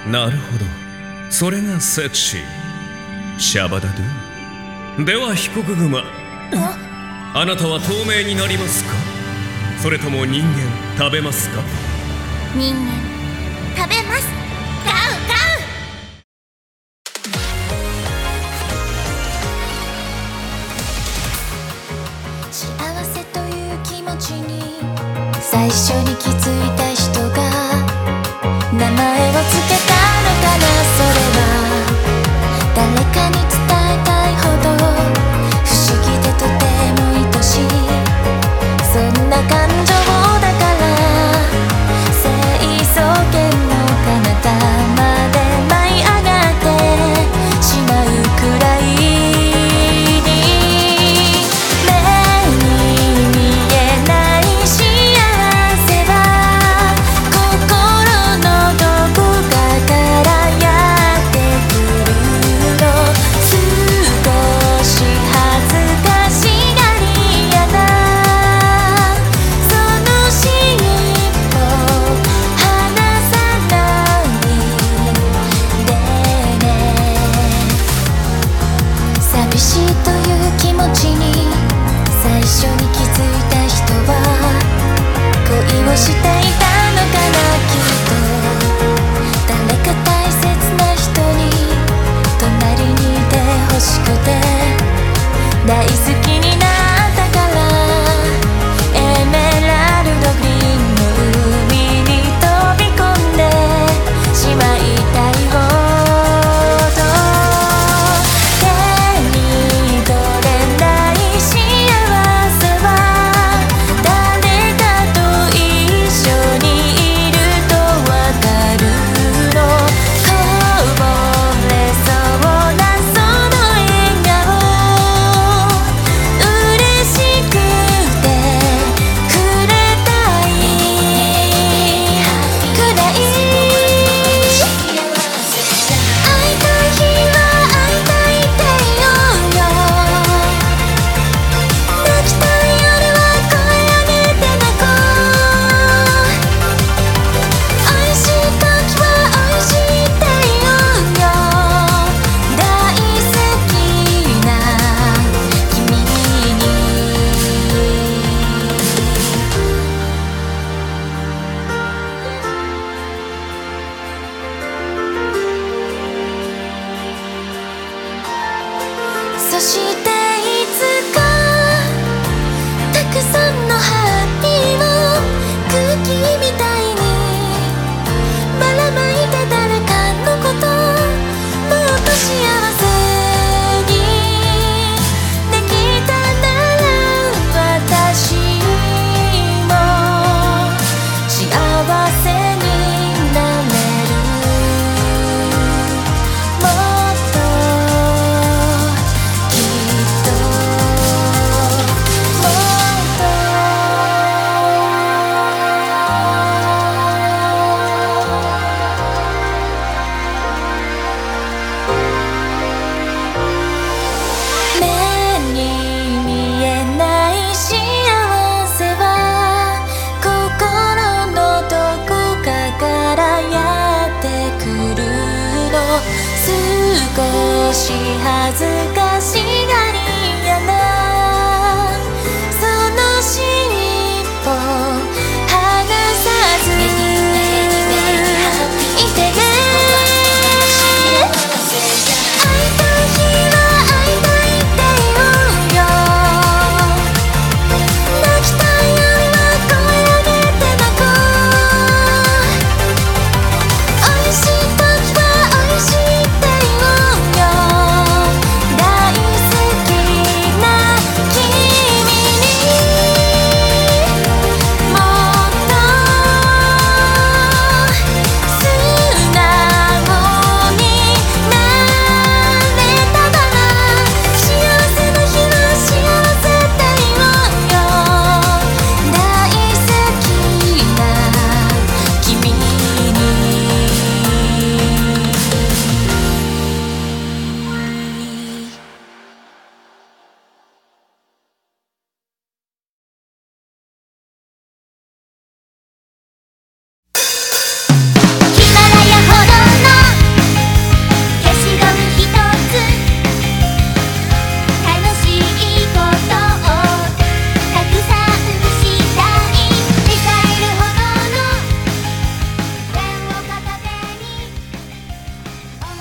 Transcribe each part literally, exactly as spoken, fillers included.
なるほど、それがセクシー。シャバダドゥ。では被告熊、あなたは透明になりますか、それとも人間食べますか。 人間食べます。ガウガウ。幸せという気持ちに最初に気づいた人が名前をつけたのかな。それは誰かに伝えたいほど不思議でとても愛しい、そんな感情だから成層圏の彼方まで舞い上がってしまうくらいに目に見えない幸せは心のどこかからやってくるの。少し恥ずかしがりやな、その尻尾離さないでね。寂しいという気持ちに最初に気づいた人は恋をしていたのかな。きっと誰か大切な人に隣にいてほしくて大好きになったから、エメラルドグリーンの海に飛び込んでしまいたいほど手に取れない幸せは誰かと一緒にいるとわかるの。こぼれそうなその笑顔嬉しくてくれたいくらい。会いたい日は会いたいって言おうよ。泣きたい夜は声上げて泣こう。美味しい時は美味しいって言おうよ。大好きな君に。そしていつかたくさんのハッピーを空気みたいにばらまいて誰かのこともっと幸せにできたなら私も幸せになれる。もっときっともっと目に見えない幸せは心のどこかからやってくるの。少し恥ずかしがりやな、その尻尾離さずいてね。会いたい日は会いたいって言おうよ。泣きたい夜は声上げて泣こう。美味しい時は美味しいって言おうよ。大好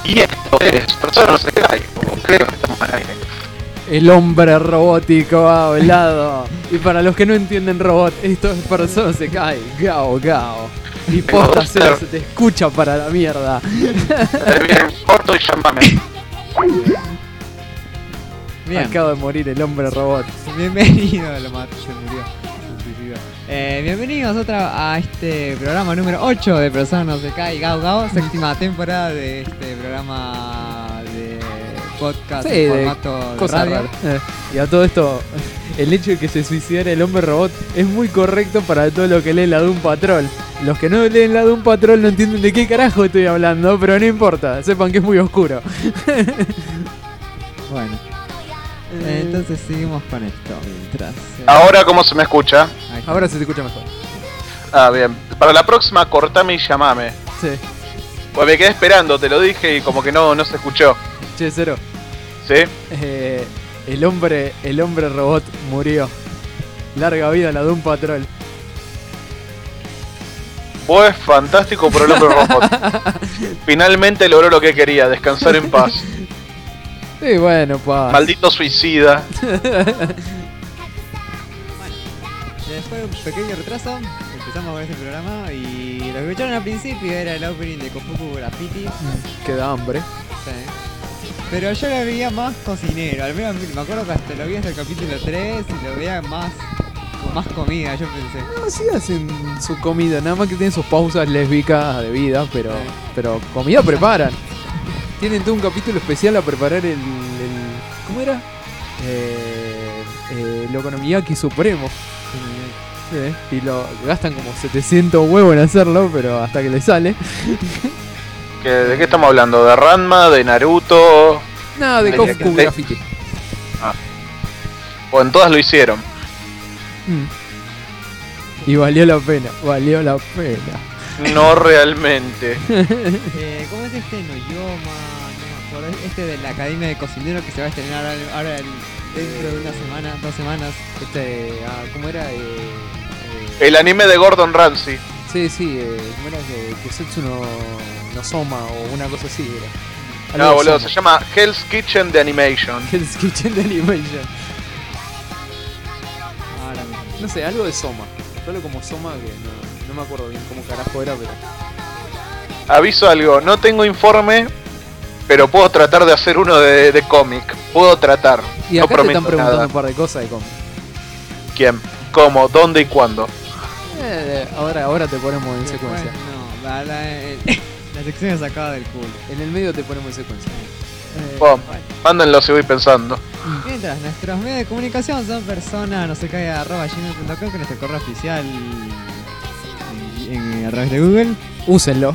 Y esto es Persona no se cae, como creo que estamos al aire. El hombre robótico ha hablado. Y para los que no entienden robot, esto es Persona se cae. Gao, gao. Y posta cero se te escucha para la mierda. Bien, corto y llámame. Bien. Acaba de morir el hombre robot. Bienvenido, lo mato, se murió. Se suicidó. Eh, bienvenidos otra a este programa número ocho de Persona no se cae, Gao Gao, séptima temporada de este programa de podcast sí, en formato de, de radio. Eh, y a todo esto, el hecho de que se suicidara el hombre robot es muy correcto para todo lo que lee la Doom Patrol. Los que no leen la Doom Patrol no entienden de qué carajo estoy hablando, pero no importa, sepan que es muy oscuro. Bueno. Eh, entonces seguimos con esto mientras. Eh... Ahora, ¿cómo se me escucha? Ahora se te escucha mejor. Ah, bien. Para la próxima, cortame y llamame. Sí. Pues me quedé esperando, te lo dije y como que no, no se escuchó. Che, Cero. ¿Sí? Eh, el hombre, el hombre robot murió. Larga vida a la Doom Patrol. Pues fantástico por el hombre robot. Finalmente logró lo que quería, descansar en paz. Sí, bueno, pa. Maldito suicida. Después de un pequeño retraso, empezamos con este programa y lo que escucharon al principio era el opening de Kofuku Graffiti. Queda hambre. Sí. Pero yo lo veía más cocinero, al menos me acuerdo que hasta lo vi hasta el capítulo tres y lo veía más con más comida, yo pensé. No, sí hacen su comida, nada más que tienen sus pausas lésbicas de vida, pero, sí. pero comida preparan. Tienen todo un capítulo especial a preparar el... el ¿cómo era? Eh, eh, el Okonomiyaki Supremo. Sí, y lo gastan como setecientos huevos en hacerlo, pero hasta que le sale. ¿Qué, ¿De qué estamos hablando? ¿De Ranma? ¿De Naruto? Nada, de, de Kofuku Graffiti. Ah. Bueno, todas lo hicieron. Mm. Y valió la pena, valió la pena. No realmente. eh, ¿Cómo es este Noyoma? No me acuerdo. Este de la Academia de Cocinero que se va a estrenar ahora, ahora el, dentro de una semana, dos semanas. Este, ah, ¿cómo era? Eh, eh... El anime de Gordon Ramsay. Sí, sí, eh, ¿cómo era? Que Kusetsu no, no Soma o una cosa así era. No, boludo, se llama Hell's Kitchen de Animation. Hell's Kitchen de Animation. Ahora mismo. No sé, algo de Soma. Solo como Soma que no, no me acuerdo bien cómo carajo era, pero... Aviso algo, no tengo informe, pero puedo tratar de hacer uno de, de cómic. Puedo tratar. Y acá no te están preguntando nada. un par de cosas de cómic. ¿Quién? ¿Cómo? ¿Dónde y cuándo? Eh, ahora, ahora te ponemos en Después, secuencia. No, la, la, el, la sección es sacada del culo. En el medio te ponemos en secuencia. Eh, Bueno, mándenlo si voy pensando. Mientras nuestros medios de comunicación son persona no se cae arroba gmail punto com, que es nuestro correo oficial en, en, a través de Google. Úsenlo.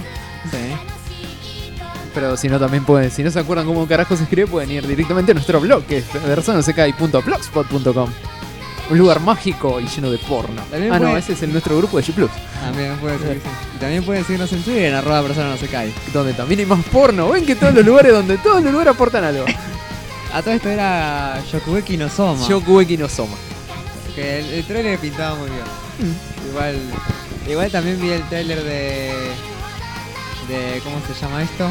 Sí. Pero si no también pueden, si no se acuerdan cómo carajo se escribe, pueden ir directamente a nuestro blog, que es persona no se cae punto blogspot punto com. Un lugar mágico y lleno de porno. También ah, puede... no, ese es el nuestro grupo de G plus. También puede ser, sí. Y también pueden seguirnos en Twitter en arroba persona no se cae. Donde también hay más porno. Ven que todos los lugares donde todos los lugares aportan algo. A todo esto era Shokugeki no Soma. Shokugeki no Soma. Que el, el trailer pintaba muy bien. Mm. Igual, igual también vi el trailer de, de ¿cómo se llama esto?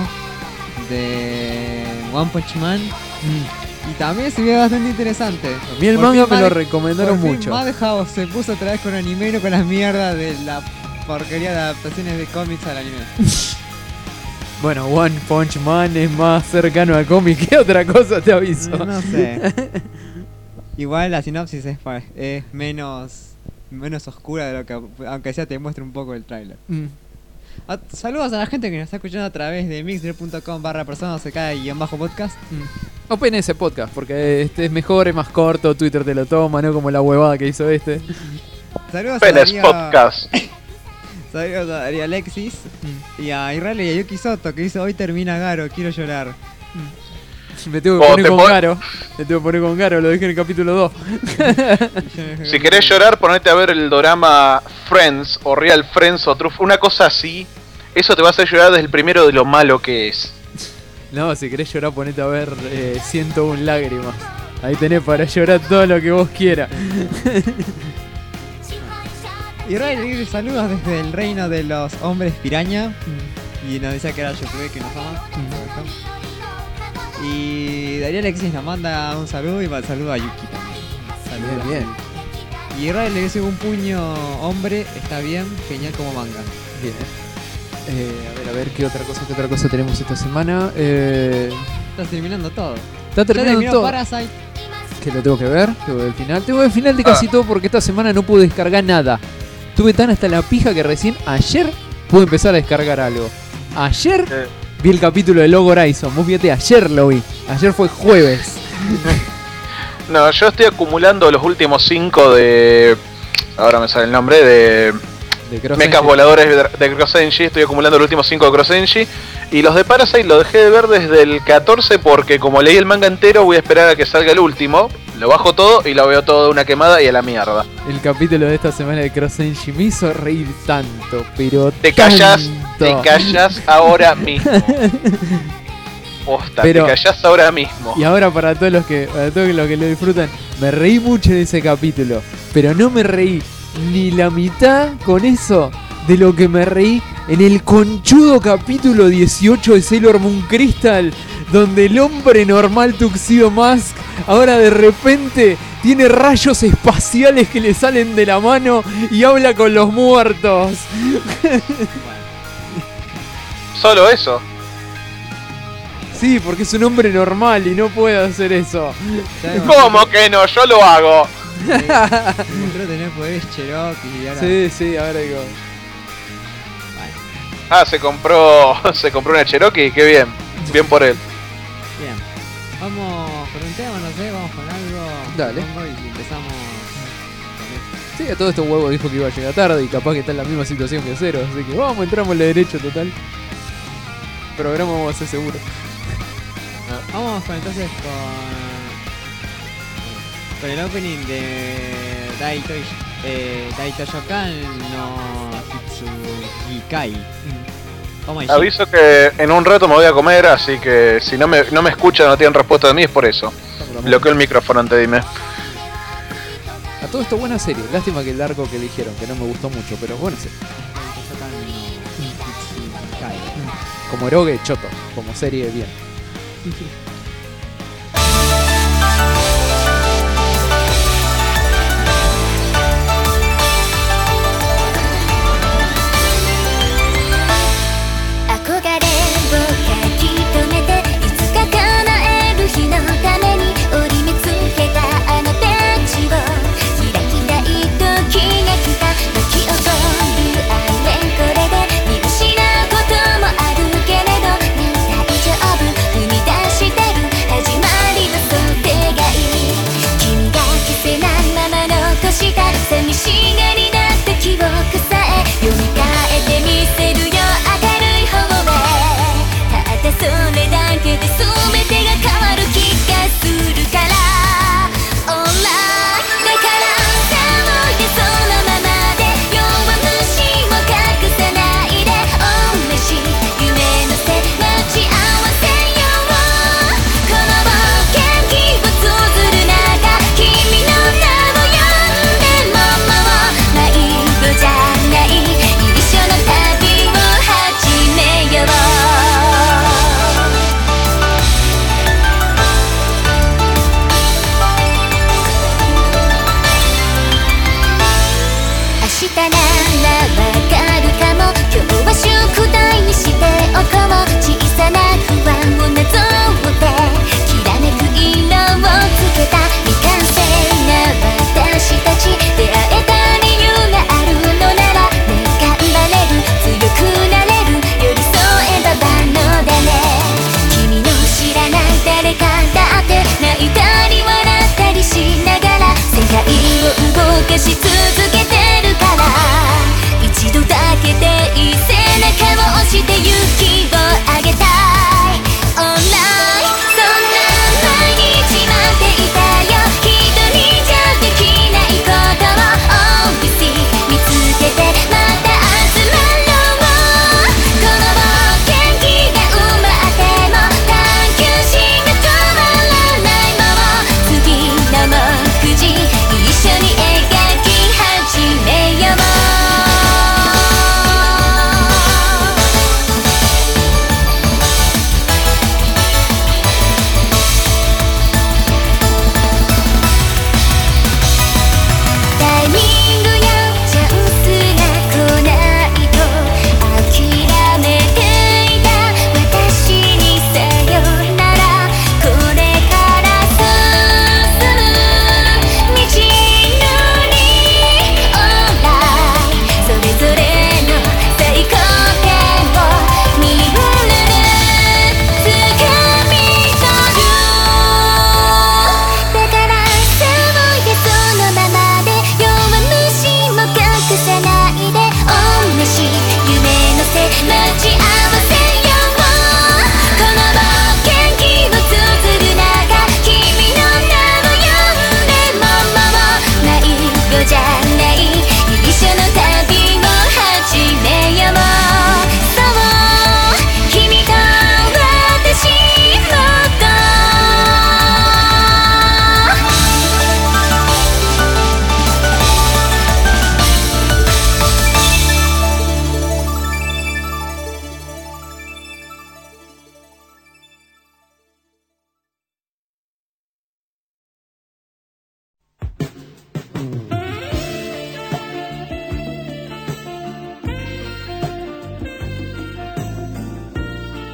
De One Punch Man. Mm. Y también se ve bastante interesante. A mí el por manga me lo recomendaron por mucho. Madhouse se puso otra vez con anime y no con las mierdas de la porquería de adaptaciones de cómics al anime. Bueno, One Punch Man es más cercano al cómic que otra cosa, te aviso. No sé. Igual la sinopsis es, es menos menos oscura de lo que, aunque sea te muestra un poco el tráiler. Mm. A, saludos a la gente que nos está escuchando a través de mixler punto com barra persona se cae guión bajo podcast. Mm. Open ese podcast, porque este es mejor, es más corto, Twitter te lo toma, no como la huevada que hizo este. Saludos Penes a Darío... Podcast. Saludos a Darío Alexis mm. y a Israel y a Yuki Soto que dice hoy termina Garo, quiero llorar. Mm. Me tengo que poner con Garo, me tengo que poner con Garo, lo dije en el capítulo dos. Si querés llorar, ponete a ver el dorama Friends o Real Friends o True, una cosa así. Eso te va a hacer llorar desde el primero de lo malo que es. No, si querés llorar, ponete a ver eh, ciento una lágrimas. Ahí tenés para llorar todo lo que vos quieras. Y Ray, saludos desde el reino de los hombres piraña. Y nos decía que era Shokugeki no Sama. Y Darío Alexis nos manda un saludo y un saludo a Yuki también. Saludos. Bien, bien. Y Ray le dice un puño hombre, está bien, genial como manga. Bien. Eh, a ver, a ver, ¿qué otra cosa, qué otra cosa tenemos esta semana? Eh, Estás terminando todo. está Ya terminando terminó todo. Parasite. Que lo tengo que ver, tengo que ver el final. Tengo que ver el final de casi Ah. todo porque esta semana no pude descargar nada. Tuve tan hasta la pija que recién ayer pude empezar a descargar algo. Ayer Eh, vi el capítulo de Log Horizon. Vos fíjate, ayer lo vi. Ayer fue jueves. No, yo estoy acumulando los últimos cinco de... Ahora me sale el nombre, de... De Cross Mechas Engine. voladores de, de CrossEngine. Estoy acumulando los últimos cinco de CrossEngine. Y los de Parasite lo dejé de ver desde el catorce porque como leí el manga entero voy a esperar a que salga el último. Lo bajo todo y lo veo todo de una quemada y a la mierda. El capítulo de esta semana de Cross Engine me hizo reír tanto, pero Te callas, tanto. te callas ahora mismo. Posta, Pero- te callas ahora mismo. Y ahora para todos los que para todos los que lo disfrutan, me reí mucho en ese capítulo, pero no me reí ni la mitad con eso de lo que me reí en el conchudo capítulo dieciocho de Sailor Moon Crystal, donde el hombre normal Tuxedo Mask ahora de repente tiene rayos espaciales que le salen de la mano y habla con los muertos. Solo eso. Sí, porque es un hombre normal y no puede hacer eso. ¿Cómo que no? Yo lo hago. Demostró tener poderes Cherokee y ahora... Sí, sí, ahora digo. Ah, se compró se compró una Cherokee, qué bien. Bien por él. Bien. Vamos con un tema, no sé, vamos con algo. Dale. supongo, Y empezamos con esto. Sí, a todo este huevo dijo que iba a llegar tarde y capaz que está en la misma situación que Cero, así que vamos, entramos de derecho total. Programa vamos a ser seguros. Vamos con, entonces con... Con el opening de Daito, eh, Daito Shokan no Hitsugikai. Vamos a Aviso que en un rato me voy a comer, así que si no me, no me escuchan, no tienen respuesta de mí, es por eso. Bloqueo el micrófono antes, dime. A todo esto buena serie, lástima que el arco que eligieron, que no me gustó mucho, pero buena serie. Daito Shokan no Hitsugikai. Como Eroge, choto, como serie bien. 憧れを書き留めていつか叶える日のために折り目つけたあのページを開きたい時が来た時を飛ぶあれこれで見失うこともあるけれど大丈夫踏み出して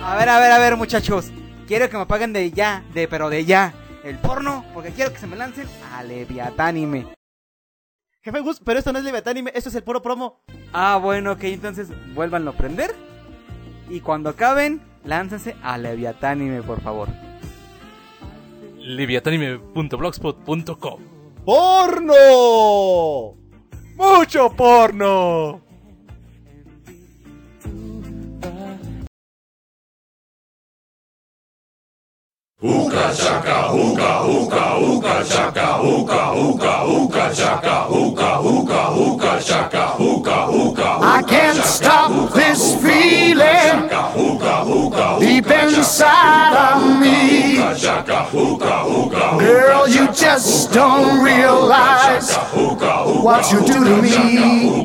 A ver, a ver, a ver, muchachos. Quiero que me paguen de ya, de pero de ya, el porno, porque quiero que se me lancen a Leviatánime. Jefe Gus, pero esto no es Leviatánime, esto es el puro promo. Ah, bueno, ok, entonces vuélvanlo a prender. Y cuando acaben, láncense a Leviatánime, por favor. Leviatánime punto blogspot punto com. ¡Porno! ¡Mucho porno! Uka chaka, uka, uka, uka chaka, uka, uka, uka chaka, uka, uka, uka chaka, uka, uka. I can't stop this feeling deep inside of me. Girl, you just don't realize what you do to me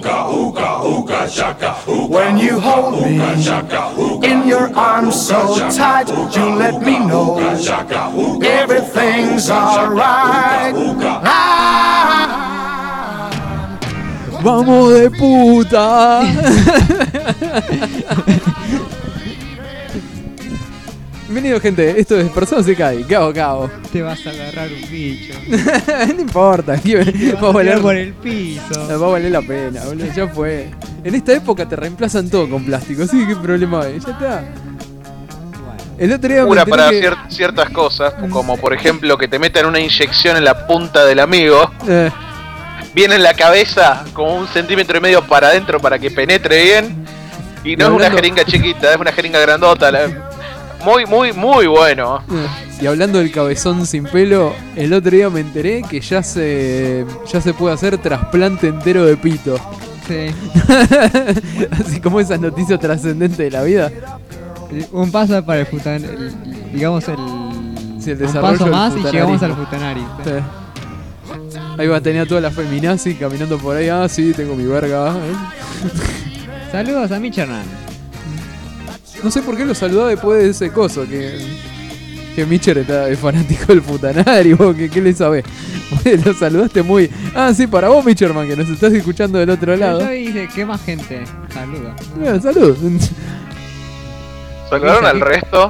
when you hold me in your arms so tight. You let me know everything's alright. Ah. ¡Vamos de puta! Bienvenido, gente, esto es Personas de Kai, cabo cabo. Te vas a agarrar un bicho. No importa, tío, va a valer por el piso. Va a valer la pena, boludo, ya fue. En esta época te reemplazan todo con plástico, así que qué problema hay, ya está. El otro día Cura me para que... cier- ciertas cosas, como por ejemplo que te metan una inyección en la punta del amigo. Eh. Viene en la cabeza como un centímetro y medio para adentro para que penetre bien. Y no Y es una hablando- jeringa chiquita, es una jeringa grandota. la- Muy, muy, muy bueno. Y hablando del cabezón sin pelo, el otro día me enteré que ya se ya se puede hacer trasplante entero de pito. Sí. Así como esas noticias trascendentes de la vida. Un paso para el futan... Digamos el... Sí, el un desarrollo paso del más y llegamos al futanarismo. futanario. Sí. Ahí va a tener a toda la feminazi caminando por ahí. Ah, sí, tengo mi verga. ¿eh? Saludos a Mitch Hernán. No sé por qué lo saludaba después de ese coso. Que, que Mitcher está es fanático del futanario. Que, ¿Qué le sabés? Lo saludaste muy. Ah, sí, para vos, Mitcherman, que nos estás escuchando del otro lado. Yo dije, ¿qué más gente? Saludos. Bueno, salud. Saludaron al resto.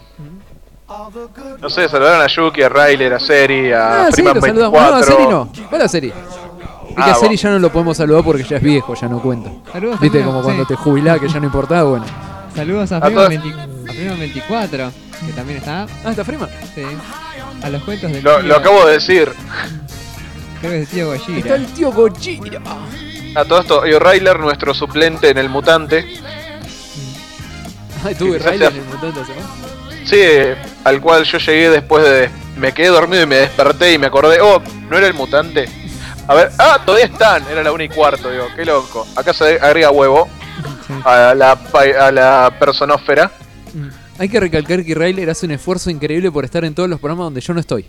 No sé, saludaron a Yuki, a Ryler, a Seri, a Ah, sí, Freeman lo saludamos. No, a Seri veinticuatro. no. Hola, Seri. Y que Ah, a Seri vos. ya no lo podemos saludar porque ya es viejo, ya no cuenta. Saludos Viste, también a- como cuando sí. te jubilás, que ya no importaba, bueno. Saludos a A Freeman todos. veinti- a Freeman veinticuatro, que también está. Ah, ¿está Freeman? Sí. A los cuentos del Lo, tío- lo acabo de decir. Creo que es el tío Gojira. Está el tío Gojira. A todo esto, y Ryler, nuestro suplente en el mutante. Ay, tuve Que quizás Ryder sea- en el mutante hace más. Sí, al cual yo llegué después de... Me quedé dormido y me desperté y me acordé, oh, ¿no era el mutante? A ver, ah, todavía están, era la una y cuarto, digo, qué loco. Acá se agrega huevo Sí. a la, pa- a la personósfera. Mm. Hay que recalcar que Ryler hace un esfuerzo increíble por estar en todos los programas donde yo no estoy.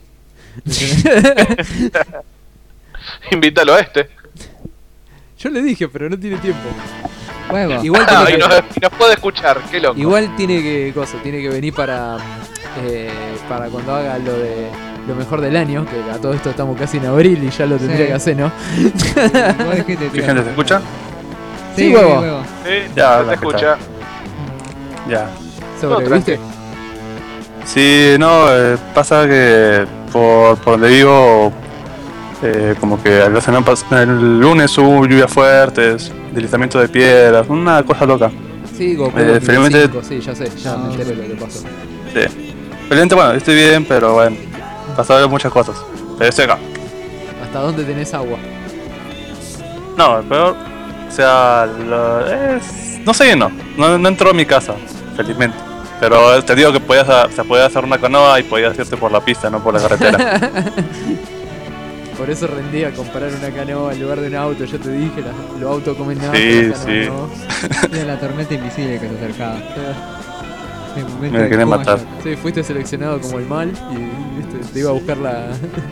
Invítalo a este. Yo le dije, pero no tiene tiempo. Huevo. Igual Ah, tiene y, que, nos, y nos puede escuchar, qué loco. igual tiene que cosa, tiene que venir para eh, para cuando haga lo de lo mejor del año, que a todo esto estamos casi en abril y ya lo tendría Sí. que hacer, ¿no? Vos dijiste, ¿Qué tío. gente se escucha? Sí, Sí, huevo. huevo. Sí, Ya, se te la escucha. Ya. ¿Sobreviviste? Sí, no, eh, pasa que por, por donde vivo, eh, como que la semana pas- el lunes hubo lluvias fuertes, deslizamiento de piedras, una cosa loca. Sí, Goku Eh, dos mil felizmente- cinco, sí, ya sé, ya me enteré lo que pasó. Sí. Felizmente, bueno, estoy bien, pero bueno, pasaron muchas cosas. Pero estoy acá. ¿Hasta dónde tenés agua? No, el peor, o sea, lo- es, no sé bien, no, no, no entró a mi casa, felizmente. Pero te digo que podías, o sea, podías hacer una canoa y podías irte por la pista, no por la carretera. Por eso rendía comprar una canoa en lugar de un auto, yo te dije, la- los autos comen nada. Sí, las canoas sí. no. Era la tormenta invisible que se acercaba. El momento Me de querían coma matar. ya. Sí, fuiste seleccionado como el mal y viste, te iba a buscar la...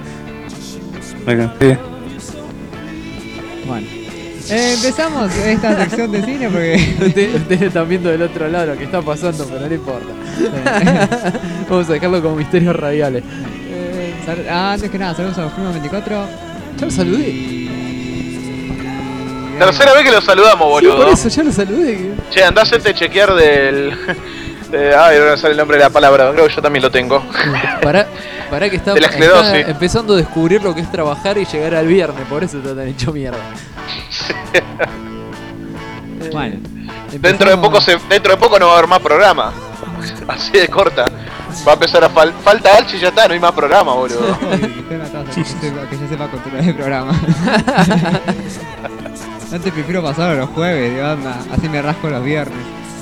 Sí. Bueno. Eh, empezamos esta sección de cine porque... Ustedes ustedes están viendo del otro lado lo que está pasando, pero no importa. Vamos a dejarlo como misterios radiales. Eh, sal- ah, antes que nada, saludos a Freeman veinticuatro. Ya lo saludé. Y... Tercera vez que lo saludamos, Sí, boludo. por eso ya lo saludé. Che, andá a hacerte chequear del, Eh, ay, no me sale el nombre de la palabra, creo que yo también lo tengo. Para, para que está, De la esclerosis. está empezando a descubrir lo que es trabajar y llegar al viernes, por eso está tan hecho mierda. Bueno, Dentro de poco se, dentro de poco no va a haber más programa. Así de corta. Va a empezar a fal falta Alchi y ya está, no hay más programa, boludo. que ya sepa continuar el programa. Antes prefiero pasar a los jueves, de onda, así me rasco los viernes.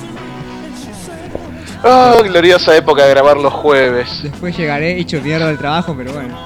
Oh, gloriosa época de grabar los jueves. Después llegaré hecho mierda del trabajo, pero bueno.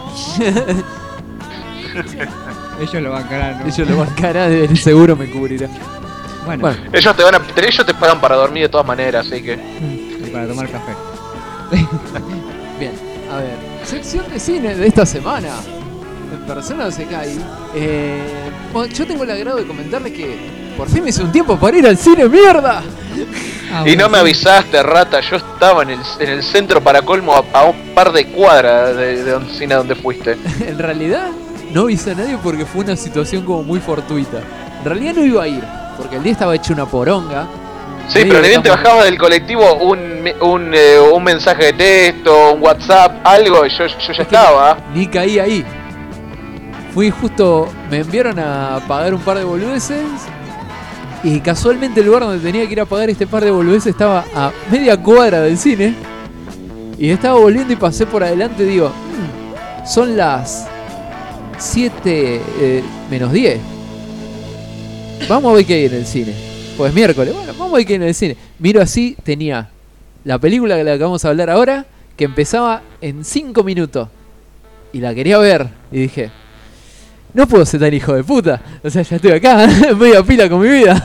Ellos lo bancarán, ¿no? Ellos lo bancarán, el seguro me cubrirá. Bueno, Bueno. Ellos te van a, ellos te pagan para dormir de todas maneras, así que. y para tomar café. Bien, a ver, sección de cine de esta semana. En persona se cae. Eh, bueno, yo tengo el agrado de comentarles que por fin me hice un tiempo para ir al cine, mierda. Ah, Y bueno, no me sí. avisaste, rata, yo estaba en el, en el centro para colmo a, a un par de cuadras de, de donde, cine donde fuiste. En realidad no avisé a nadie porque fue una situación como muy fortuita. En realidad no iba a ir, porque el día estaba hecho una poronga. Sí, Medio pero que ni bien te estamos- bajabas del colectivo un, un, eh, un mensaje de texto, un WhatsApp, algo, y yo, yo ya que estaba. Ni caí ahí. Fui justo, me enviaron a pagar un par de boludeces y casualmente el lugar donde tenía que ir a pagar este par de boludeces estaba a media cuadra del cine y estaba volviendo y pasé por adelante y digo, "Mm, son las siete eh, menos diez. Vamos a ver qué hay en el cine. Pues miércoles, bueno, vamos a ver qué hay en el cine. Miro así, tenía la película de la que vamos a hablar ahora que empezaba en cinco minutos. Y la quería ver. Y dije, no puedo ser tan hijo de puta. O sea, ya estoy acá, media pila con mi vida.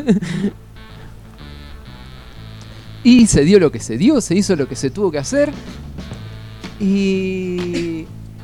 Y se dio lo que se dio, se hizo lo que se tuvo que hacer. Y...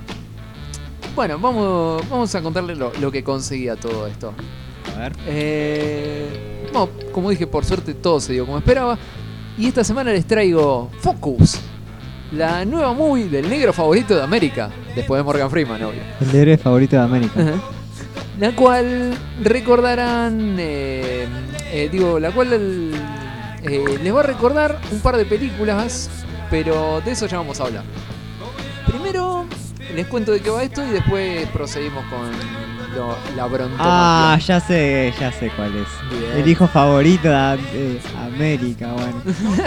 bueno, vamos, vamos a contarle lo, lo que conseguía todo esto. A ver. Eh, bueno, como dije, por suerte todo se dio como esperaba. Y esta semana les traigo Focus, la nueva movie del negro favorito de América, después de Morgan Freeman, obvio. El héroe favorito de América. Ajá. La cual recordarán, eh, eh, digo, la cual eh, les va a recordar un par de películas, pero de eso ya vamos a hablar. Primero les cuento de qué va esto y después procedimos con lo, la brontomaquia. Ah, ya sé, ya sé cuál es. Bien. El hijo favorito de, de América, bueno.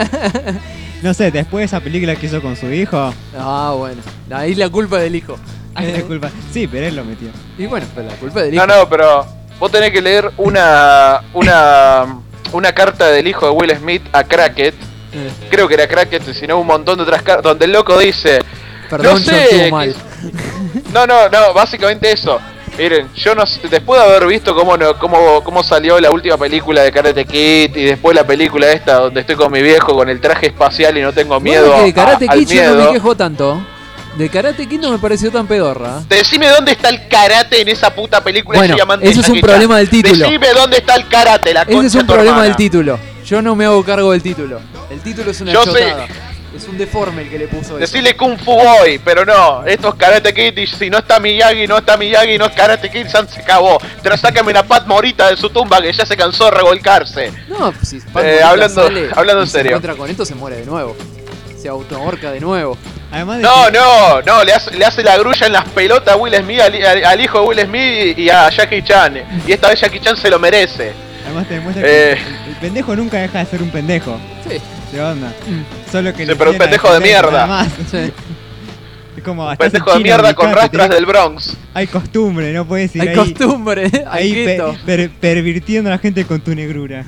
No sé, después de esa película que hizo con su hijo. Ah, bueno, ahí la culpa del hijo. Ay, la Eh, culpa. Sí, pero él lo metió. Y bueno, pero la culpa del hijo. No, no, pero vos tenés que leer una una una carta del hijo de Will Smith a Crackett. Eh, Creo que era Crackett, sino un montón de otras cartas donde el loco dice, perdón, no yo sé, estuvo que- mal. no, no, no, básicamente eso. Miren, yo no sé, después de haber visto cómo, no, cómo, cómo salió la última película de Karate Kid y después la película esta donde estoy con mi viejo con el traje espacial y no tengo miedo Bueno, que de a- Karate al Kid yo no miedo. me quejo tanto. De Karate Kid no me pareció tan pedorra. Decime dónde está el karate en esa puta película. Bueno, ese diamante eso de es un Jackie Chan. problema del título. Decime dónde está el karate, la Ese concha es un de tu problema hermana. del título. Yo no me hago cargo del título. El título es una Yo sé. chotada. Es un deforme el que le puso eso. Decirle Kung Fu Boy, pero no, esto es Karate Kid y si no está Miyagi, no está Miyagi, no es Karate Kid, San se acabó. Pero sácame una Pat Morita de su tumba que ya se cansó de revolcarse. No, si Pat Eh, Morita hablando- sale hablando en y serio. se encuentra con esto, se muere de nuevo. Se autohorca de nuevo. Además de No, que- no, no, le hace, le hace la grulla en las pelotas a Will Smith, al, al- al hijo de Will Smith y a Jackie Chan. Y esta vez Jackie Chan se lo merece. Además te demuestra Eh. que el, el pendejo nunca deja de ser un pendejo. Sí. ¿Qué onda? Solo que Sí, le pero un enseñan a pendejo de defenderse, mierda. nada más. Sí. Es como Un estás en pendejo de China, mierda con ubicate, rastras tenés- del Bronx. Hay costumbre, no puedes ir Hay ahí, costumbre, hay ahí pe- gueto. per- pervirtiendo a la gente con tu negrura.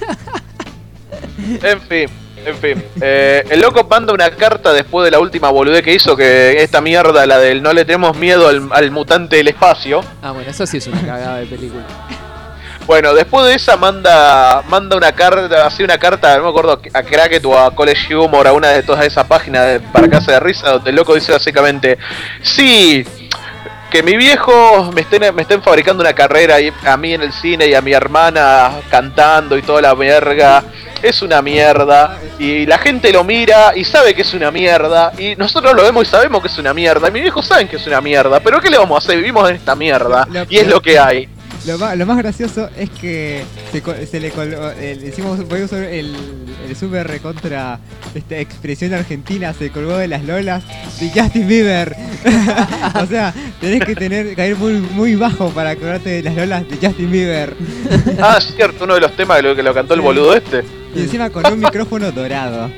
En fin, en fin. Eh, el loco manda una carta después de la última boludez que hizo, que esta mierda, la del no le tenemos miedo al, al mutante del espacio. Ah, bueno, eso sí es una cagada de película. Bueno, después de esa manda manda una carta, así una carta, no me acuerdo a Crackett o a College Humor, a una de todas esas páginas de, para casa de risa, donde el loco dice básicamente, sí, que mi viejo me estén, me estén fabricando una carrera y a mí en el cine y a mi hermana cantando y toda la verga, es una mierda, y la gente lo mira y sabe que es una mierda, y nosotros lo vemos y sabemos que es una mierda, y mi viejo saben que es una mierda, pero ¿qué le vamos a hacer? Vivimos en esta mierda, Lo- lo y es peor- lo que hay. Lo más, lo más gracioso es que se, co- se le coló, el, hicimos, podemos usar el, el super recontra esta expresión argentina, se colgó de las lolas de Justin Bieber. O sea, tenés que tener caer muy, muy bajo para colgarte de las lolas de Justin Bieber. Ah, es cierto, uno de los temas que lo, que lo cantó el boludo este. Y encima con un micrófono dorado.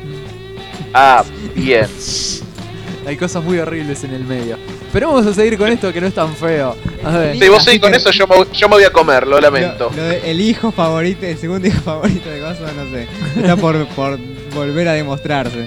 Ah, bien. Hay cosas muy horribles en el medio. Pero vamos a seguir con esto que no es tan feo. A ver. Si vos seguís con eso, yo me, yo me voy a comer, lo lamento. Lo, lo de- el hijo favorito, el segundo hijo favorito de Gozo, no sé. Está por, por volver a demostrarse.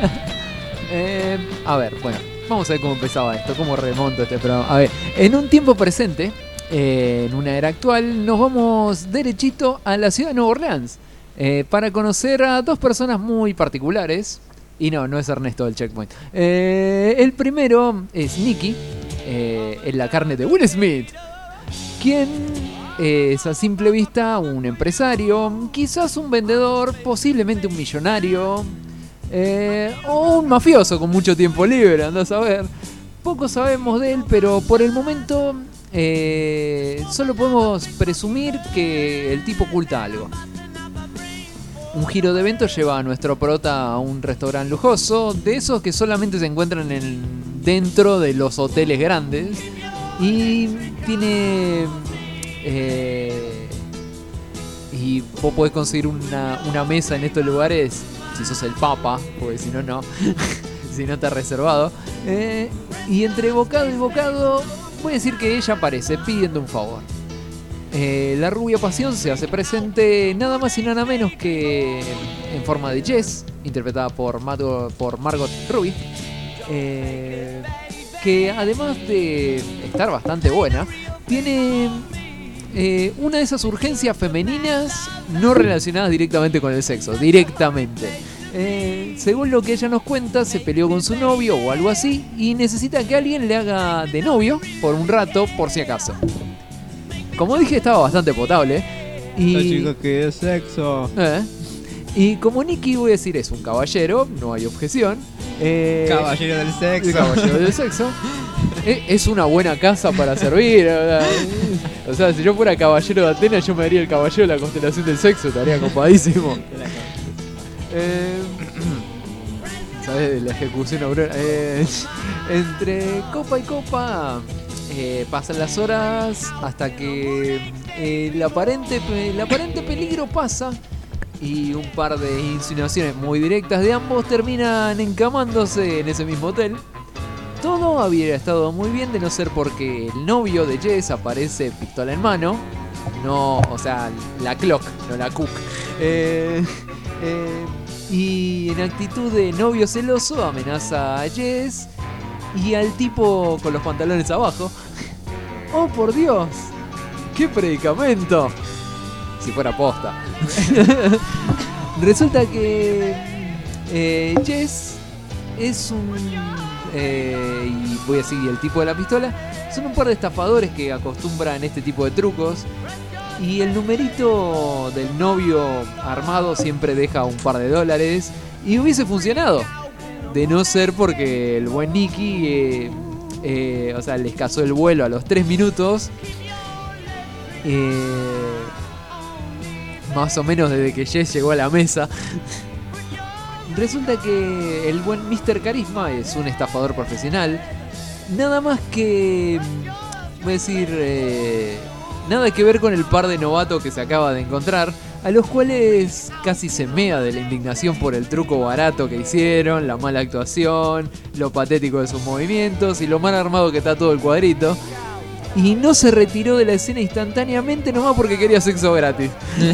Eh, a ver, bueno, vamos a ver cómo empezaba esto, cómo remonto este programa. A ver, en un tiempo presente, eh, en una era actual, nos vamos derechito a la ciudad de Nueva Orleans eh, para conocer a dos personas muy particulares. Y no, no es Ernesto del Checkpoint. Eh, el primero es Nicky, eh, en la carne de Will Smith, quien es a simple vista un empresario, quizás un vendedor, posiblemente un millonario, eh, o un mafioso con mucho tiempo libre, andás a ver. Poco sabemos de él, pero por el momento eh, solo podemos presumir que el tipo oculta algo. Un giro de evento lleva a nuestro prota a un restaurante lujoso, de esos que solamente se encuentran en, dentro de los hoteles grandes. Y tiene... Eh, y vos podés conseguir una, una mesa en estos lugares si sos el papa, porque si no, no. Si no te has reservado. Eh, y entre bocado y bocado, voy a decir que ella aparece pidiendo un favor. Eh, la rubia pasión se hace presente nada más y nada menos que en forma de Jess, interpretada por, Margot, por Margot Robbie, eh, que además de estar bastante buena, tiene eh, una de esas urgencias femeninas no relacionadas directamente con el sexo, directamente. Eh, según lo que ella nos cuenta, se peleó con su novio o algo así y necesita que alguien le haga de novio por un rato, por si acaso. Como dije, estaba bastante potable. Y... La chica que es sexo. Eh, y como Nicky, voy a decir, es un caballero, no hay objeción. Eh, Caballero del sexo. Caballero del sexo. Eh, es una buena casa para servir. ¿Verdad? O sea, si yo fuera caballero de Atenas, yo me haría el caballero de la constelación del sexo. Estaría copadísimo. Eh, ¿Sabes? De la ejecución aurora. Eh, entre copa y copa. Eh, pasan las horas hasta que eh, el, aparente, el aparente peligro pasa y un par de insinuaciones muy directas de ambos terminan encamándose en ese mismo hotel. Todo había estado muy bien de no ser porque el novio de Jess aparece pistola en mano. No, o sea, la clock, no la cook. Eh, eh, y en actitud de novio celoso amenaza a Jess y al tipo con los pantalones abajo. ¡Oh, por Dios! ¡Qué predicamento! Si fuera posta. Resulta que eh, Jess es un... Eh, y voy a seguir el tipo de la pistola. Son un par de estafadores que acostumbran este tipo de trucos. Y el numerito del novio armado siempre deja un par de dólares. Y hubiese funcionado. De no ser porque el buen Nicky, eh, eh, o sea, les casó el vuelo a los tres minutos. Eh, más o menos desde que Jess llegó a la mesa. Resulta que el buen mister Carisma es un estafador profesional. Nada más que... Voy a decir... Eh, nada que ver con el par de novatos que se acaba de encontrar, a los cuales casi se mea de la indignación por el truco barato que hicieron, la mala actuación, lo patético de sus movimientos y lo mal armado que está todo el cuadrito. Y no se retiró de la escena instantáneamente nomás porque quería sexo gratis.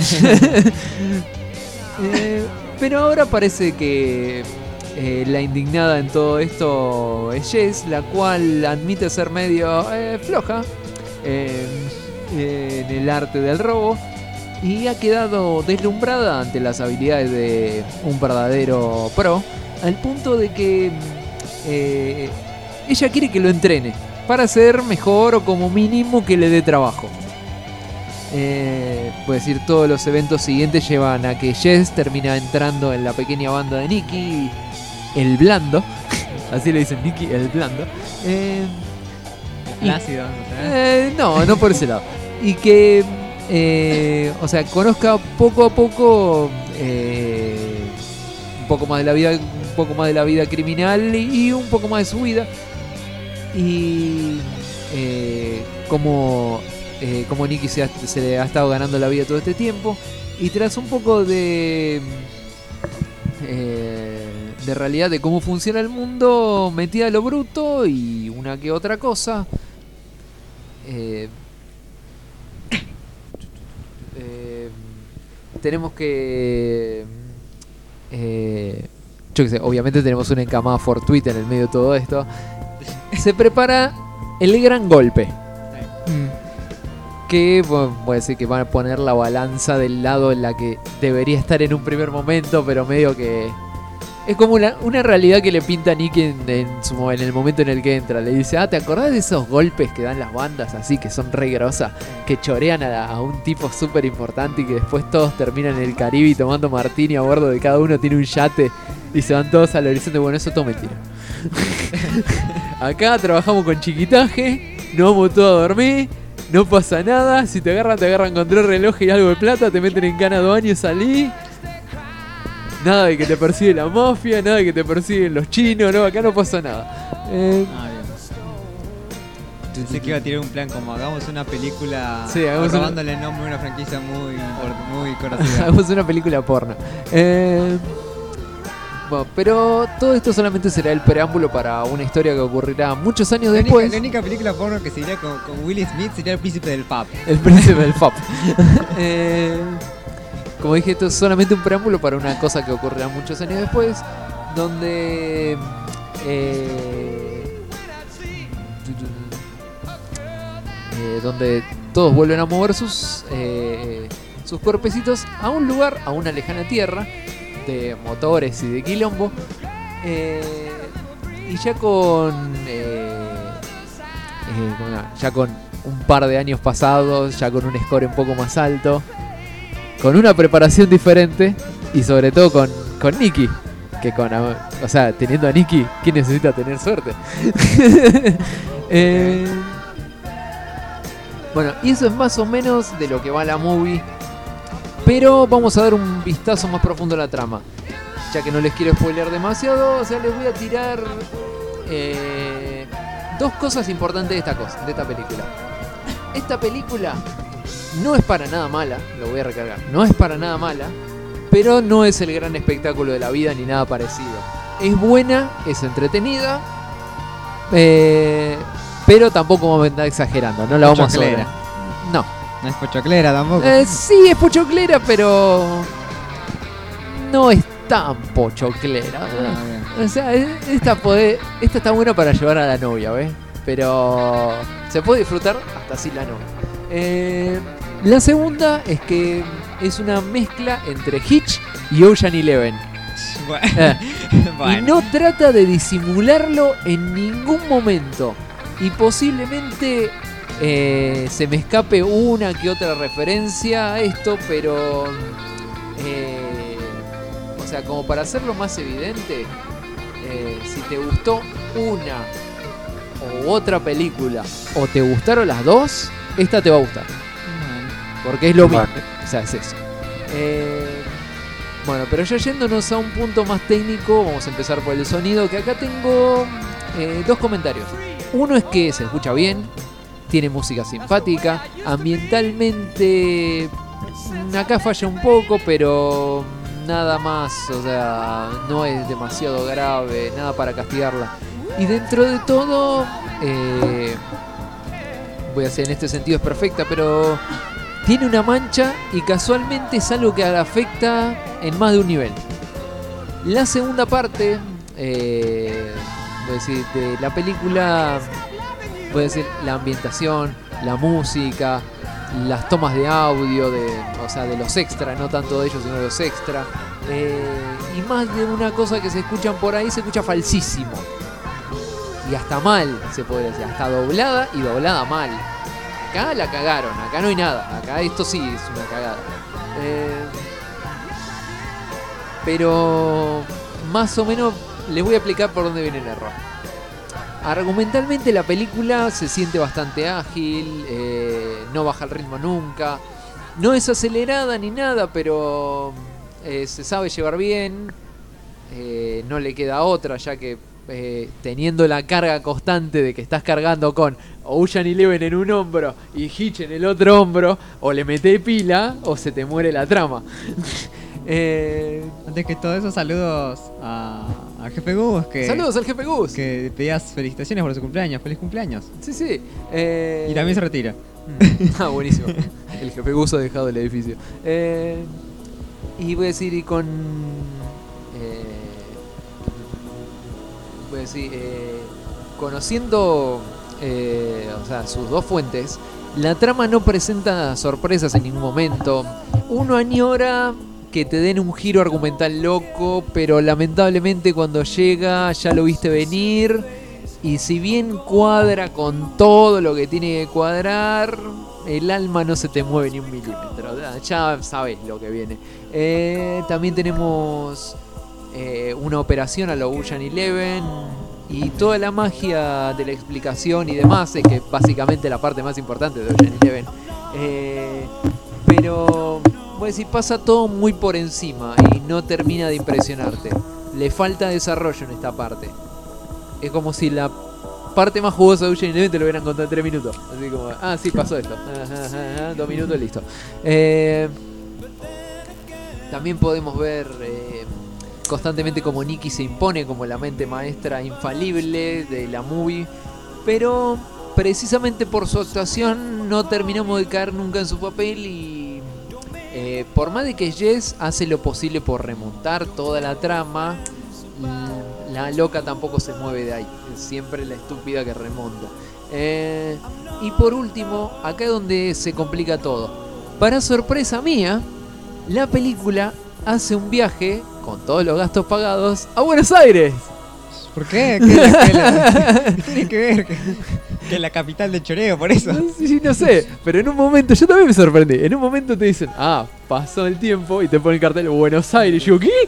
eh, pero ahora parece que eh, la indignada en todo esto es Jess, la cual admite ser medio eh, floja eh, eh, en el arte del robo. Y ha quedado deslumbrada ante las habilidades de un verdadero pro, al punto de que eh, ella quiere que lo entrene para ser mejor o como mínimo que le dé trabajo. Eh, puedo decir, todos los eventos siguientes llevan a que Jess termina entrando en la pequeña banda de Nicky, el blando. Así le dicen, Nicky, el blando. Eh, el ácido, eh, no, no por ese lado. y que, eh, o sea, conozca poco a poco eh, un poco más de la vida, un poco más de la vida criminal y un poco más de su vida y eh, como eh, como Nicky se, ha, se le ha estado ganando la vida todo este tiempo y tras un poco de eh, de realidad de cómo funciona el mundo metida a lo bruto y una que otra cosa. Eh, eh, tenemos que eh, yo qué sé, obviamente tenemos una encamada fortuita en el medio de todo esto. Se prepara el gran golpe, que bueno, voy a decir que van a poner la balanza del lado en la que debería estar en un primer momento, pero medio que es como una, una realidad que le pinta a Nicky en, en, su, en el momento en el que entra. Le dice, ah, ¿te acordás de esos golpes que dan las bandas así, que son re grosas? Que chorean a, a un tipo súper importante y que después todos terminan en el Caribe tomando martini a bordo de cada uno, tiene un yate y se van todos al horizonte. Bueno, eso es todo mentira. Acá trabajamos con chiquitaje, nos vamos todos a dormir, no pasa nada. Si te agarran, te agarran con tres relojes y algo de plata, te meten en cana dos años y salí. Nada de que te persigue la mafia, nada de que te persiguen los chinos, no, acá no pasa nada. Eh, ah, bien. Pensé que iba a tirar un plan como hagamos una película sí, hagamos robándole una... el nombre a una franquicia muy, muy conocida. Hagamos una película porno. Eh, bueno, pero todo esto solamente será el preámbulo para una historia que ocurrirá muchos años la después. Única, la única película porno que seguiría con, con Will Smith sería El Príncipe del Pop. El Príncipe del Pop. eh, Como dije, esto es solamente un preámbulo para una cosa que ocurrirá muchos años después, donde eh, eh, donde todos vuelven a mover sus eh, sus cuerpecitos a un lugar, a una lejana tierra de motores y de quilombo, eh, y ya con eh, eh, ya con un par de años pasados, ya con un score un poco más alto, con una preparación diferente y sobre todo con, con Nicky, que con, o sea, teniendo a Nicky, ¿quién necesita tener suerte? eh, bueno, y eso es más o menos de lo que va la movie, pero vamos a dar un vistazo más profundo a la trama, ya que no les quiero spoilear demasiado. O sea, les voy a tirar eh, dos cosas importantes de esta cosa, de esta película. Esta película no es para nada mala, lo voy a recargar. No es para nada mala, pero no es el gran espectáculo de la vida ni nada parecido. Es buena, es entretenida, eh, pero tampoco vamos a andar exagerando. No la vamos a ver. No. No es pochoclera tampoco. Eh, sí, es pochoclera, pero no es tan pochoclera. Ah, o sea, esta, puede, esta está buena para llevar a la novia, ¿ves? Pero se puede disfrutar hasta sin la novia. Eh, la segunda es que es una mezcla entre Hitch y Ocean Eleven. Bueno. Eh, bueno. Y no trata de disimularlo en ningún momento. Y posiblemente eh, se me escape una que otra referencia a esto, pero eh, o sea, como para hacerlo más evidente, eh, si te gustó una o otra película o te gustaron las dos, esta te va a gustar. Porque es lo mismo. O sea, es eso. Eh, bueno, pero ya yéndonos a un punto más técnico, vamos a empezar por el sonido, que acá tengo eh, dos comentarios. Uno es que se escucha bien, tiene música simpática, ambientalmente acá falla un poco, pero nada más, o sea, no es demasiado grave, nada para castigarla. Y dentro de todo, eh, voy a decir, en este sentido es perfecta, pero tiene una mancha y casualmente es algo que la afecta en más de un nivel. La segunda parte, eh, voy a decir, de la película, voy a decir, la ambientación, la música, las tomas de audio, de, o sea, de los extras, no tanto de ellos, sino de los extras, eh, y más de una cosa que se escuchan por ahí, se escucha falsísimo. Y hasta mal, se podría decir, hasta doblada y doblada mal. Acá la cagaron, acá no hay nada, acá esto sí es una cagada. Eh, pero más o menos les voy a explicar por dónde viene el error. argumentalmente la película se siente bastante ágil, eh, no baja el ritmo nunca, no es acelerada ni nada, pero eh, se sabe llevar bien, eh, no le queda otra, ya que eh, teniendo la carga constante de que estás cargando con Ocean Eleven en un hombro y Hitch en el otro hombro, o le metés pila o se te muere la trama. eh, Antes que todo eso, saludos a, al jefe Gus. Que, saludos al jefe Gus. Que pedías felicitaciones por su cumpleaños. Feliz cumpleaños. Sí, sí. Eh... Y también se retira. Ah, buenísimo. El jefe Gus ha dejado el edificio. Eh, y voy a decir, y con... Eh, voy a decir, eh, conociendo eh, o sea, sus dos fuentes, la trama no presenta sorpresas en ningún momento. Uno añora que te den un giro argumental loco, pero lamentablemente cuando llega ya lo viste venir. Y si bien cuadra con todo lo que tiene que cuadrar, el alma no se te mueve ni un milímetro. Ya sabes lo que viene. Eh, también tenemos eh, una operación a lo Ocean Eleven. Y toda la magia de la explicación y demás es que básicamente la parte más importante de Ocean Eleven. Eh, pero, voy a decir, pasa todo muy por encima y no termina de impresionarte. Le falta desarrollo en esta parte. Es como si la parte más jugosa de Ocean Eleven te lo hubieran contado en tres minutos. Así como, ah, sí, pasó esto. Dos minutos, listo. Eh, también podemos ver eh, constantemente como Nikki se impone como la mente maestra infalible de la movie. Pero precisamente por su actuación no terminamos de caer nunca en su papel y... Eh, por más de que Jess hace lo posible por remontar toda la trama, la loca tampoco se mueve de ahí. Es siempre la estúpida que remonta. Eh, y por último, acá es donde se complica todo. Para sorpresa mía, la película hace un viaje, con todos los gastos pagados, a Buenos Aires. ¿Por qué? ¿Qué, qué, la, ¿qué tiene que ver? Que, que es la capital del choreo, por eso. Sí, no sé, pero en un momento, yo también me sorprendí. En un momento te dicen, ah, pasó el tiempo y te ponen el cartel Buenos Aires. Y yo, ¿qué?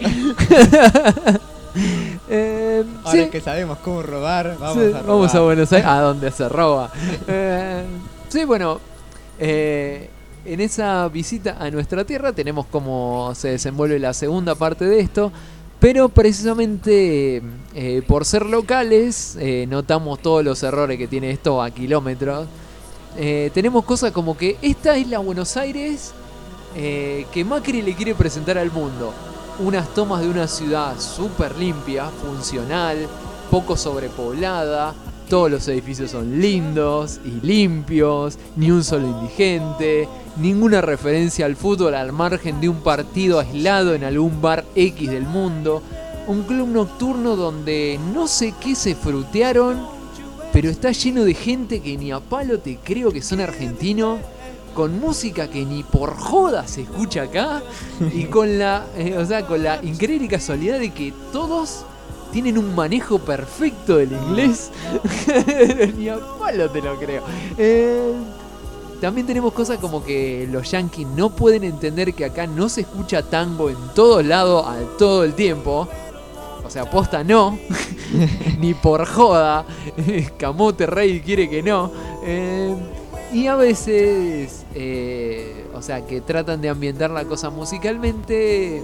eh, Ahora sí. que sabemos cómo robar, vamos sí, a robar. Vamos a Buenos Aires, a donde se roba. eh, sí, bueno, eh, en esa visita a nuestra tierra tenemos cómo se desenvuelve la segunda parte de esto. Pero precisamente eh, por ser locales, eh, notamos todos los errores que tiene esto a kilómetros. Eh, tenemos cosas como que esta es la Buenos Aires eh, que Macri le quiere presentar al mundo. Unas tomas de una ciudad súper limpia, funcional, poco sobrepoblada. Todos los edificios son lindos y limpios, ni un solo indigente, ninguna referencia al fútbol al margen de un partido aislado en algún bar X del mundo. Un club nocturno donde no sé qué se frutearon, pero está lleno de gente que ni a palo te creo que son argentinos, con música que ni por joda se escucha acá, y con la, eh, o sea, con la increíble casualidad de que todos tienen un manejo perfecto del inglés. Ni a palo te lo creo. Eh, también tenemos cosas como que los yankees no pueden entender que acá no se escucha tango en todos lados a todo el tiempo. O sea, posta no. Ni por joda. Camote Rey quiere que no. Eh, y a veces, eh, o sea, que tratan de ambientar la cosa musicalmente.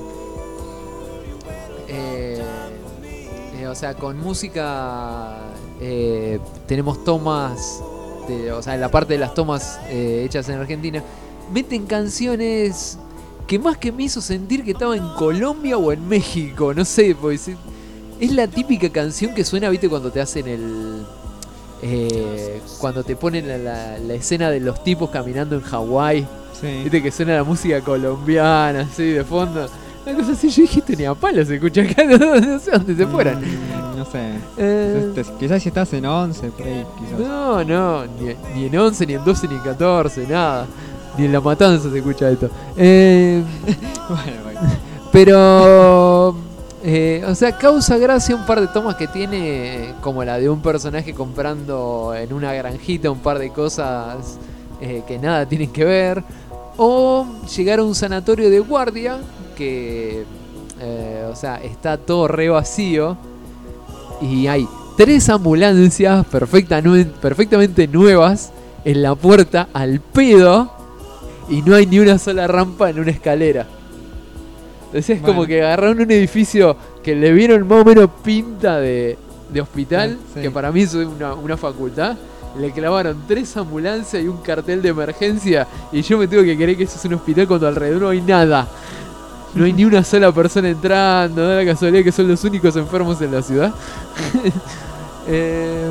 Eh, O sea, con música eh, tenemos tomas, de, o sea, en la parte de las tomas eh, hechas en Argentina, meten canciones que más que me hizo sentir que estaba en Colombia o en México, no sé, pues es la típica canción que suena, viste, cuando te hacen el... Eh, cuando te ponen la, la, la escena de los tipos caminando en Hawái, sí. Viste que suena la música colombiana, así de fondo. Una cosa así, yo dije, esto ni a palo se escucha acá, no, no sé dónde se fueran. Mm, no sé. Eh, quizás, quizás si estás en once, por ahí, quizás. No, no, ni, ni en once, ni en doce, ni en catorce, nada. Ni en La Matanza se escucha esto. Eh, bueno, bueno. Pero, eh, o sea, causa gracia un par de tomas que tiene, como la de un personaje comprando en una granjita un par de cosas eh, que nada tienen que ver. O llegar a un sanatorio de guardia que, eh, o sea, está todo re vacío y hay tres ambulancias perfecta, nue- perfectamente nuevas en la puerta al pedo y no hay ni una sola rampa en una escalera. Entonces es Bueno. como que agarraron un edificio que le vieron más o menos pinta de, de hospital, Sí. que para mí eso es una, una facultad. Le clavaron tres ambulancias y un cartel de emergencia y yo me tengo que creer que eso es un hospital cuando alrededor no hay nada. No hay ni una sola persona entrando, da la casualidad que son los únicos enfermos en la ciudad. eh...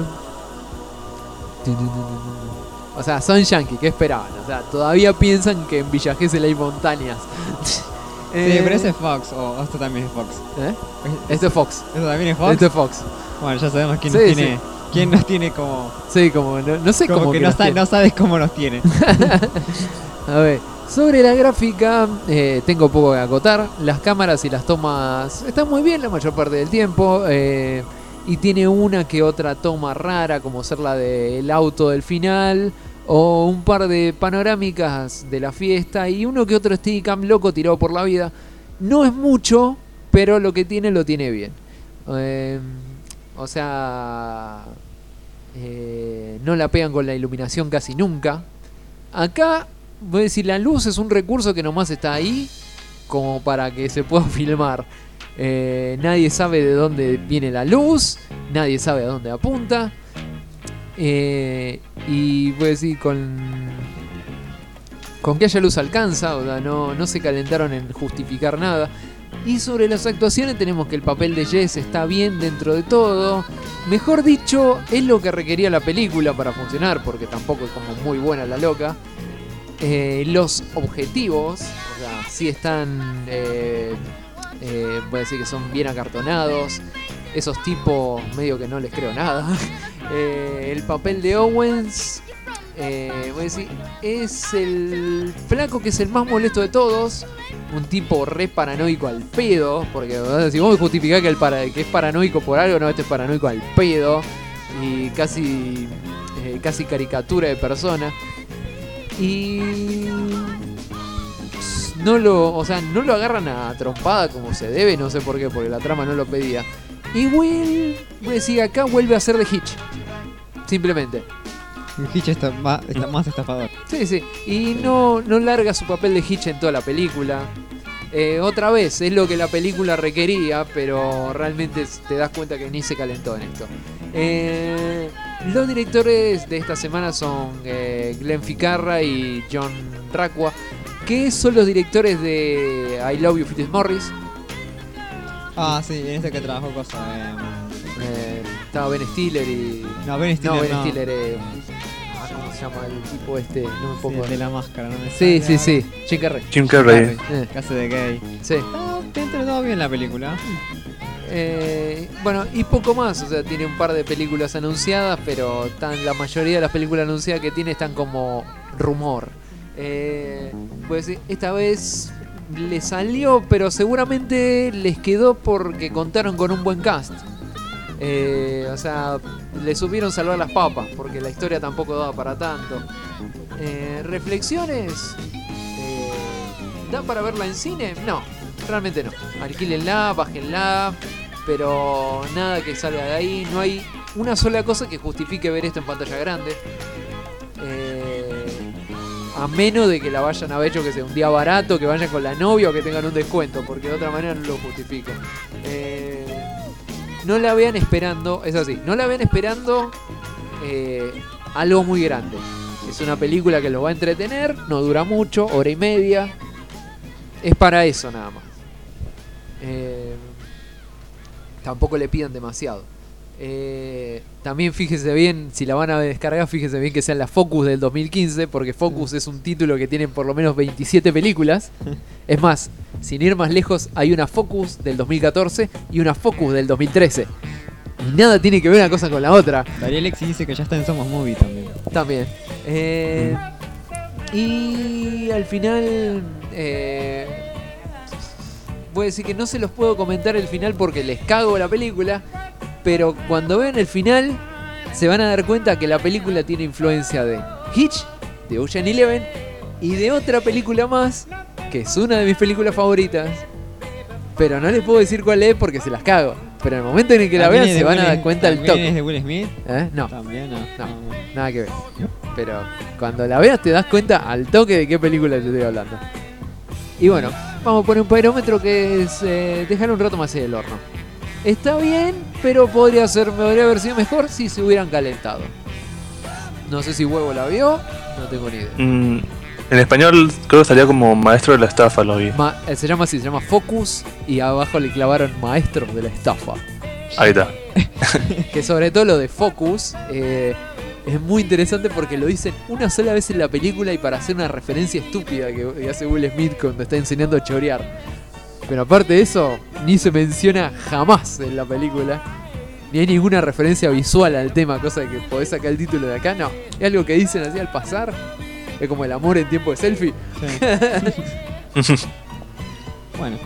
O sea, son yankees, ¿qué esperaban? O sea, todavía piensan que en Villa Gesell hay montañas. Sí, Eh, pero ese es Fox, o esto también es Fox. ¿Eh? Esto es Fox. ¿Esto también es Fox? Esto es Fox. Bueno, ya sabemos quién Sí, nos sí. tiene. ¿Quién nos tiene como.? Sí, como, no, no sé como cómo que, que no, nos sa- tiene. no sabes cómo nos tiene. A ver, sobre la gráfica, eh, tengo poco que acotar. Las cámaras y las tomas están muy bien la mayor parte del tiempo. eh, y tiene una que otra toma rara, como ser la del auto del final. O un par de panorámicas de la fiesta. Y uno que otro Steadicam loco tirado por la vida. No es mucho, pero lo que tiene lo tiene bien. Eh, o sea, eh, no la pegan con la iluminación casi nunca. Acá, voy a decir, la luz es un recurso que nomás está ahí como para que se pueda filmar. Eh, nadie sabe de dónde viene la luz, nadie sabe a dónde apunta. Eh, y voy a decir, con, con que haya luz alcanza, o sea, no, no se calentaron en justificar nada. Y sobre las actuaciones tenemos que el papel de Jess está bien dentro de todo. Mejor dicho, es lo que requería la película para funcionar, porque tampoco es como muy buena la loca. Eh, los objetivos, o sea, sí están, eh, eh, voy a decir que son bien acartonados. Esos tipos medio que no les creo nada. Eh, el papel de Owens, eh, voy a decir, es el flaco que es el más molesto de todos. Un tipo re paranoico al pedo. Porque o sea, si vos me justificás que, el para, que es paranoico por algo, no, este es paranoico al pedo. Y casi, eh, casi caricatura de persona. Y no lo, o sea, no lo agarran a trompada como se debe, no sé por qué, porque la trama no lo pedía. Y Will, voy a decir, acá vuelve a ser de Hitch. Simplemente. Hitch está más, está más estafador. Sí, sí. Y no, no larga su papel de Hitch en toda la película. Eh, otra vez, es lo que la película requería, pero realmente te das cuenta que ni se calentó en esto. Eh, los directores de esta semana son eh, Glenn Ficarra y John Raqua, que son los directores de I Love You, Phyllis Morris. Ah, sí, en este que trabajó cosa. Eh, Eh, estaba Ben Stiller y... No, Ben Stiller No, Ben no. Stiller, eh, ah, ¿cómo se llama el tipo este? No me sí, pongo... de la máscara, ¿no? Me Sí, sale sí, ahora. sí. Jim Carrey. Jim Carrey. Eh, Que hace de gay. sí. Ah, dentro de todo bien la película. Eh, bueno, y poco más, o sea, tiene un par de películas anunciadas, pero tan, la mayoría de las películas anunciadas que tiene están como rumor. Eh, pues esta vez le salió, pero seguramente les quedó porque contaron con un buen cast. Eh, o sea, le supieron salvar las papas, porque la historia tampoco daba para tanto. Eh, ¿Reflexiones? Eh, ¿Da para verla en cine? No, realmente no. Alquílenla, bájenla, pero nada que salga de ahí. No hay una sola cosa que justifique ver esto en pantalla grande. Eh, a menos de que la vayan a ver, yo que sea un día barato, que vayan con la novia o que tengan un descuento, porque de otra manera no lo justifico. Eh, no la vean esperando, es así, no la vean esperando eh, algo muy grande. Es una película que los va a entretener, no dura mucho, hora y media. Es para eso nada más. Eh, tampoco le pidan demasiado. Eh, también fíjese bien, si la van a descargar, fíjese bien que sea la Focus del dos mil quince, porque Focus es un título que tiene por lo menos veintisiete películas. Es más, sin ir más lejos, hay una Focus del dos mil catorce y una Focus del dos mil trece. Y nada tiene que ver una cosa con la otra. Darío Alexi dice que ya está en Somos Movie también. También. Eh, y al final... Eh, voy a decir que no se los puedo comentar el final porque les cago la película. Pero cuando vean el final, se van a dar cuenta que la película tiene influencia de Hitch, de Ocean Eleven y de otra película más, que es una de mis películas favoritas. Pero no les puedo decir cuál es porque se las cago. pero en el momento en el que la vean se van a dar cuenta al toque. ¿También es de Will Smith? ¿Eh? No. También no. No, nada que ver. Pero cuando la veas te das cuenta al toque de qué película te estoy hablando. Y bueno, vamos a poner un parómetro que es eh, dejar un rato más en el horno. Está bien, pero podría ser, podría haber sido mejor si se hubieran calentado. No sé si Huevo la vio, no tengo ni idea. Mm, en español creo que salía como maestro de la estafa, lo vi. Ma- eh, se llama así, se llama Focus y abajo le clavaron maestro de la estafa. Ahí está. Que sobre todo lo de Focus eh, es muy interesante porque lo dicen una sola vez en la película y para hacer una referencia estúpida que, que hace Will Smith cuando está enseñando a chorear. Pero aparte de eso, ni se menciona jamás en la película. Ni hay ninguna referencia visual al tema, cosa de que podés sacar el título de acá. No, es algo que dicen así al pasar. Es como el amor en tiempo de selfie. Sí. Bueno.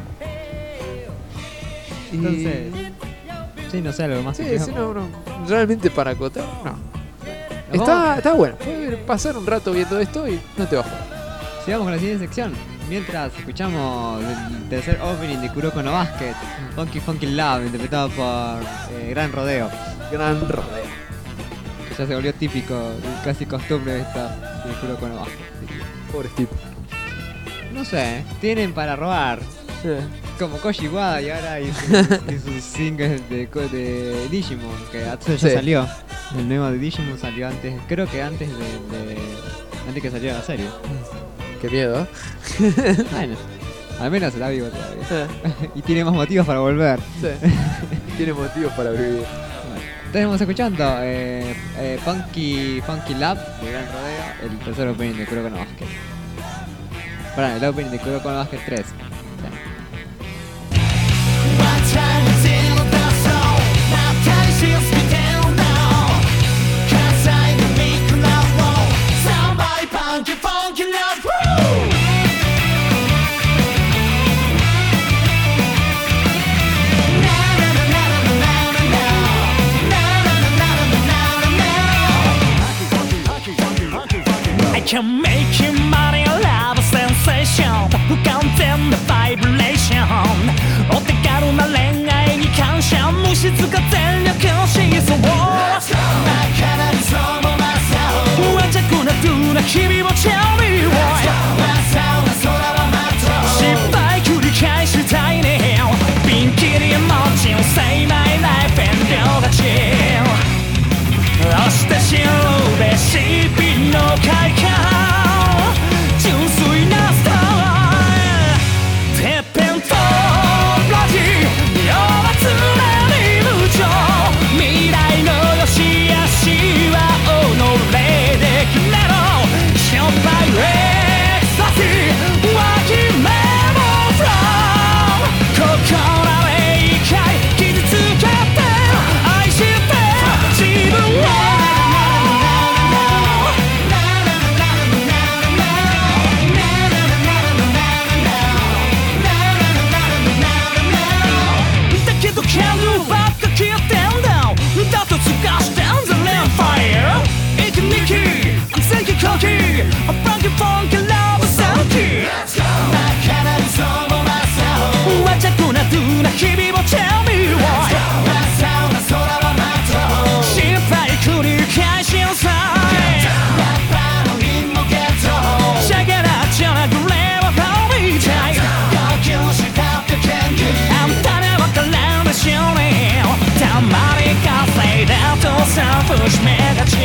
Y- Entonces. Sí, no sé, algo más. Sí, que sí, no, no. Realmente para acotar, no. Nos Está, vamos- está bueno. Puedes pasar un rato viendo esto y no te va a joder. Sigamos con la siguiente sección. Mientras escuchamos el tercer opening de Kuroko no Basket, Funky Funky Love, interpretado por eh, Gran Rodeo. Gran rodeo. Que ya se volvió típico, casi costumbre de esta de Kuroko no Basket. Pobres tipos. No sé, tienen para robar. Como Koji Wada y ahora y sus, y sus singles de, co- de Digimon, que ya Sí. salió. El nuevo de Digimon salió antes, creo que antes de, de antes que saliera la serie. Qué miedo, ¿eh? Bueno, al menos será vivo todavía. Y tiene más motivos para volver. Sí. Tiene motivos para vivir. Estamos escuchando eh, eh, Funky Funky Lab de Gran Rodeo, el tercer opening de Kuroko no Basket. Perdón, el opening de Kuroko no Basket tres. I can make you money, love sensation 不完全なバイブレーションお手軽な恋愛に感謝無質が全力疾走わちゃくな風な日々を Tell me why 失敗繰り返したいねピンキリエモーション Say my life and 両立ち押して死ぬレシピの快感純粋なスタイルてっぺんとラジ世は常に無情未来の良し悪しは己で決めろ失敗エクサシー脇目もフロー心で一回傷つけて愛して自分をだけどキャンドルばっか消えてんだだとすかしてんぜレンファイア息抜き I'm thinking cocky I'm funky funky love funky わちゃくな風な日々を Tell me why 心配繰り返しなさいシャゲラじゃなくれは顔みたいあんたにわからんでしょうねたまに稼いだとさ節目がち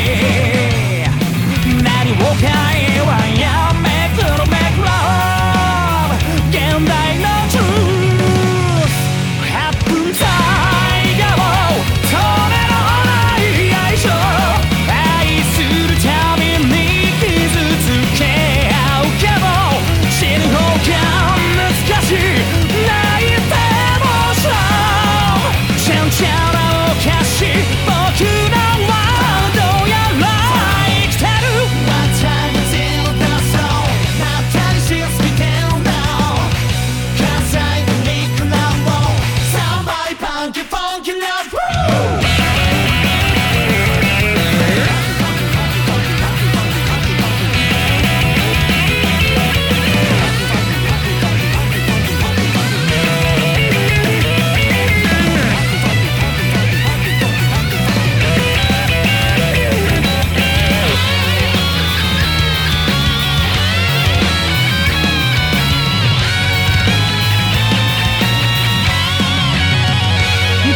何を変えはやめくるめくろ現代の Truth はっぷん最後止められない愛情愛するたびに傷つけ合うけど死ぬ方が難しい泣いてもしろちゃんちゃらおかしい僕らはどうやら生きてる One time until the soul Now time she's speaking now 関西の肉卵三倍パンキファンキラブ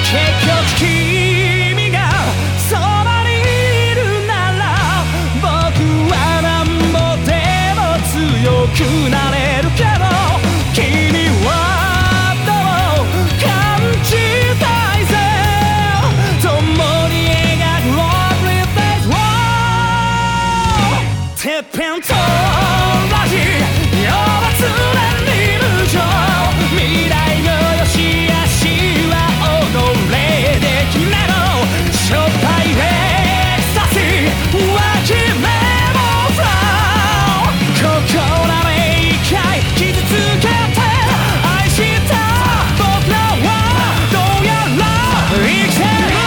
結局君がそばにいるなら僕はなんぼでも強くなれるけど君はどう感じたいぜ共に描く Everything's Wrong てっぺんと同じ世は常に無情未来の良し悪しは己で決めろしょっぱいエクスタシー脇目もフラウ心め一回傷つけて愛した僕らはどうやら生きてる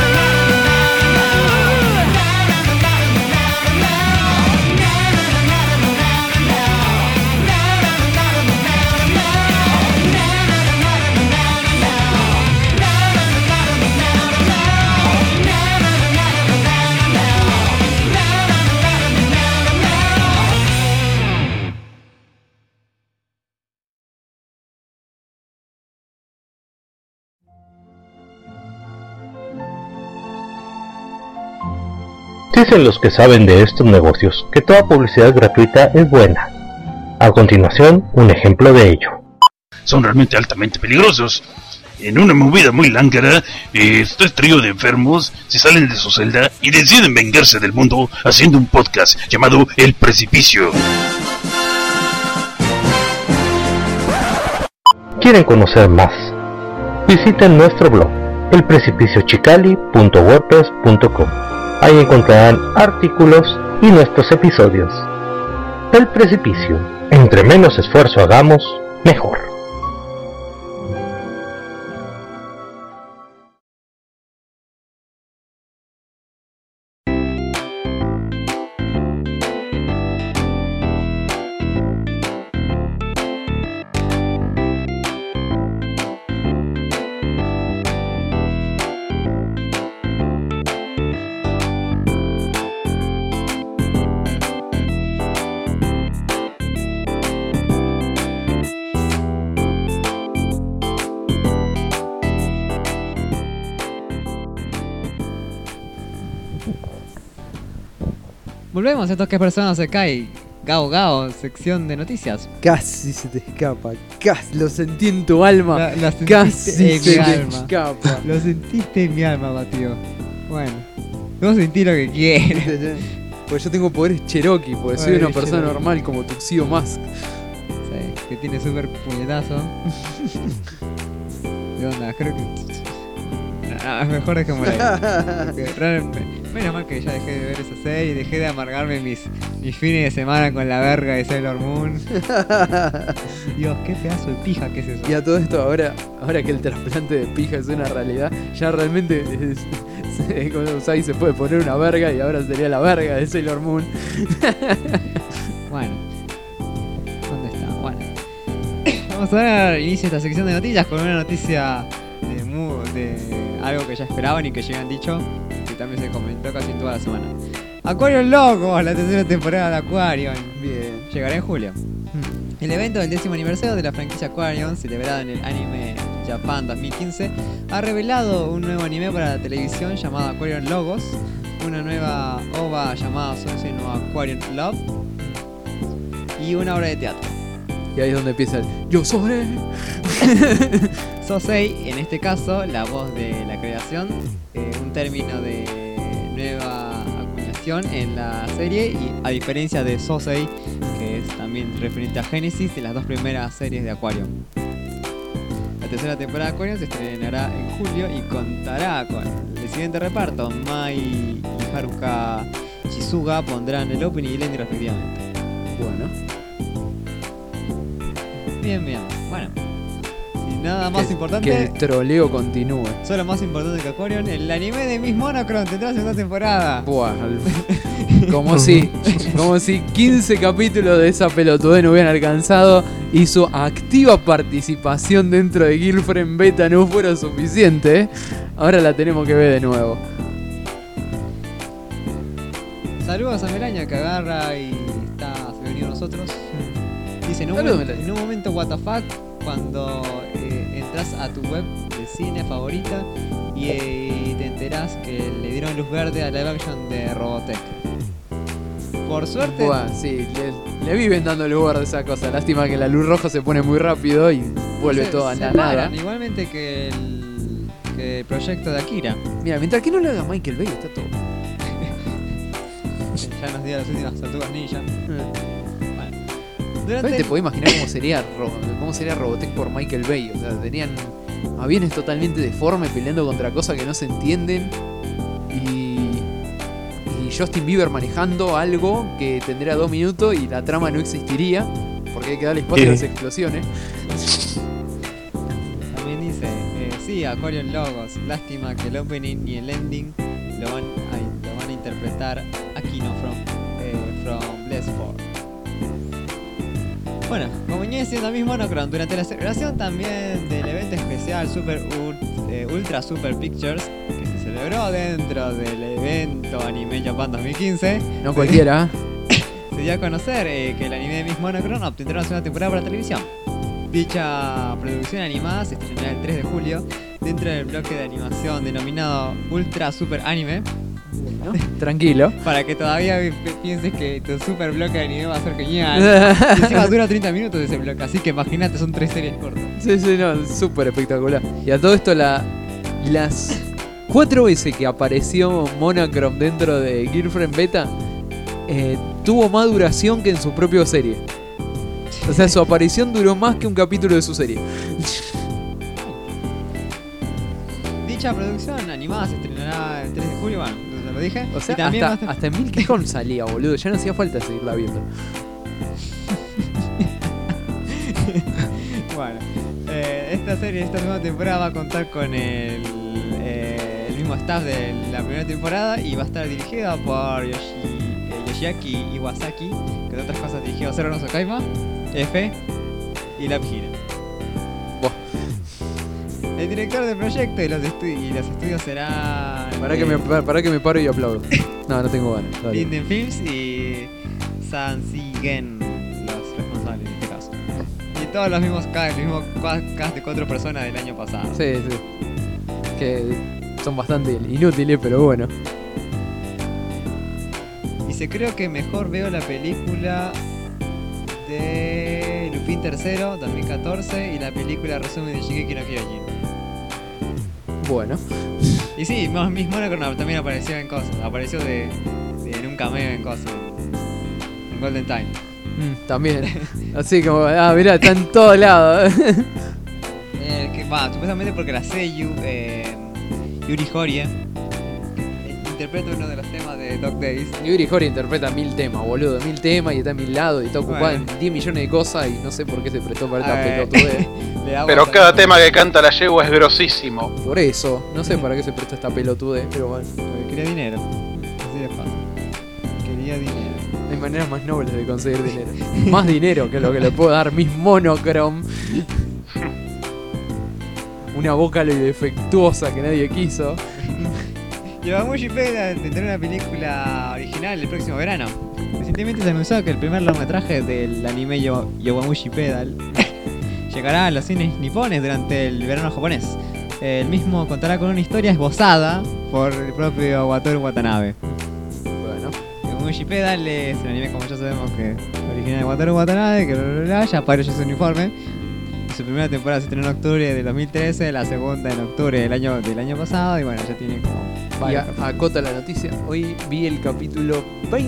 Dicen los que saben de estos negocios que toda publicidad gratuita es buena. A continuación, un ejemplo de ello. Son realmente altamente peligrosos. En una movida muy lángara, este trío de enfermos se salen de su celda y deciden vengarse del mundo haciendo un podcast llamado El Precipicio. ¿Quieren conocer más? Visiten nuestro blog, el precipicio chicali punto wordpress punto com. Ahí encontrarán artículos y nuestros episodios. El Precipicio. Entre menos esfuerzo hagamos, mejor. Volvemos a estos que personas se cae. Gao Gao, sección de noticias. Casi se te escapa, casi lo sentí en tu alma. La, la casi en se mi te alma. escapa. Lo sentiste en mi alma, Mateo. Bueno, vos sentís lo que quieres. Pues yo tengo poderes Cherokee, porque soy Poderes una persona Cherokee. normal como Tuxedo Mask. Sí, que tiene súper puñetazo. ¿Qué onda? Creo que... Ah, es mejor dejémosla ahí. Porque realmente- Menos mal que ya dejé de ver esa serie y dejé de amargarme mis, mis fines de semana con la verga de Sailor Moon. Dios, qué pedazo de pija que es eso. Y a todo esto, ahora, ahora que el trasplante de pija es una realidad, ya realmente es, es, como Usagi se puede poner una verga y ahora sería la verga de Sailor Moon. Bueno, ¿dónde está? Bueno, vamos a dar inicio a esta sección de noticias con una noticia de, mu- de algo que ya esperaban y que ya habían dicho, que también se comentó casi toda la semana. Aquarion Locos, la tercera temporada de Aquarion. Bien. Llegará en julio. El evento del décimo aniversario de la franquicia Aquarion, celebrado en el Anime Japan dos mil quince, ha revelado un nuevo anime para la televisión llamado Aquarion Logos, una nueva O V A llamada Sensei no Aquarion Love y una obra de teatro. Y ahí es donde empieza el Yo soy. Sosei, en este caso, la voz de la creación, eh, un término de nueva acuñación en la serie, y a diferencia de Sosei, que es también referente a Genesis, de las dos primeras series de Aquarium. La tercera temporada de Aquarium se estrenará en julio y contará con el siguiente reparto. Mai y Haruka Shizuga pondrán el opening y el ending respectivamente. Bueno. Bien, bien. Bueno. Y nada más Que- importante. Que el troleo continúe. Solo más importante que Aquarion, el anime de Miss Monochrome tendrá segunda temporada. Buah, al- como si, como si quince capítulos de esa pelotudez no hubieran alcanzado y su activa participación dentro de Girlfriend Beta no fuera suficiente, ¿eh? Ahora la tenemos que ver de nuevo. Saludos a Melaña que agarra y está se unido a nosotros. Dice, en un, Saludos, momento, Melaña. en un momento what the fuck, cuando eh, entras a tu web de cine favorita y te enterás que le dieron luz verde a live action de Robotech. Por suerte. Buah, sí, le, le viven dando lugar a esa cosa. Lástima que la luz roja se pone muy rápido y vuelve se, todo a se la paran, nada. Igualmente que el, que el proyecto de Akira. Mira, mientras que no lo haga Michael Bay, está todo. Ya nos dio las últimas tortugas ninja. Bueno. Durante... ¿Te podés imaginar cómo sería, cómo sería Robotech por Michael Bay? O sea, tenían aviones totalmente deformes peleando contra cosas que no se entienden. Y... Y Justin Bieber manejando algo que tendría dos minutos y la trama no existiría. Porque hay que darle espacio a las explosiones. También dice, eh, sí, Aquarium Logos. Lástima que el opening y el ending lo van a, lo van a interpretar Aquino from, eh, from Blessford. Bueno, como venía diciendo mismo Monochrome, durante la celebración también del evento especial Super Ult- eh, Ultra Super Pictures, que se celebró dentro del evento Anime Japan dos mil quince. No cualquiera. Se dio a conocer eh, que el anime de Miss Monochrome obtendrá una segunda temporada para televisión. Dicha producción animada se estrenará el tres de julio dentro del bloque de animación denominado Ultra Super Anime. ¿No? Tranquilo. Para que todavía pienses que tu super bloque de anime va a ser genial. Y encima dura treinta minutos ese bloque, así que imagínate, son tres series cortas. Sí, sí, no, súper espectacular. Y a todo esto, la, las cuatro veces que apareció Monochrome dentro de Girlfriend Beta, eh, tuvo más duración que en su propia serie. O sea, su aparición duró más que un capítulo de su serie. Dicha producción animada se estrenará el tres de julio, bueno, ya lo dije. O sea, y también hasta, hasta en Milky Home salía, boludo. Ya no hacía falta seguirla viendo. Bueno, eh, esta serie, esta nueva temporada va a contar con el, eh, el mismo staff de la primera temporada y va a estar dirigida por Yoshi, eh, Yoshiaki Iwasaki, que de otras cosas dirigió Zero no Sokaima, F y Lab Hero. El director del proyecto y los, estu y los estudios serán... Para que, me, para que me paro y aplaudo. No, no tengo ganas. Linden Films y Sansigen, los responsables en este caso. Y todos los mismos cast, el mismo cast de cuatro personas del año pasado. Sí, sí. Que son bastante inútiles, pero bueno. Y se creo que mejor veo la película de Lupin tercero, dos mil catorce, y la película resumen de Shingeki no Kyojin. Bueno. Y sí, Miss Monochrome también apareció en cosas. Apareció de, de, en un cameo en cosas. En, en Golden Time. Mm, también. Así como, ah, mirá, está en todos lados. eh, que va, supuestamente porque la Seiyu, eh, Yuri Horie, eh, interpreta uno de los temas de Dog Days. Yuri Horie interpreta mil temas, boludo. Mil temas y está a mil lados y está ocupado bueno. en diez millones de cosas y no sé por qué se prestó para esta pelotudez. Pero cada tema que canta la yegua es grosísimo. Por eso, no sé para qué se presta esta pelotudez, pero bueno. Porque quería dinero. Así de fácil. Quería dinero. Hay maneras más nobles de conseguir dinero. Más dinero que lo que le puedo dar Miss Monochrome. Una Vocaloid defectuosa que nadie quiso. Yowamushi Pedal tendrá una película original el próximo verano. Recientemente se anunció que el primer largometraje del anime Yo Yowamushi Pedal llegará a los cines nipones durante el verano japonés. El mismo contará con una historia esbozada por el propio Wataru Watanabe. Bueno. Yowamushi Pedal es el anime, como ya sabemos, que original de Wataru Watanabe, que bla, bla, bla, ya aparece su uniforme. Su primera temporada se estrenó en octubre del dos mil trece, la segunda en octubre del año, del año pasado, y bueno, ya tiene como... Y a, acota la noticia. Hoy vi el capítulo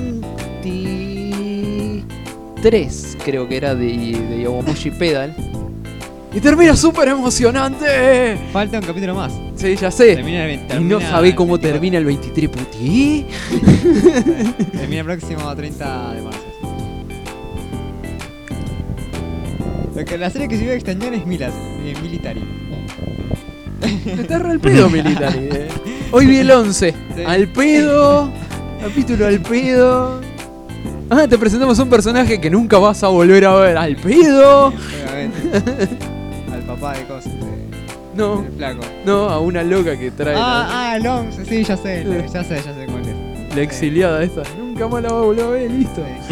veintitrés, creo que era de, de Yowamushi Pedal. Y termina súper emocionante. Falta un capítulo más. Sí, ya sé. Termina el, y termina no sabés cómo el termina el veintitrés, puti. Termina el próximo treinta de marzo. Lo que la serie que se iba a extender es Milas, eh, Military. Está re al pedo Military. Eh. Hoy vi el once. Sí. Al pedo. Capítulo al pedo. Ah, te presentamos un personaje que nunca vas a volver a ver. Al pedo. Al papá de cosas. De, no. del flaco. No, a una loca que trae. Ah, la... ah, el once. Sí, ya sé. Sí. Ya sé, ya sé cuál es. La exiliada esta. Nunca más la va a volver a ver. Listo. Sí.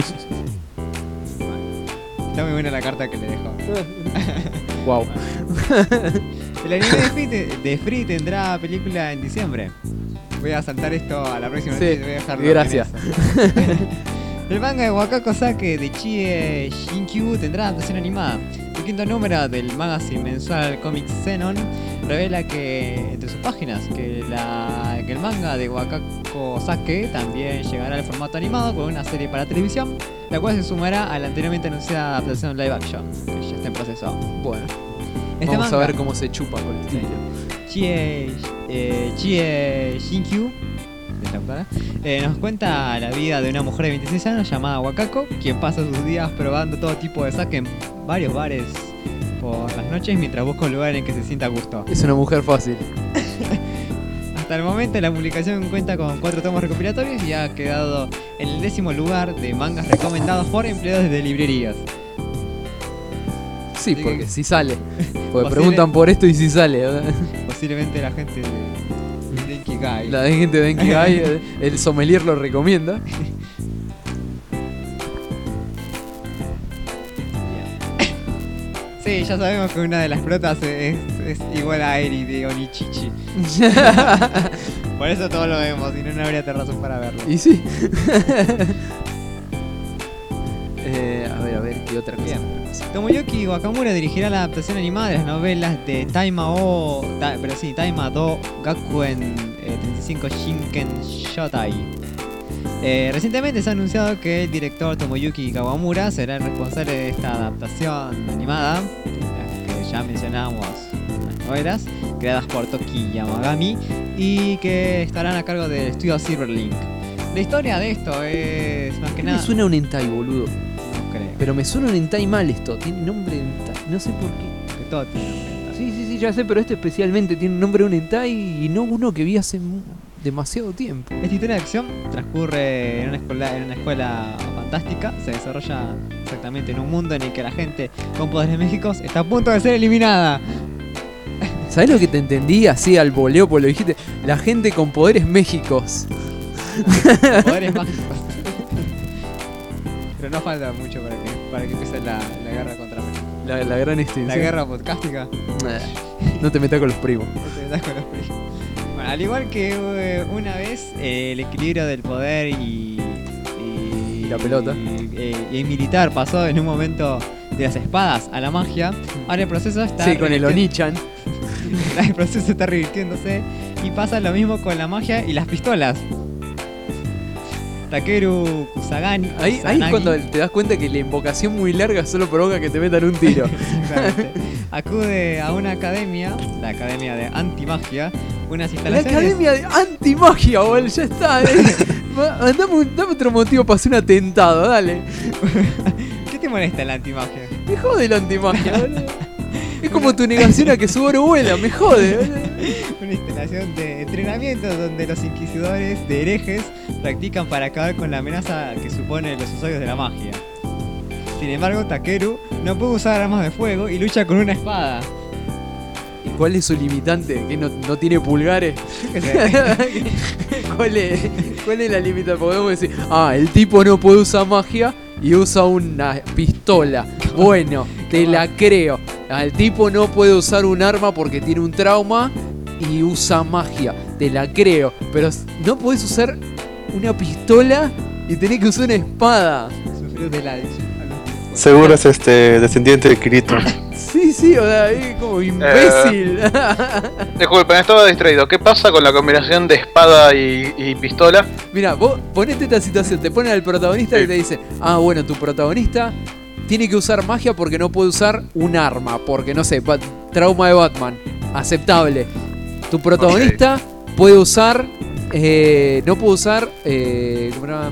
Está muy buena la carta que le dejó. Wow. El anime de Free, te- de Free tendrá película en diciembre. Voy a saltar esto a la próxima. Sí, vez y voy a dejarlo gracias. en eso. El manga de Wakako Sake de Chie Shinkyu tendrá adaptación animada. El quinto número del magazine mensual Comics Xenon revela que, entre sus páginas, que, la, que el manga de Wakako Sake también llegará al formato animado con una serie para televisión, la cual se sumará a la anteriormente anunciada adaptación live action, que ya está en proceso. Bueno, Este vamos manga- a ver cómo se chupa con el estilo. Chie, eh, Chie Shinkyu de esta autora, eh, nos cuenta la vida de una mujer de veintiséis años llamada Wakako, quien pasa sus días probando todo tipo de sake en varios bares por las noches mientras busca un lugar en el que se sienta a gusto. Es una mujer fácil. Hasta el momento la publicación cuenta con cuatro tomos recopilatorios y ha quedado en el décimo lugar de mangas recomendados por empleados de librerías. Sí, porque si sale. Porque Posible- preguntan por esto y si sale. ¿verdad? Posiblemente la gente de, de Ikigai. La gente de Enkigai, el, el sommelier lo recomienda. Sí, ya sabemos que una de las protas es, es igual a Eri de Onichichi. Por eso todos lo vemos, y no, no habría otra razón para verlo. Y sí. eh, a ver, a ver, ¿qué otra cosa? Bien. Tomoyuki Wakamura dirigirá la adaptación animada de las novelas de Taima o... Ta- pero sí, Taima do Gakuen eh, treinta y cinco Shinken Shotai. Eh, recientemente se ha anunciado que el director Tomoyuki Kawamura será el responsable de esta adaptación animada, que ya mencionamos las novelas, creadas por Toki Yamagami, y que estarán a cargo del estudio Silverlink. La historia de esto es más que Me nada... suena un hentai, boludo. No creo. Pero me suena un hentai mal esto. Tiene nombre de hentai. No sé por qué. Que todo tiene nombre de hentai. Sí, sí, sí, ya sé, pero este especialmente tiene un nombre de un hentai y no uno que vi hace mu- demasiado tiempo. Esta historia de acción transcurre en una, escuela, en una escuela fantástica. Se desarrolla exactamente en un mundo en el que la gente con poderes mágicos está a punto de ser eliminada. ¿Sabés lo que te entendí así al voleo? Porque lo dijiste. La gente con poderes mágicos. Poderes mágicos. Pero no falta mucho para que, para que empiece la, la guerra contra México. La, la gran extensión. La guerra podcástica. No te metas con los primos. No te metas con los primos. Bueno, al igual que eh, una vez, eh, el equilibrio del poder y. y, Y la pelota. Y, eh, y el militar pasó en un momento de las espadas a la magia. Ahora el proceso está. Sí, con el revirtiendo- Onichan. El proceso está revirtiéndose. Y pasa lo mismo con la magia y las pistolas. Takeru Kusagani. Ahí, ahí es Kusanagi, cuando te das cuenta que la invocación muy larga solo provoca que te metan un tiro. exactamente, acude a una academia, la academia de antimagia, unas La instalaciones. academia de antimagia, bol, ya está. eh. Va, Dame, un- dame otro motivo para hacer un atentado, dale. ¿Qué te molesta la antimagia? Me jode la antimagia, boludo. Es como tu negación a que su oro vuela, me jode, boludo. Una instalación de entrenamiento donde los inquisidores de herejes practican para acabar con la amenaza que suponen los usuarios de la magia. Sin embargo, Takeru no puede usar armas de fuego y lucha con una espada. ¿Y cuál es su limitante? ¿Que no, no tiene pulgares? Yo qué sé. ¿Cuál es, ¿Cuál es la limitante? Podemos decir, ah, el tipo no puede usar magia y usa una pistola. Bueno, te la creo. El tipo no puede usar un arma porque tiene un trauma y usa magia. Te la creo. Pero no podés usar una pistola y tenés que usar una espada. Sufrió de la adicción a los videojuegos. Seguro es este descendiente de Kirito. Sí, sí, o sea, es como imbécil. Disculpen, estaba distraído. ¿Qué pasa con la combinación de espada y, y pistola? Mira, vos ponete esta situación, te ponen al protagonista y te dicen, ah, bueno, tu protagonista tiene que usar magia porque no puede usar un arma, porque no sé, Bat- trauma de Batman, aceptable. Tu protagonista puede usar, eh, no puede usar, eh, ¿cómo era?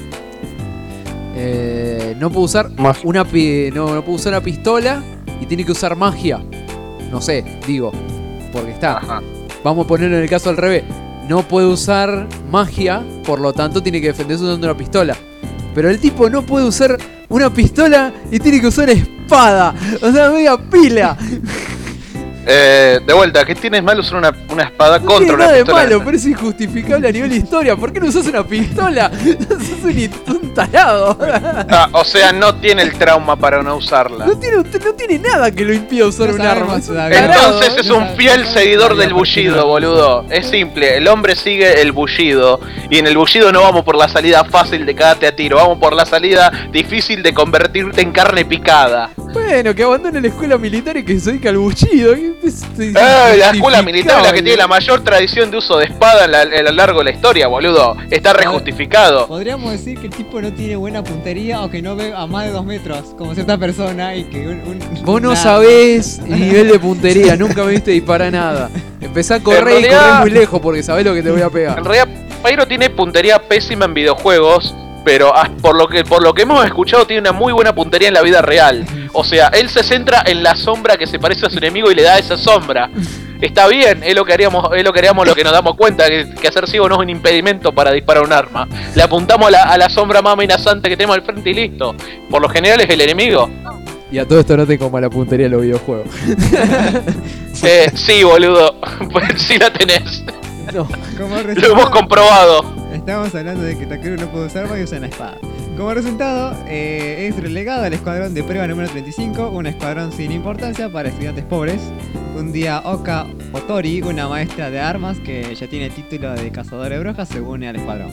Eh, no puede usar Magia. una, pi- no, no puede usar una pistola y tiene que usar magia. No sé, digo, porque está. Ajá. Vamos a ponerlo en el caso al revés. No puede usar magia, por lo tanto tiene que defenderse usando una pistola. Pero el tipo no puede usar una pistola y tiene que usar espada. O sea, media pila. Eh, de vuelta, ¿qué tienes malo usar una, una espada No contra tiene una nada de pistola? malo, pero es injustificable a nivel historia. ¿Por qué no usas una pistola? Sos un, un tarado. Ah, o sea, no tiene el trauma para no usarla. No tiene, no tiene nada que lo impida usar No un arma. sabemos Es un todavía. tarado. Entonces es un fiel seguidor del bullido, boludo. Es simple, el hombre sigue el bullido. Y en el bullido no vamos por la salida fácil de cagarte a tiro, vamos por la salida difícil de convertirte en carne picada. Bueno, que abandone la escuela militar y que se dedique al bullido. Es- es Eh, la escuela militar es la que injustificable. tiene la mayor tradición de uso de espada en la- a lo largo de la historia, boludo. Está rejustificado. Podríamos decir que el tipo no tiene buena puntería o que no ve a más de dos metros, como cierta persona, y que un... un- Vos no una- sabés el nivel de puntería, nunca me viste disparar nada. Empezá a correr En y realidad- correr muy lejos porque sabés lo que te voy a pegar. En realidad, Pyro tiene puntería pésima en videojuegos, pero ah, por lo que por lo que hemos escuchado tiene una muy buena puntería en la vida real. O sea, él se centra en la sombra que se parece a su enemigo y le da esa sombra. Está bien, es lo que haríamos, es lo que haríamos lo que nos damos cuenta, que, que hacer ciego no es un impedimento para disparar un arma. Le apuntamos a la, a la sombra más amenazante que tenemos al frente y listo. Por lo general es el enemigo. Y a todo esto no te como la puntería de los videojuegos. Eh, sí, boludo. Pues sí la tenés. No. Como Lo resultado- hemos comprobado. Estamos hablando de que Takeru no puede usar arma y usa una espada. Como resultado, eh, es relegado al escuadrón de prueba número treinta y cinco, un escuadrón sin importancia para estudiantes pobres. Un día Oka Otori, una maestra de armas que ya tiene el título de cazadora de brujas, se une al escuadrón.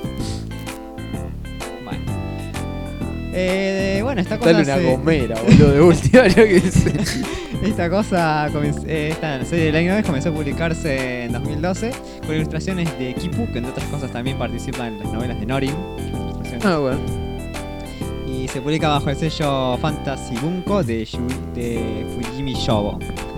Bueno. Eh, bueno, esta cosa Dale una se- gomera, boludo, de última, yo qué sé. Esta cosa, comenz- eh, esta serie de Light Novel comenzó a publicarse en dos mil doce con ilustraciones de Kipu, que entre otras cosas también participa en las novelas de Norin. Ah, bueno. Y se publica bajo el sello Fantasy Bunko de, Yu- de Fujimi Shobo.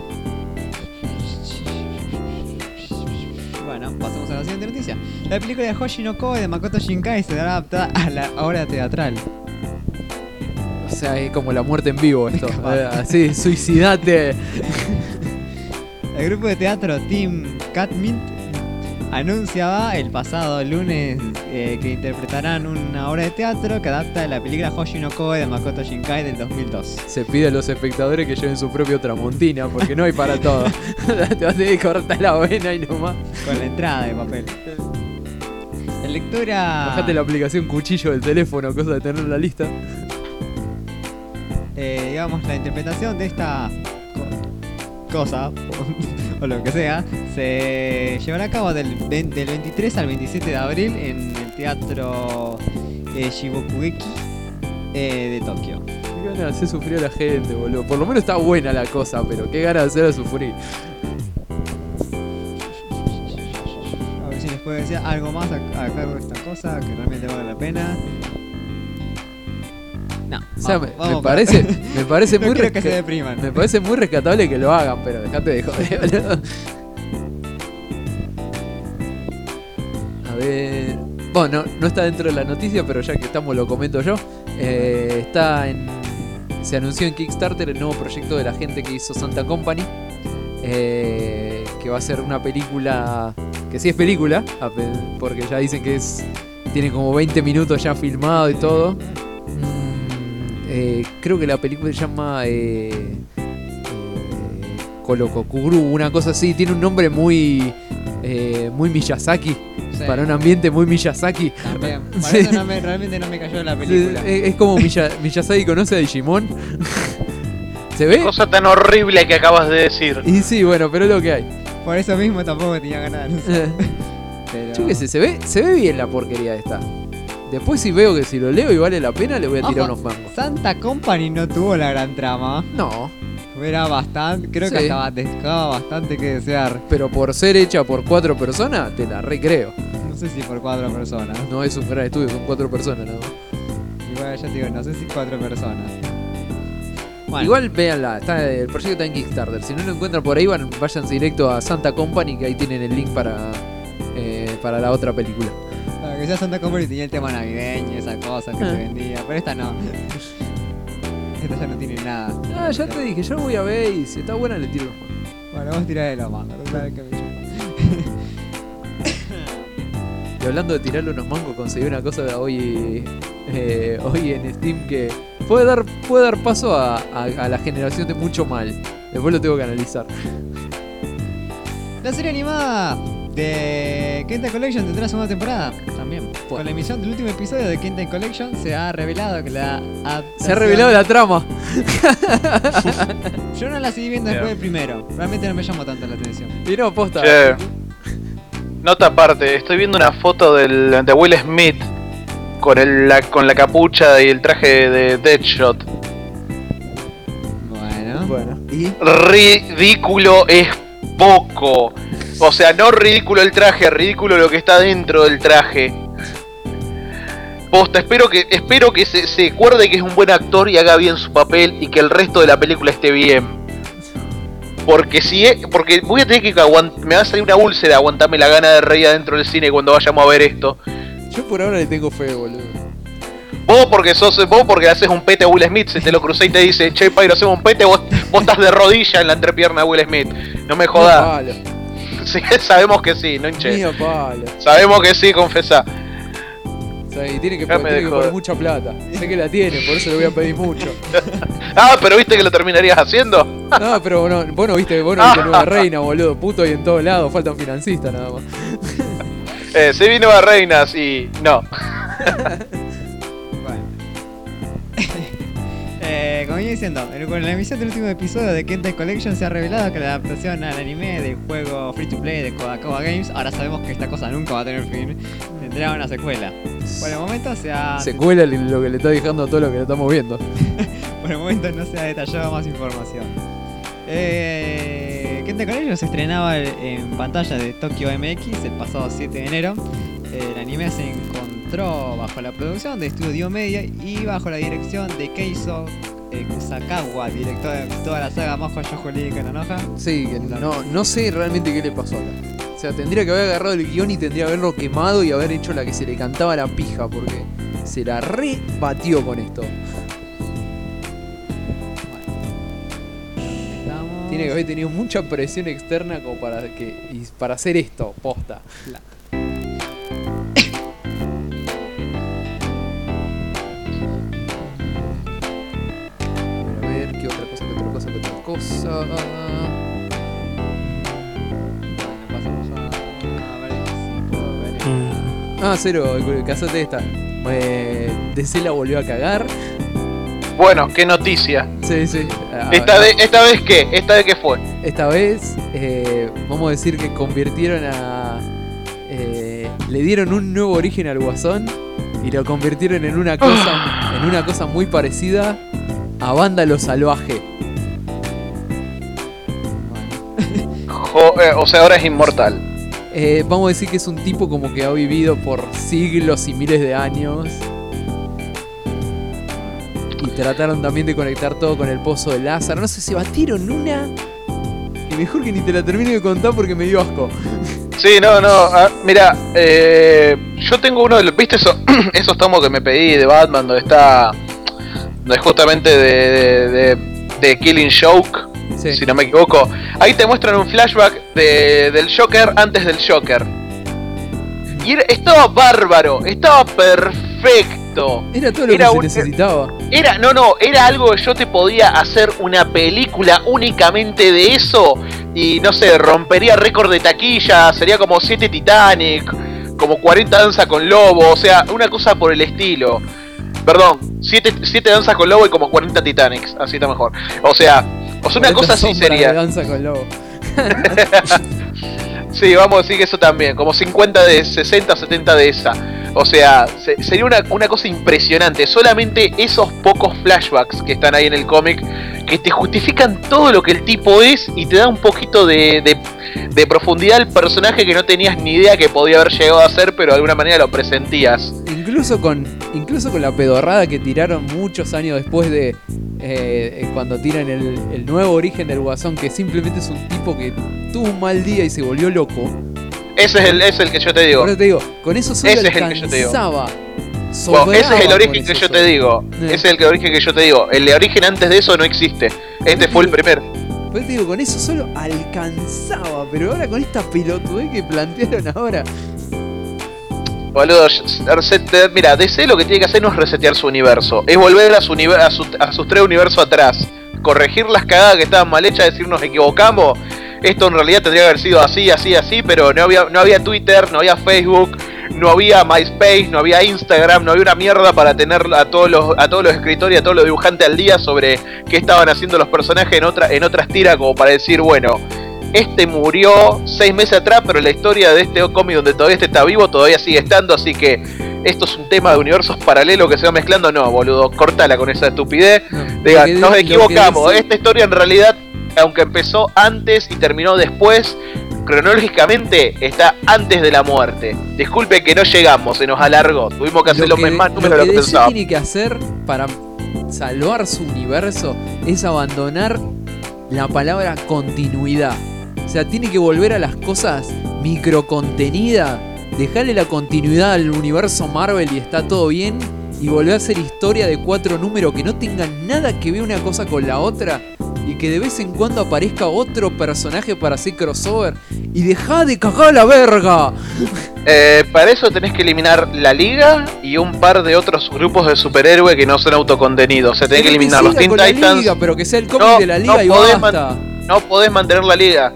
Bueno, pasamos a la siguiente noticia. La película de Hoshi no Koe de Makoto Shinkai será adaptada a la obra teatral. O sea, es como la muerte en vivo esto. Eh, Así, suicidate. El grupo de teatro Team Catmint anunciaba el pasado lunes eh, que interpretarán una obra de teatro que adapta la película Hoshi no Koe de Makoto Shinkai del dos mil dos. Se pide a los espectadores que lleven su propio tramontina, porque no hay para todo. Te vas a tener que cortar la vena y nomás. Con la entrada de papel. La lectura... Bajate la aplicación cuchillo del teléfono, cosa de tener en la lista. eh, digamos, la interpretación de esta co- cosa, o, o lo que sea, se llevará a cabo del, vein- del veintitrés al veintisiete de abril en el teatro eh, Shibokugeki eh, de Tokio. Qué ganas de hacer sufrir a la gente, boludo. Por lo menos está buena la cosa, pero qué ganas de hacerla sufrir. A ver si les puedo decir algo más a, a cargo de esta cosa que realmente vale la pena. No, O sea, vamos, me, vamos me con- parece, me parece No muy quiero que resca- se depriman. Me parece muy rescatable que lo hagan, pero dejate de joder, boludo. A ver. Bueno, no, no está dentro de la noticia, pero ya que estamos lo comento yo. Eh, está en. Se anunció en Kickstarter el nuevo proyecto de la gente que hizo Santa Company. eh, que va a ser una película. Que sí es película, a pe- porque ya dicen que es. Tiene como veinte minutos ya filmado y todo. Eh, creo que la película se llama eh, eh, Kolokokuru, una cosa así. Tiene un nombre muy eh, muy Miyazaki. Sí. Para un ambiente muy Miyazaki. También. Por Sí. eso no me- realmente no me cayó la película. Sí, es, es como Miya- Miyazaki conoce a Digimon. ¿Se ve? Cosa tan horrible que acabas de decir. Y sí, bueno, pero es lo que hay. Por eso mismo tampoco tenía ganas de anunciar. Pero... Yo qué sé, se ve, se ve bien la porquería esta. Después si veo que si lo leo y vale la pena, le voy a tirar Ojo, unos mangos. Santa Company no tuvo la gran trama. No. Era bastante, creo que Sí. hasta dejaba bastante que desear. Pero por ser hecha por cuatro personas, te la recreo. No sé si por cuatro personas. No es un gran estudio, son cuatro personas nada más. Igual ya te digo, no sé si cuatro personas. Bueno. Igual véanla, está, el proyecto está en Kickstarter. Si no lo encuentran por ahí, van, váyanse directo a Santa Company, que ahí tienen el link para, eh, para la otra película. Para que sea Santa Company tenía el tema navideño, esa cosa que Ah. se vendía. Pero esta no. Esta ya no tiene nada. Ah, ya te dije, yo voy a ver y si está buena le tiro los mangos. Bueno, vos tirá de la manga, tú sabes que me chupa. Y hablando de tirarle unos mangos, conseguí una cosa hoy, eh, hoy en Steam que puede dar, puede dar paso a, a- a la generación de mucho mal. Después lo tengo que analizar. La serie animada de Kentai Collection tendrá segunda temporada también. Con la emisión del último episodio de Kentai Collection se ha revelado que la adaptación... Se ha revelado la trama. Yo no la seguí viendo después del primero. Realmente no me llamó tanto la atención. Y no, posta. Che. Nota aparte, estoy viendo una foto del, de Will Smith con, el, la, con la capucha y el traje de Deadshot. Bueno. Bueno. ¿Y? Ridículo es poco. O sea, no ridículo el traje, ridículo lo que está dentro del traje. Posta, espero que espero que se, se acuerde que es un buen actor y haga bien su papel y que el resto de la película esté bien. Porque si es, porque voy a tener que aguantar, me va a salir una úlcera aguantarme la gana de reír adentro del cine cuando vayamos a ver esto. Yo por ahora le tengo fe, boludo. Vos porque sos, vos porque haces un pete a Will Smith, se te lo crucé y te dice, che Pyro, hacemos un pete, vos, vos estás de rodilla en la entrepierna de Will Smith. No me jodas. Sí, sabemos que sí, no hinches. Mío palo. Sabemos que sí, confesá. O sea, y tiene que, Ya poner, me tiene que dejó. poner mucha plata. Sé que la tiene, por eso le voy a pedir mucho. Ah, pero viste que lo terminarías haciendo. No, pero no, vos no viste, vos no viste Nueva Reina, boludo. Puto y en todos lados, faltan financistas nada más. Eh, se vino a Reinas y no. Eh, como iba diciendo, en- con la emisión del último episodio de Kentai Collection se ha revelado que la adaptación al anime del juego free to play de Kodakoa Games, ahora sabemos que esta cosa nunca va a tener fin, tendrá una secuela. Por el momento se ha... Secuela lo que le está dejando a todo lo que lo estamos viendo. Por el momento no se ha detallado más información. Eh, Kentai Collection se estrenaba en pantalla de Tokyo M X el pasado siete de enero. El anime se encontró bajo la producción de Studio Media y bajo la dirección de Keizo eh, Kusakawa, director de toda la saga Mahou Shoujo Lyrica no Noha. Sí, que no, no sé realmente qué le pasó acá. O sea, tendría que haber agarrado el guión y tendría que haberlo quemado y haber hecho la que se le cantaba a la pija, porque se la rebatió con esto. Estamos... Tiene que haber tenido mucha presión externa como para que y para hacer esto, posta. A ver, qué otra cosa, qué otra cosa, qué otra cosa. Bueno, pasamos a, a ver si puedo ver. Ah, cero, casate esta. Eh, D C la volvió a cagar. Bueno, qué noticia. Sí, sí. Ah, Esta, de, esta vez qué, esta vez qué fue. Esta vez, eh, vamos a decir que convirtieron a... eh, le dieron un nuevo origen al Guasón y lo convirtieron en una cosa, en una cosa muy parecida a Vándalo Salvaje. Jo- eh, o sea, ahora es inmortal. Eh, vamos a decir que es un tipo como que ha vivido por siglos y miles de años. Y trataron también de conectar todo con el pozo de Lázaro. No sé, se batieron una... que mejor que ni te la termino de contar porque me dio asco. Sí, no, no, ah, mira, eh, yo tengo uno de los, ¿viste eso, esos tomos que me pedí de Batman donde está, donde justamente de, de, de, de Killing Joke, sí. Si no me equivoco, ahí te muestran un flashback de, del Joker antes del Joker. Y era- estaba bárbaro, estaba perfecto. Era todo lo Era que un- se necesitaba. Era, no, no, era algo que yo te podía hacer una película únicamente de eso y no sé, rompería récord de taquilla, sería como siete Titanic, como cuarenta Danzas con Lobo, o sea, una cosa por el estilo. Perdón, siete Danzas con Lobo y como cuarenta Titanics, así está mejor. O sea, o sea, una cosa así Sombra de sería. Danza con Lobo. Sí, vamos a decir que eso también, como cincuenta de sesenta, setenta de esa. O sea, se- sería una, una cosa impresionante. Solamente esos pocos flashbacks que están ahí en el cómic que te justifican todo lo que el tipo es y te da un poquito de, de, de profundidad al personaje que no tenías ni idea que podía haber llegado a ser, pero de alguna manera lo presentías. Incluso con, incluso con la pedorrada que tiraron muchos años después de eh, cuando tiran el, el nuevo origen del Guasón, que simplemente es un tipo que tuvo un mal día y se volvió loco. Ese es el, ese es el que yo te digo. Por eso te digo, con eso solo Ese es el que yo te digo. alcanzaba. Bueno, ese es el sobraba origen con que eso yo te solo. digo. Eh. Ese es el que- origen que yo te digo. El de origen antes de eso no existe. Este fue el primer. Por eso te digo, con eso solo alcanzaba. Pero ahora con esta pelotudez que plantearon ahora. Boludo, reset- mira, D C lo que tiene que hacer no es resetear su universo, es volver a, su univer- a, su- a sus tres universos atrás. corregir las cagadas que estaban mal hechas, decir nos equivocamos, esto en realidad tendría que haber sido así, así, así, pero no había, no había Twitter, no había Facebook, no había MySpace, no había Instagram, no había una mierda para tener a todos los, a todos los escritores y a todos los dibujantes al día sobre qué estaban haciendo los personajes en, otra, en otras tiras, como para decir, bueno, este murió seis meses atrás, pero la historia de este cómic donde todavía este está vivo todavía sigue estando, así que esto es un tema de universos paralelos que se va mezclando. No, boludo, cortala con esa estupidez. No, Diga, nos de, equivocamos, dice... esta historia en realidad, aunque empezó antes y terminó después, cronológicamente está antes de la muerte. Disculpe que no llegamos, se nos alargó, tuvimos que hacer los más números de lo que pensábamos. Lo que tiene que hacer para salvar su universo es abandonar la palabra continuidad. O sea, tiene que volver a las cosas microcontenidas, dejarle la continuidad al universo Marvel y está todo bien, y volver a hacer historia de cuatro números que no tengan nada que ver una cosa con la otra, y que de vez en cuando aparezca otro personaje para hacer crossover, y dejá de cagar la verga. Eh, para eso tenés que eliminar la Liga y un par de otros grupos de superhéroes que no son autocontenidos. O sea, tenés que eliminar los Teen Titans. Liga, pero que sea el cómic no, de la Liga no y basta. No podés mantener la Liga.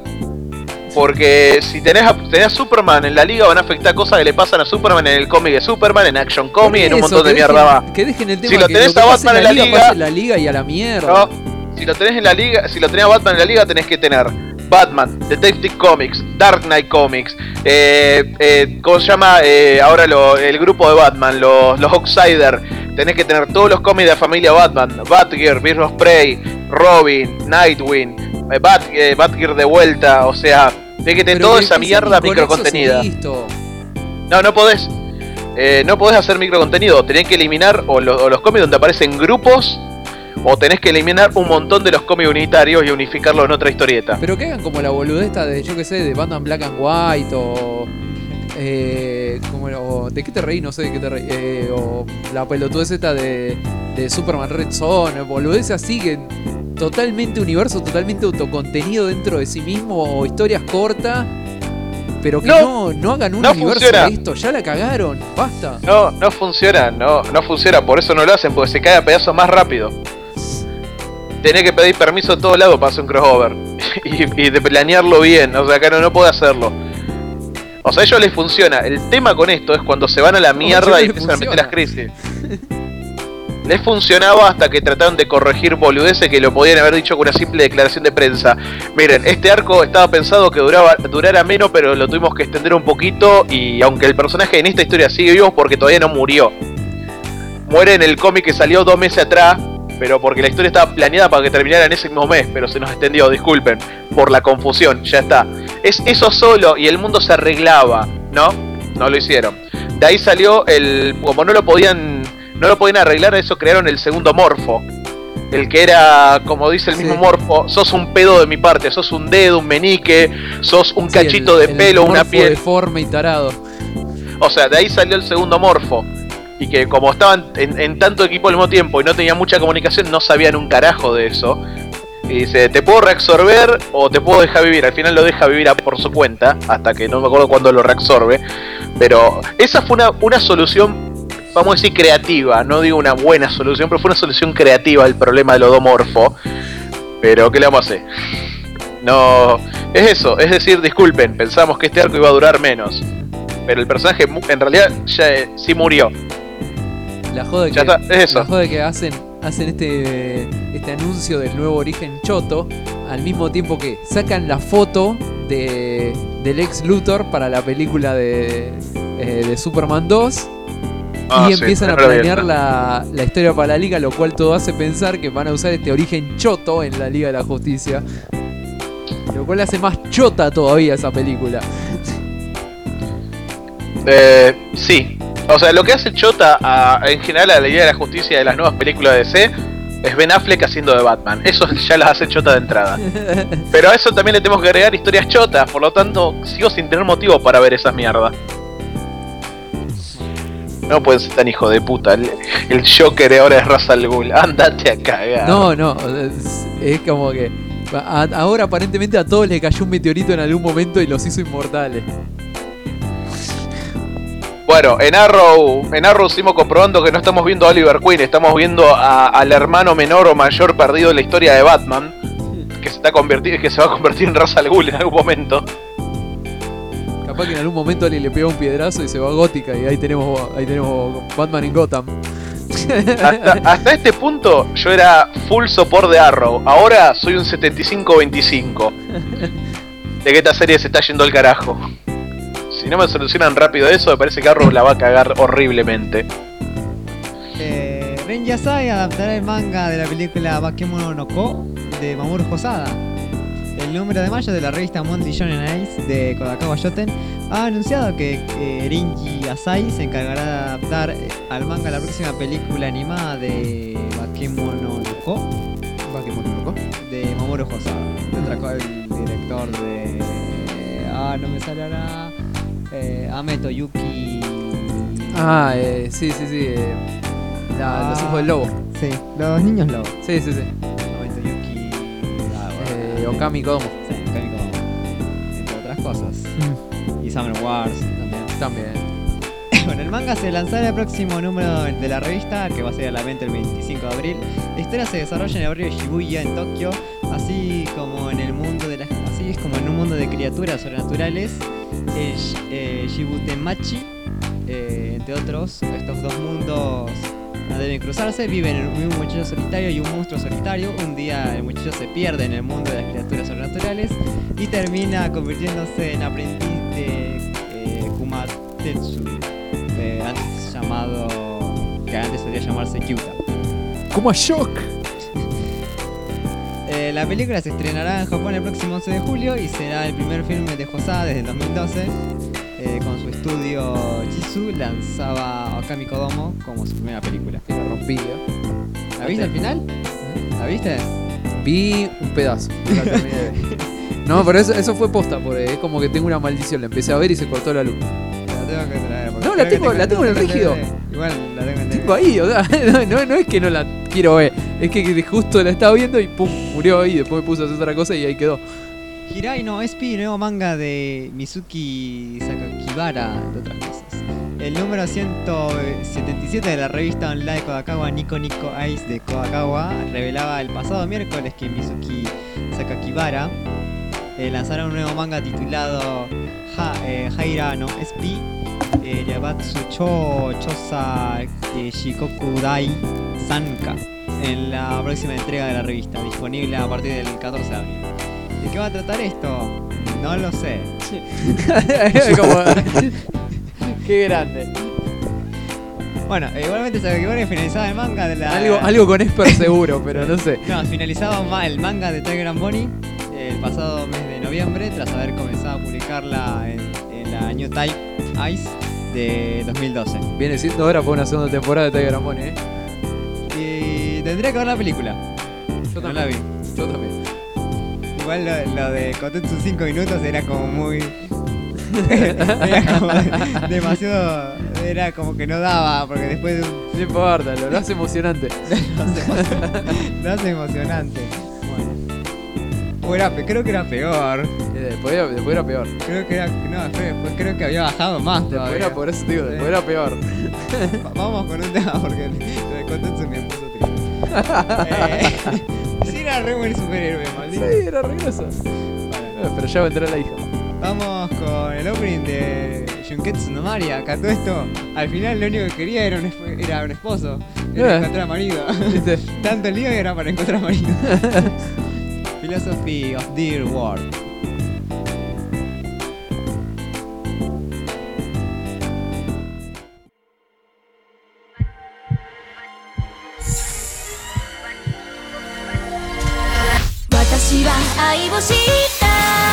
Porque si tenés a, tenés a Superman en la Liga, van a afectar cosas que le pasan a Superman en el cómic de Superman, en Action Comic, en un montón de dejen, mierda más. Que dejen el tema si lo tenés que a lo Batman en la Liga, Liga, la Liga y a la mierda. No, si lo tenés en la Liga, si lo tenés a Batman en la Liga, tenés que tener Batman, Detective Comics, Dark Knight Comics, eh, eh, ¿cómo se llama? Eh, ahora lo, el grupo de Batman, los, los Outsider. Tenés que tener todos los cómics de la familia Batman, Batgirl, Birds of Prey, Robin, Nightwing, eh, Bat, eh, Batgirl de vuelta, o sea, tenés que tener toda esa mierda microcontenida. No, no podés. Eh, no podés hacer microcontenido, tenés que eliminar o, lo, o los cómics donde aparecen grupos, o tenés que eliminar un montón de los cómics unitarios y unificarlos en otra historieta. Pero que hagan como la boludesta de, yo que sé, de Batman Black and White o... Eh, como, o ¿de qué te reí? No sé de qué te reí. Eh, o la pelotudez esta de, de Superman Red Son, boludez así que totalmente universo, totalmente autocontenido dentro de sí mismo, o historias cortas, pero que no, no, no hagan un no universo funciona. de esto, ya la cagaron, basta. No, no funciona, no, no funciona, por eso no lo hacen, porque se cae a pedazos más rápido. Tenés que pedir permiso a todos lados para hacer un crossover y, y de planearlo bien, o sea, acá no, no puede hacerlo. O sea, a ellos les funciona. El tema con esto es cuando se van a la mierda y empiezan a meter las crisis. Les funcionaba hasta que trataron de corregir boludeces que lo podían haber dicho con una simple declaración de prensa. Miren, este arco estaba pensado que duraba, durara menos, pero lo tuvimos que extender un poquito. Y aunque el personaje en esta historia sigue vivo, porque todavía no murió. Muere en el cómic que salió dos meses atrás, pero porque la historia estaba planeada para que terminara en ese mismo mes, pero se nos extendió, disculpen, por la confusión, ya está. Es eso solo y el mundo se arreglaba, ¿no? No lo hicieron. De ahí salió el... Como no lo podían no lo podían arreglar, eso crearon el segundo Morfo. El que era, como dice el mismo sí. Morfo, sos un pedo de mi parte, sos un dedo, un menique, sos un sí, cachito el, de pelo, el una piel. Deforme y tarado. O sea, de ahí salió el segundo Morfo. Y que como estaban en, en tanto equipo al mismo tiempo y no tenían mucha comunicación, no sabían un carajo de eso. Y dice, te puedo reabsorber o te puedo dejar vivir. Al final lo deja vivir por su cuenta, hasta que no me acuerdo cuándo lo reabsorbe. Pero esa fue una, una solución, vamos a decir, creativa. No digo una buena solución, pero fue una solución creativa al problema del odomorfo. Pero, ¿qué le vamos a hacer? No, es eso, es decir, disculpen, pensamos que este arco iba a durar menos. Pero el personaje en realidad ya eh, sí murió. La joda ya que, está, es eso. La joda que hacen, hacen este, este anuncio del nuevo origen choto al mismo tiempo que sacan la foto de, del ex Luthor para la película de, eh, de Superman dos ah, y sí, empiezan a planear la, la historia para la Liga, lo cual todo hace pensar que van a usar este origen choto en la Liga de la Justicia, lo cual hace más chota todavía esa película. Eh, sí. O sea, lo que hace chota a, en general a la Liga de la Justicia de las nuevas películas de D C es Ben Affleck haciendo de Batman. Eso ya las hace chota de entrada. Pero a eso también le tenemos que agregar historias chotas. Por lo tanto, sigo sin tener motivo para ver esas mierdas. No pueden ser tan hijo de puta. El, el Joker ahora es Ra's al Ghul. Andate a cagar. No, no. Es, es como que a, ahora aparentemente a todos les cayó un meteorito en algún momento y los hizo inmortales. Bueno, en Arrow, en Arrow seguimos comprobando que no estamos viendo a Oliver Queen, estamos viendo a- al hermano menor o mayor perdido en la historia de Batman, que se está convertir, que se va a convertir en Ra's al Ghul en algún momento. Capaz que en algún momento alguien le pega un piedrazo y se va a Gótica y ahí tenemos, ahí tenemos Batman en Gotham. Hasta, hasta este punto yo era full support de Arrow, ahora soy un setenta y cinco veinticinco. De que esta serie se está yendo al carajo. Si no me solucionan rápido eso, me parece que Arrow la va a cagar horriblemente. Eh, Ren Yasai adaptará el manga de la película Bakemono no Ko de Mamoru Hosoda. El número de mayo de la revista Monthly Shonen Ace de Kodakawa Shoten ha anunciado que eh, Rinji Yasai se encargará de adaptar eh, al manga la próxima película animada de Bakemono no Ko. Bakemono no Ko. De Mamoru Hosoda. Otra cosa, el director de... Ah, no me sale ahora... Eh, Ameto Yuki... Ah, eh, sí, sí, sí. Eh, la- Ah, los hijos del lobo. Sí, los niños lobo. Sí, sí, sí. Ameto Yuki... Ah, bueno. Eh, Okami Kodomo. Sí, Okami Kodomo. Entre otras cosas. Y Summer Wars también. También. Bueno, el manga se lanzará el próximo número de la revista, que va a salir a la venta el veinticinco de abril. La historia se desarrolla en el barrio de Shibuya, en Tokio, así como en el mundo de las, así es como en un mundo de criaturas sobrenaturales, el Sh- eh, Shibutemachi, eh, entre otros. Estos dos mundos no deben cruzarse. Viven un muchacho solitario y un monstruo solitario. Un día el muchacho se pierde en el mundo de las criaturas sobrenaturales y termina convirtiéndose en aprendiz de eh, Kumatetsu, eh, antes llamado, que antes solía llamarse Kyuta. ¡Como a Shock! Eh, la película se estrenará en Japón el próximo once de julio y será el primer filme de Hosoda desde el dos mil doce. Eh, con su estudio Chizu lanzaba Okami Kodomo como su primera película. Que la rompí, ¿eh? ¿La viste al final? ¿La viste? Vi un pedazo. No la terminé de ver. No, pero eso, eso fue posta, porque es como que tengo una maldición. La empecé a ver y se cortó la luz. La tengo que traer. porque No, la creo que tengo, la tengo en el D V D. rígido. Igual la tengo en D V D. Tengo ahí, o sea, no, no, no es que no la quiero ver. Es que justo la estaba viendo y pum, murió ahí. Después me puse a hacer otra cosa y ahí quedó. Hirai no S P, nuevo manga de Mizuki Sakakibara, entre otras cosas. El número ciento setenta y siete de la revista online Kodakawa Nico Nico Ice de Kodakawa revelaba el pasado miércoles que Mizuki Sakakibara eh, lanzará un nuevo manga titulado ha, eh, Haira no S P eh, Yabatsu Cho Chosa eh, Shikoku Dai Sanka en la próxima entrega de la revista, disponible a partir del catorce de abril. ¿De qué va a tratar esto? No lo sé. Como... Qué grande. Bueno, eh, igualmente Sakakibara finalizaba el manga de la... Algo, algo con Esper seguro, pero no sé. No, finalizaba ma- el manga de Tiger and Bonnie eh, el pasado mes de noviembre tras haber comenzado a publicarla en, en la New Type Ice de dos mil doce. Viene siendo hora para una segunda temporada de Tiger and Bonnie, ¿eh? Y tendría que ver la película. Yo no también. la vi. Yo también. Igual lo, lo de Kotetsu cinco minutos era como muy... era como de- demasiado... Era como que no daba, porque después de un... No importa, lo, lo hace emocionante. lo, hace emocionante. lo hace emocionante. Bueno. O era, pe- creo que era peor. Eh, Después era, después era peor. Creo que era... No, después, después creo que había bajado más Después todavía. era, por eso te digo, después Sí. era peor. Va- Vamos con un tema porque lo de Kotetsu me puso triste. eh, sí, era re buen superhéroe, maldito. Sí, era regreso. Bueno, Pero ya va a entrar la hija. vamos con el opening de Junketsu no Maria. Acá todo esto, al final lo único que quería era un, esp- era un esposo. Era Eh. encontrar marido. ¿Viste? Tanto lío era para encontrar marido. Philosophy of Dear World. Watashi wa ai wo shita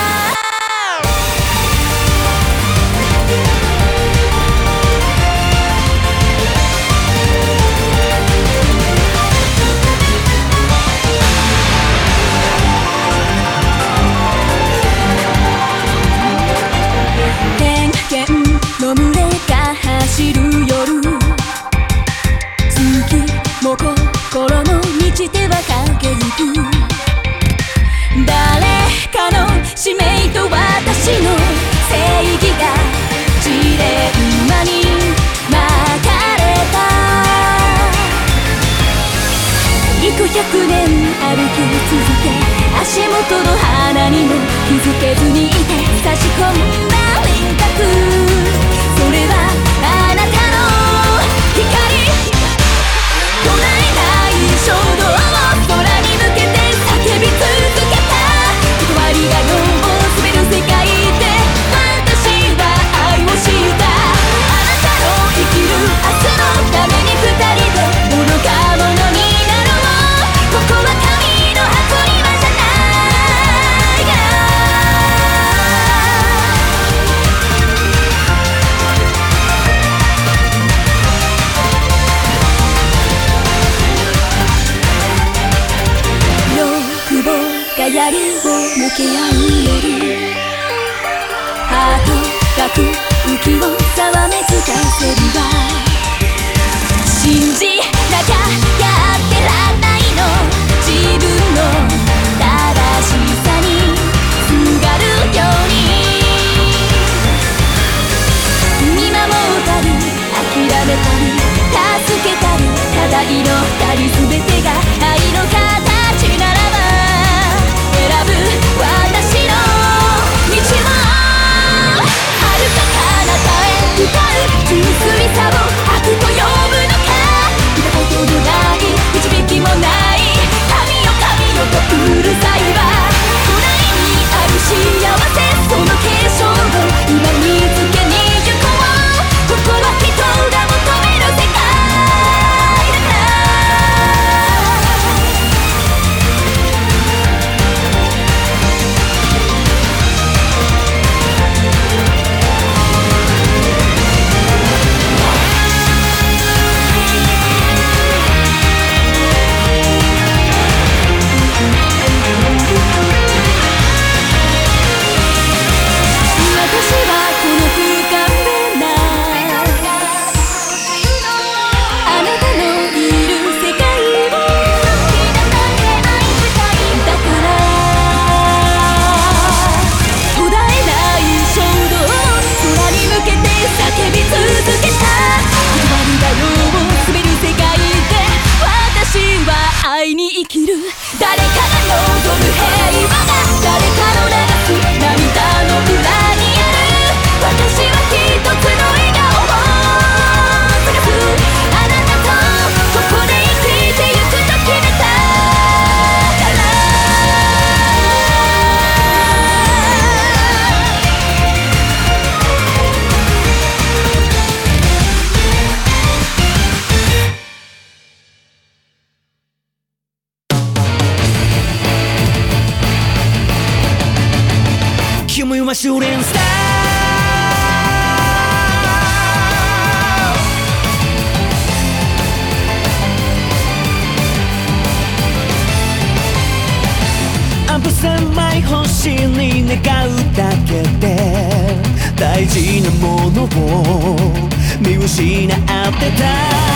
偏見の群れが走る夜月も心の満ちては駆け抜く誰かの使命と私の正義がジレンマにけ合う夜ハートが空気をざわめつかせるわ信じなきゃやってらんないの自分の正しさにすがるように見守ったり諦めたり助けたりただ祈ったり全てが愛の形ならば選ぶ私の道を遥か彼方へ歌う純粋さを悪と呼ぶのか見たことのない導きもない神よ神よとうるさいわ隣にある幸せその継承を今見つけに行こうここは人が求める世界だから愛に生きる誰かが望む平和が誰かの流す涙の裏にある私は一つの笑顔を探すあなたとここで生きてゆくと決めたから君はシューティングスターアンプ狭い星に願うだけで大事なものを見失ってた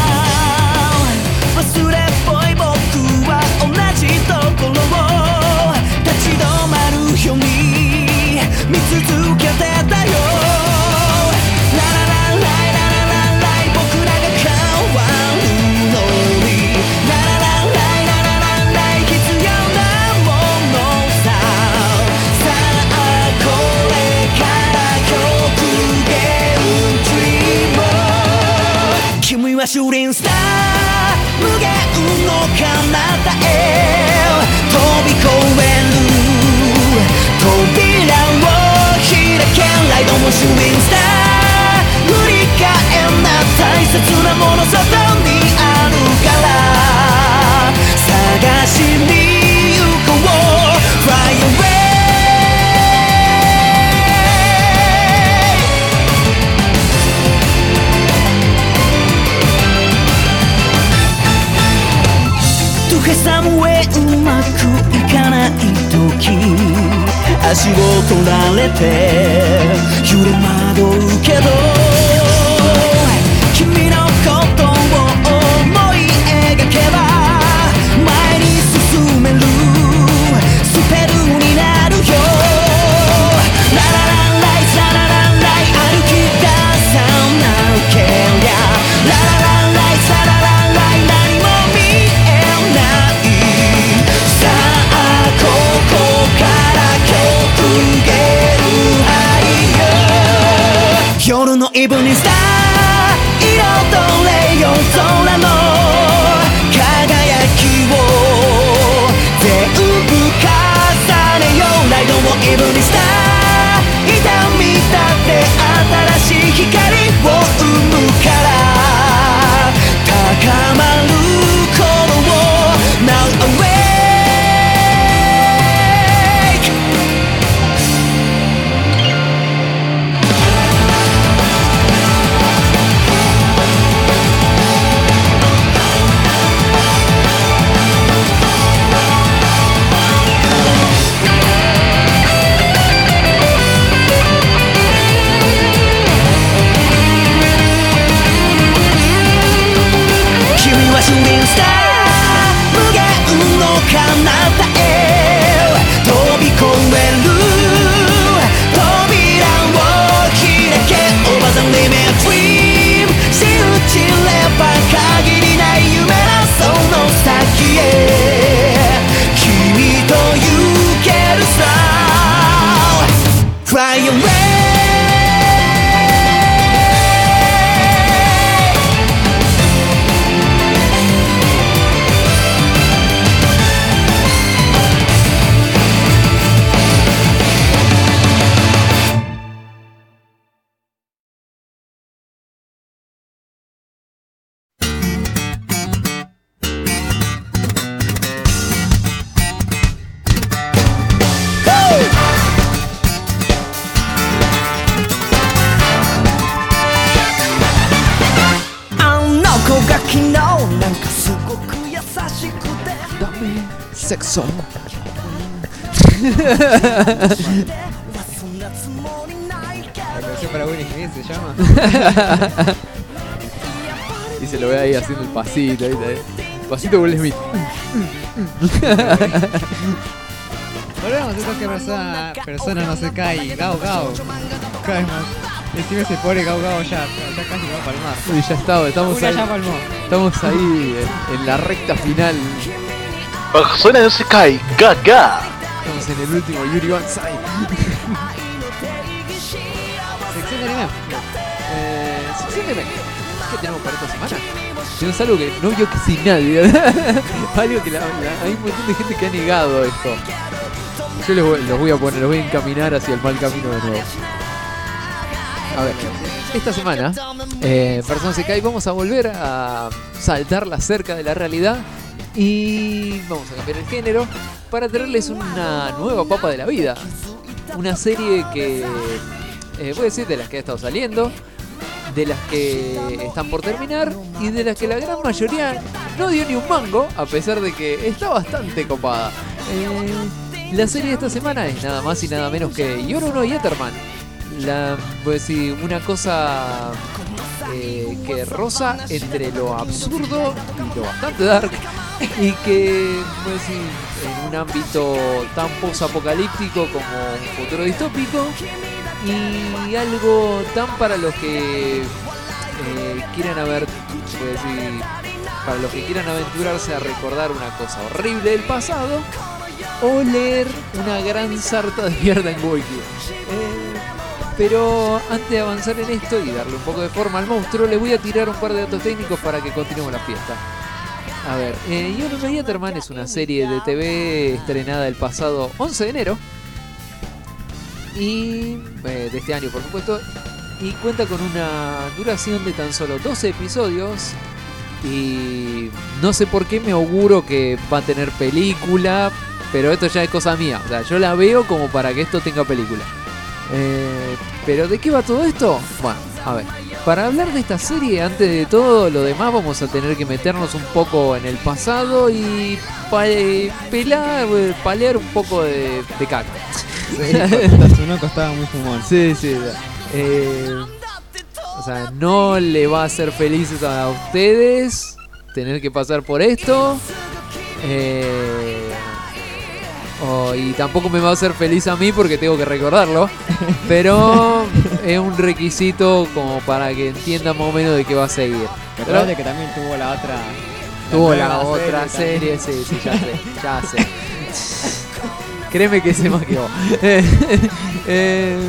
忘れっぽい僕は同じところを立ち止まるように見続けてたよラララライラララライ僕らが変わるのにラララライラララライ必要なものささあこれから極限ドリーム君はシューティングスター無限の彼方へ飛び越える扉を開けライドもシューティングスター振り返んな大切なもの外にあるから探しに行こう Fly away To have somewhere うまくいかない時足を取られて揺れ惑うけど君のことを思い描けば前に進めるスペルになるよラララライラララライ歩き出さなけりゃラララライラララライ何も見えないさあここから極限夜のイブニングスター彩れよ空の輝きを全部重ねようライドもイブニングスター痛みだって新しい光を生むから高まる頃を Now away sexo. La canción para Will Smith se llama. Y se lo ve ahí haciendo el pasito, ¿viste? El pasito de Will Smith. Volvemos a esto que persona, persona no se cae. Gao Gao. Cada vez más. Encima ese pobre Gao Gao ya, ya casi va a palmar. Uy, ya está, estamos Una ahí. ya palmó. Estamos ahí en, en la recta final. Persona no se cae, gaga. Estamos en el último Yuri Banzai. Sección de anime. Eh, sección de anime. ¿Qué tenemos para esta semana? Tenemos algo que no vio casi nadie. Algo que la, la, hay un montón de gente que ha negado esto. Yo les voy, los voy a poner, los voy a encaminar hacia el mal camino de nuevo. A ver, esta semana, eh, Persona Sekai, vamos a volver a saltar la cerca de la realidad y vamos a cambiar el género para traerles una nueva papa de la vida. Una serie que, eh, voy a decir, de las que ha estado saliendo, de las que están por terminar y de las que la gran mayoría no dio ni un mango, a pesar de que está bastante copada. Eh, la serie de esta semana es nada más y nada menos que Yoru no Yetterman. La, voy a decir, una cosa eh, que roza entre lo absurdo y lo bastante dark, y que, voy a decir, en un ámbito tan post-apocalíptico como un futuro distópico, y algo tan para los que eh, quieran haber, voy a decir, para los que quieran aventurarse a recordar una cosa horrible del pasado o leer una gran sarta de mierda en Wiki. Eh, pero antes de avanzar en esto y darle un poco de forma al monstruo, le voy a tirar un par de datos técnicos para que continuemos la fiesta. A ver, eh, Yoru no Yetterman es una serie de T V estrenada el pasado once de enero. Y eh, de este año, por supuesto, y cuenta con una duración de tan solo doce episodios. Y no sé por qué me auguro que va a tener película, pero esto ya es cosa mía. O sea, yo la veo como para que esto tenga película. Eh, pero ¿de qué va todo esto? Bueno, a ver, para hablar de esta serie, antes de todo lo demás, vamos a tener que meternos un poco en el pasado y pa pelar, palear un poco de, de caca. Sí, Tatsunoko estaba muy fumón. Sí, sí. Eh, o sea, no le va a hacer felices a ustedes tener que pasar por esto. Eh, oh, y tampoco me va a hacer feliz a mí porque tengo que recordarlo. Pero es un requisito como para que entiendan más o menos de qué va a seguir. Recuerda que también tuvo la otra. Tuvo la, la otra serie, serie sí, sí, ya sé, ya sé. Créeme que sé más que vos. eh,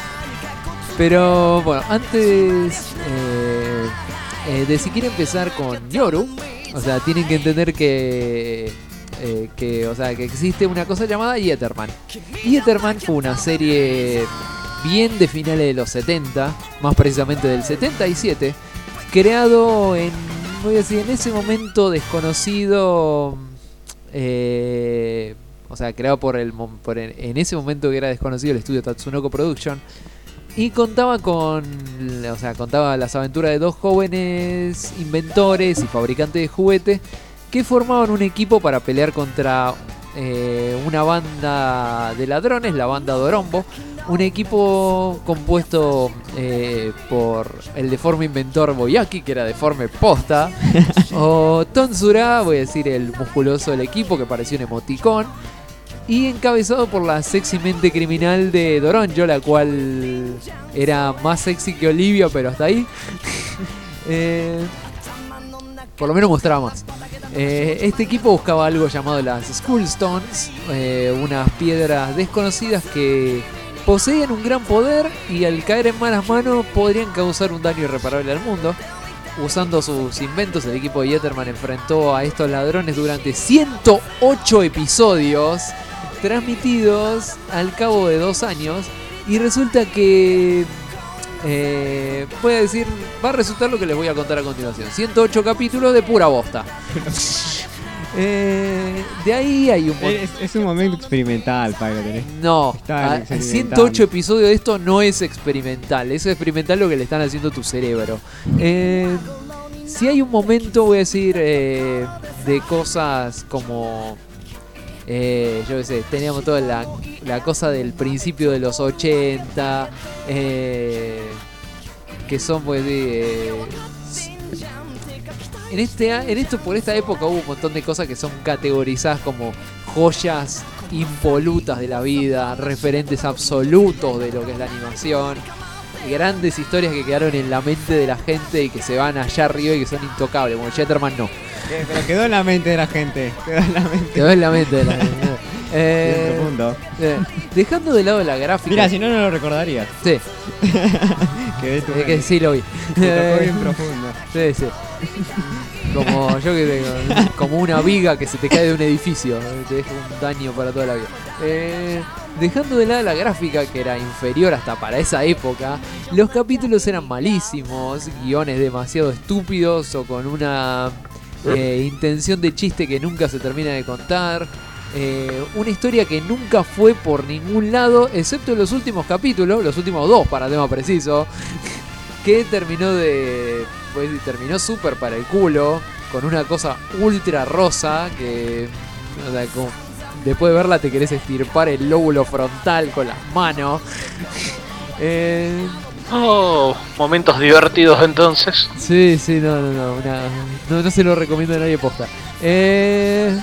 pero bueno, antes eh, eh, de siquiera empezar con Yoru, o sea, tienen que entender que, eh, que, o sea, que existe una cosa llamada Yetterman. Yetterman fue una serie bien de finales de los setenta, más precisamente del setenta y siete, creado en, voy a decir, en ese momento desconocido. Eh, O sea, creado por el por el, en ese momento que era desconocido, el estudio Tatsunoko Production. Y contaba con, o sea, contaba las aventuras de dos jóvenes inventores y fabricantes de juguetes que formaban un equipo para pelear contra eh, una banda de ladrones, la banda Dorombo. Un equipo compuesto eh, por el deforme inventor Boyaki, que era deforme posta, o Tonsura, voy a decir el musculoso del equipo, que parecía un emoticón, y encabezado por la sexy mente criminal de Doronjo, la cual era más sexy que Olivia, pero hasta ahí. eh, por lo menos mostraba más. Eh, este equipo buscaba algo llamado las Skull Stones, eh, unas piedras desconocidas que poseían un gran poder y al caer en malas manos podrían causar un daño irreparable al mundo. Usando sus inventos, el equipo de Yetterman enfrentó a estos ladrones durante ciento ocho episodios transmitidos al cabo de dos años. Y resulta que, eh, voy a decir, va a resultar lo que les voy a contar a continuación. ciento ocho capítulos de pura bosta. Eh, de ahí hay un es, es un momento experimental, Pablo. Tenés. No, a, ciento ocho episodios de esto no es experimental. Es experimental lo que le están haciendo a tu cerebro. Eh, si hay un momento, voy a decir, eh, de cosas como Eh, yo qué sé, teníamos toda la, la cosa del principio de los ochenta, eh, que son pues de... Eh, en, este, en esto, por esta época hubo un montón de cosas que son categorizadas como joyas impolutas de la vida, referentes absolutos de lo que es la animación, grandes historias que quedaron en la mente de la gente y que se van allá arriba y que son intocables, como Jetterman no. Eh, pero quedó en la mente de la gente. Quedó en la mente. Quedó en la mente de la gente. eh, Bien profundo. Eh, dejando de lado la gráfica. Mira, si no, no lo recordarías. Sí. Quedé tu es que sí lo vi. Te tocó bien profundo. Sí, sí. Como yo que tengo, como una viga que se te cae de un edificio, te deja un daño para toda la vida. Eh, dejando de lado la gráfica, que era inferior hasta para esa época, los capítulos eran malísimos, guiones demasiado estúpidos o con una eh, intención de chiste que nunca se termina de contar. Eh, una historia que nunca fue por ningún lado, excepto en los últimos capítulos, los últimos dos para tema preciso, que terminó de... pues terminó súper para el culo, con una cosa ultra rosa que... o sea, como, después de verla te querés estirpar el lóbulo frontal con las manos. eh... Oh, momentos divertidos entonces. Sí, sí, no, no, no, una, no, no se lo recomiendo a nadie posta. Eh...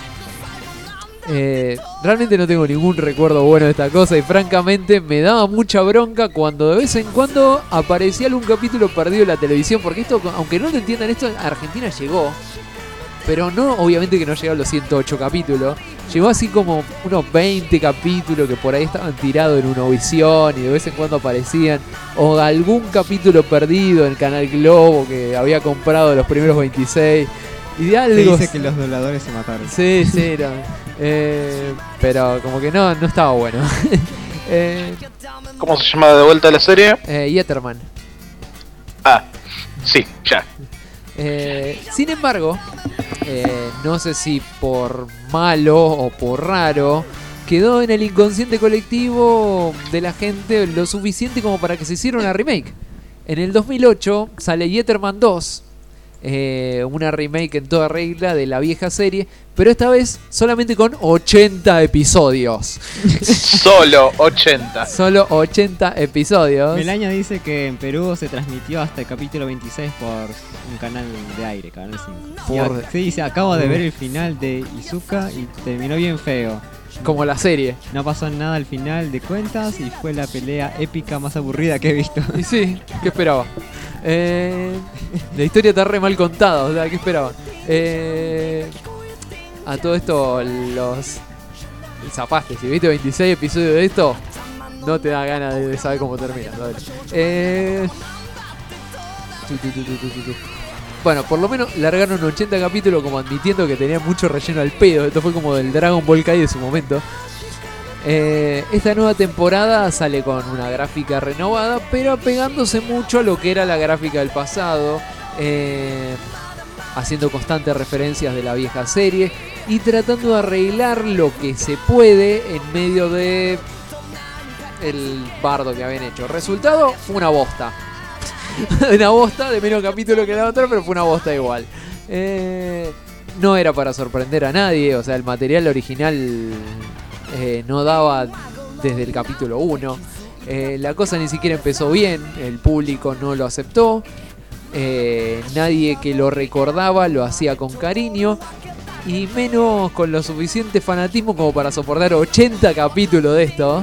Eh, realmente no tengo ningún recuerdo bueno de esta cosa y francamente me daba mucha bronca cuando de vez en cuando aparecía algún capítulo perdido en la televisión, porque esto, aunque no lo entiendan, esto a Argentina llegó, pero no, obviamente que no llegó a los ciento ocho capítulos, llegó así como unos veinte capítulos que por ahí estaban tirados en Unovisión y de vez en cuando aparecían, o algún capítulo perdido en Canal Globo que había comprado los primeros veintiséis. Y de algo... Se dice que los dobladores se mataron. Sí, sí, no. eh, pero como que no, no estaba bueno. eh, ¿Cómo se llama de vuelta la serie? Eh, Jetterman. Ah, sí, ya. Eh, sin embargo, eh, no sé si por malo o por raro, quedó en el inconsciente colectivo de la gente lo suficiente como para que se hiciera una remake. En el dos mil ocho sale Jetterman dos. Eh, una remake en toda regla de la vieja serie, pero esta vez solamente con ochenta episodios. Solo ochenta. Solo ochenta episodios. Melaña dice que en Perú se transmitió hasta el capítulo veintiséis por un canal de aire, Canal cinco. Por... Sí, dice, acabo de ver el final de Izuka y terminó bien feo. Como la serie. No pasó nada al final de cuentas y fue la pelea épica más aburrida que he visto. Y sí, ¿qué esperaba? Eh, la historia está re mal contada, o sea, ¿qué esperaban? Eh, a todo esto, los zapaste, si viste veintiséis episodios de esto, no te da ganas de saber cómo termina, ¿sabes? Eh, tu, tu, tu, tu, tu, tu. Bueno, por lo menos largaron ochenta capítulos como admitiendo que tenía mucho relleno al pedo. Esto fue como del Dragon Ball Kai de su momento. Eh, esta nueva temporada sale con una gráfica renovada, pero apegándose mucho a lo que era la gráfica del pasado, eh, haciendo constantes referencias de la vieja serie y tratando de arreglar lo que se puede en medio de el bardo que habían hecho. Resultado, fue una bosta. Una bosta de menos capítulo que la otra, pero fue una bosta igual. Eh, no era para sorprender a nadie, o sea, el material original eh, no daba desde el capítulo uno. Eh, la cosa ni siquiera empezó bien, el público no lo aceptó. Eh, nadie que lo recordaba lo hacía con cariño. Y menos con lo suficiente fanatismo como para soportar ochenta capítulos de esto.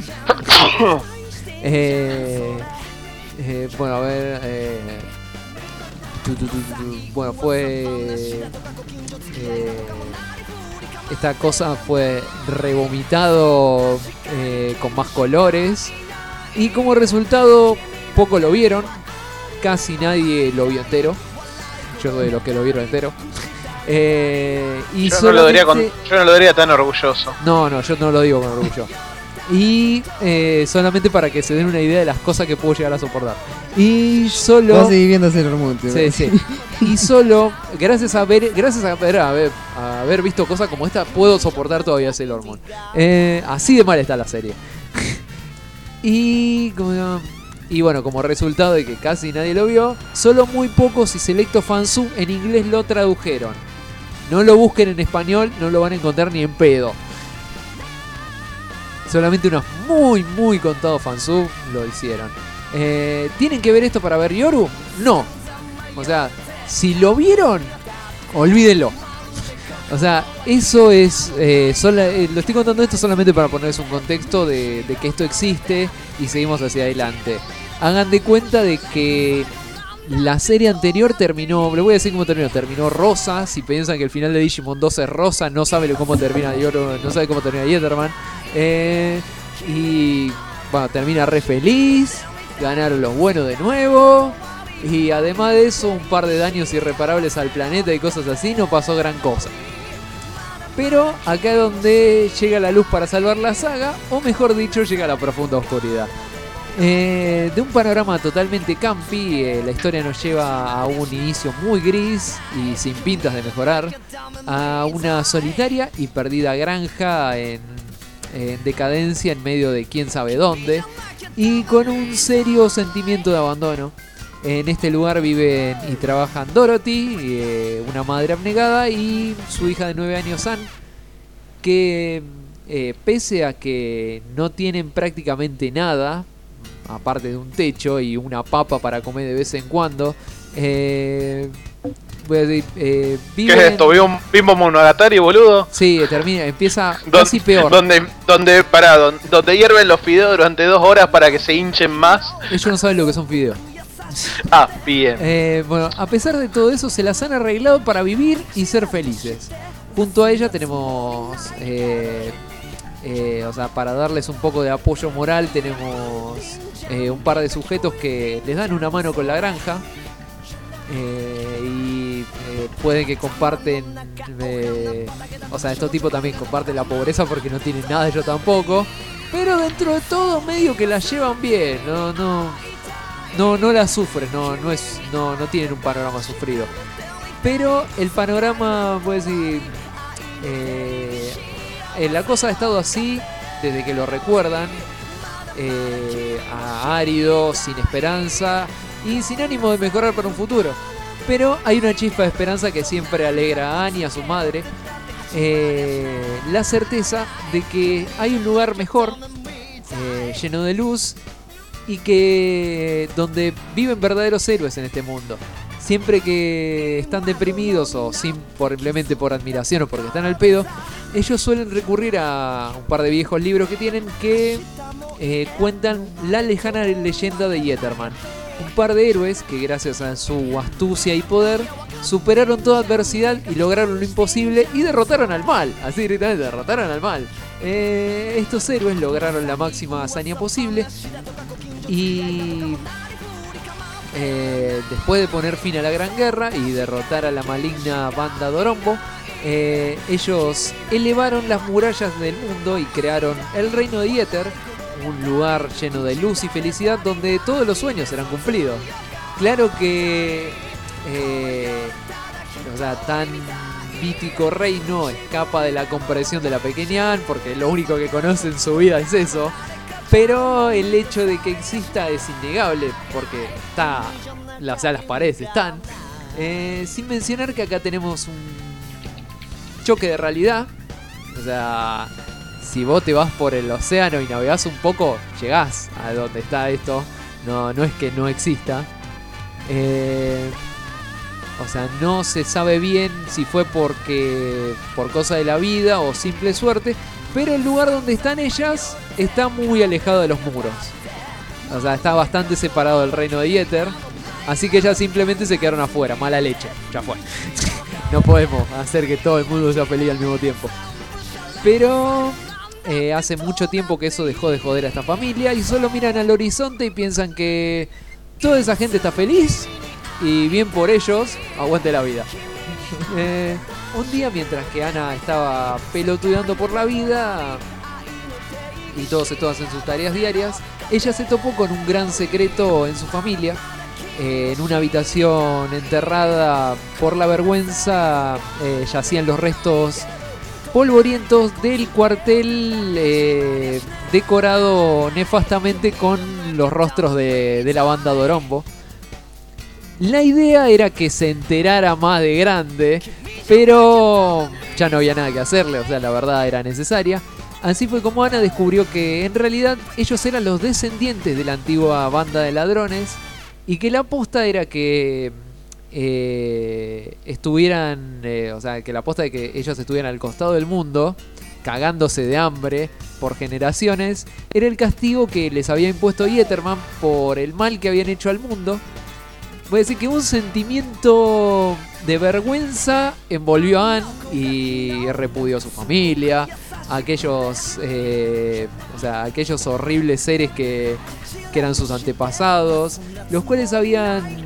Eh... Eh, bueno, a ver. Eh, tu, tu, tu, tu, bueno, fue. Eh, esta cosa fue revomitado eh, con más colores. Y como resultado, poco lo vieron. Casi nadie lo vio entero. Yo soy de los que lo vieron entero. Eh, y yo, no lo diría con, yo no lo diría tan orgulloso. No, no, yo no lo digo con orgullo. Y eh, solamente para que se den una idea de las cosas que puedo llegar a soportar. Y solo. Vas a seguir viendo Sailor Moon, tío. Sí, sí. Y solo, gracias a ver, gracias a ver, a ver, a haber visto cosas como esta, puedo soportar todavía Sailor Moon. Eh, así de mal está la serie. y, como, y bueno, como resultado de que casi nadie lo vio, solo muy pocos y selectos fansub en inglés lo tradujeron. No lo busquen en español, no lo van a encontrar ni en pedo. Solamente unos muy, muy contados fansub lo hicieron. Eh, ¿Tienen que ver esto para ver Yoru? No. O sea, si lo vieron, olvídenlo. O sea, eso es... Eh, sola, eh, lo estoy contando esto solamente para ponerles un contexto de, de que esto existe y seguimos hacia adelante. Hagan de cuenta de que la serie anterior terminó... Le voy a decir cómo terminó. Terminó rosa. Si piensan que el final de Digimon dos es rosa, no sabe cómo termina Yoru, no sabe cómo termina Yetterman. Eh, y bueno, termina re feliz. Ganaron los buenos de nuevo. Y además de eso, un par de daños irreparables al planeta y cosas así. No pasó gran cosa. Pero acá es donde llega la luz para salvar la saga. O mejor dicho, llega la profunda oscuridad. Eh, de un panorama totalmente campi, eh, la historia nos lleva a un inicio muy gris y sin pintas de mejorar, a una solitaria y perdida granja en, en decadencia en medio de quién sabe dónde, y con un serio sentimiento de abandono. En este lugar viven y trabajan Dorothy, eh, una madre abnegada, y su hija de nueve años, Ann, que eh, pese a que no tienen prácticamente nada, aparte de un techo y una papa para comer de vez en cuando, eh, voy a decir, eh, viven... ¿Qué es esto? ¿Bimbo, Bimbo Monogatari, boludo? Sí, termina, empieza Don, casi peor. Donde, donde, pará, donde, donde hierven los fideos durante dos horas para que se hinchen más. Ellos no saben lo que son fideos. Ah, bien. Eh, bueno, a pesar de todo eso, se las han arreglado para vivir y ser felices. Junto a ella tenemos... Eh, eh, o sea, para darles un poco de apoyo moral, tenemos... Eh, un par de sujetos que les dan una mano con la granja, eh, y eh, pueden que comparten, eh, o sea, estos tipos también comparten la pobreza porque no tienen nada, ellos tampoco, pero dentro de todo medio que la llevan bien, no no no no la sufren, no no es no no tienen un panorama sufrido, pero el panorama, pues decir, eh, eh, la cosa ha estado así desde que lo recuerdan. Eh, árido, sin esperanza y sin ánimo de mejorar para un futuro. Pero hay una chispa de esperanza que siempre alegra a Annie, a su madre. Eh, la certeza de que hay un lugar mejor, eh, lleno de luz, y que donde viven verdaderos héroes en este mundo. Siempre que están deprimidos o sin, por, simplemente por admiración o porque están al pedo, ellos suelen recurrir a un par de viejos libros que tienen que eh, cuentan la lejana leyenda de Yetterman. Un par de héroes que gracias a su astucia y poder superaron toda adversidad y lograron lo imposible y derrotaron al mal. Así directamente, derrotaron al mal. Eh, estos héroes lograron la máxima hazaña posible y... Eh, después de poner fin a la Gran Guerra y derrotar a la maligna banda Dorombo, eh, ellos elevaron las murallas del mundo y crearon el reino de Yetter, un lugar lleno de luz y felicidad donde todos los sueños serán cumplidos. Claro que eh, o sea, tan mítico reino escapa de la comprensión de la pequeña Ann, porque lo único que conoce en su vida es eso. Pero el hecho de que exista es innegable, porque está, o sea, las paredes están. Eh, sin mencionar que acá tenemos un choque de realidad. O sea, si vos te vas por el océano y navegás un poco, llegás a donde está esto. No, no es que no exista. Eh, o sea, no se sabe bien si fue porque por cosa de la vida o simple suerte. Pero el lugar donde están ellas está muy alejado de los muros. O sea, está bastante separado del reino de Yetter. Así que ellas simplemente se quedaron afuera. Mala leche. Ya fue. No podemos hacer que todo el mundo sea feliz al mismo tiempo. Pero eh, hace mucho tiempo que eso dejó de joder a esta familia. Y solo miran al horizonte y piensan que toda esa gente está feliz. Y bien por ellos, aguante la vida. Eh... Un día, mientras que Ana estaba pelotudeando por la vida y todos y todas en sus tareas diarias, ella se topó con un gran secreto en su familia. Eh, en una habitación enterrada por la vergüenza eh, yacían los restos polvorientos del cuartel eh, decorado nefastamente con los rostros de, de la banda Dorombo. La idea era que se enterara más de grande, pero ya no había nada que hacerle, o sea, la verdad era necesaria. Así fue como Ana descubrió que en realidad ellos eran los descendientes de la antigua banda de ladrones y que la aposta era que eh, estuvieran, eh, o sea, que la aposta de que ellos estuvieran al costado del mundo, cagándose de hambre por generaciones, era el castigo que les había impuesto Yetterman por el mal que habían hecho al mundo. Voy a decir que un sentimiento de vergüenza envolvió a Anne y repudió a su familia, a aquellos, eh, o sea, aquellos horribles seres que, que eran sus antepasados, los cuales habían,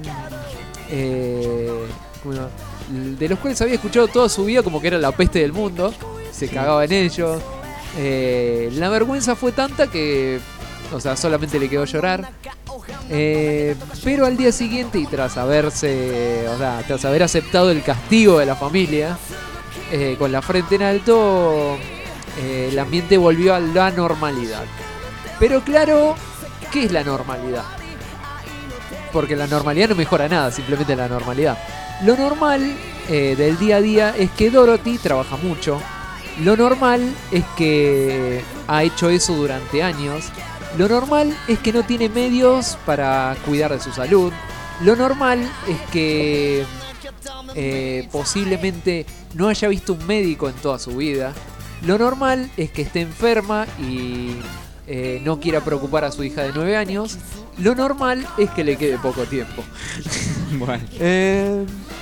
eh, bueno, de los cuales había escuchado toda su vida como que era la peste del mundo, se cagaba en ellos. Eh, la vergüenza fue tanta que, o sea, solamente le quedó llorar. Eh, pero al día siguiente y tras haberse, o sea, tras haber aceptado el castigo de la familia, eh, con la frente en alto, eh, el ambiente volvió a la normalidad. Pero claro, ¿qué es la normalidad? Porque la normalidad no mejora nada, simplemente la normalidad. Lo normal eh, del día a día es que Dorothy trabaja mucho. Lo normal es que ha hecho eso durante años. Lo normal es que no tiene medios para cuidar de su salud. Lo normal es que eh, posiblemente no haya visto un médico en toda su vida. Lo normal es que esté enferma y eh, no quiera preocupar a su hija de nueve años. Lo normal es que le quede poco tiempo. Bueno. eh,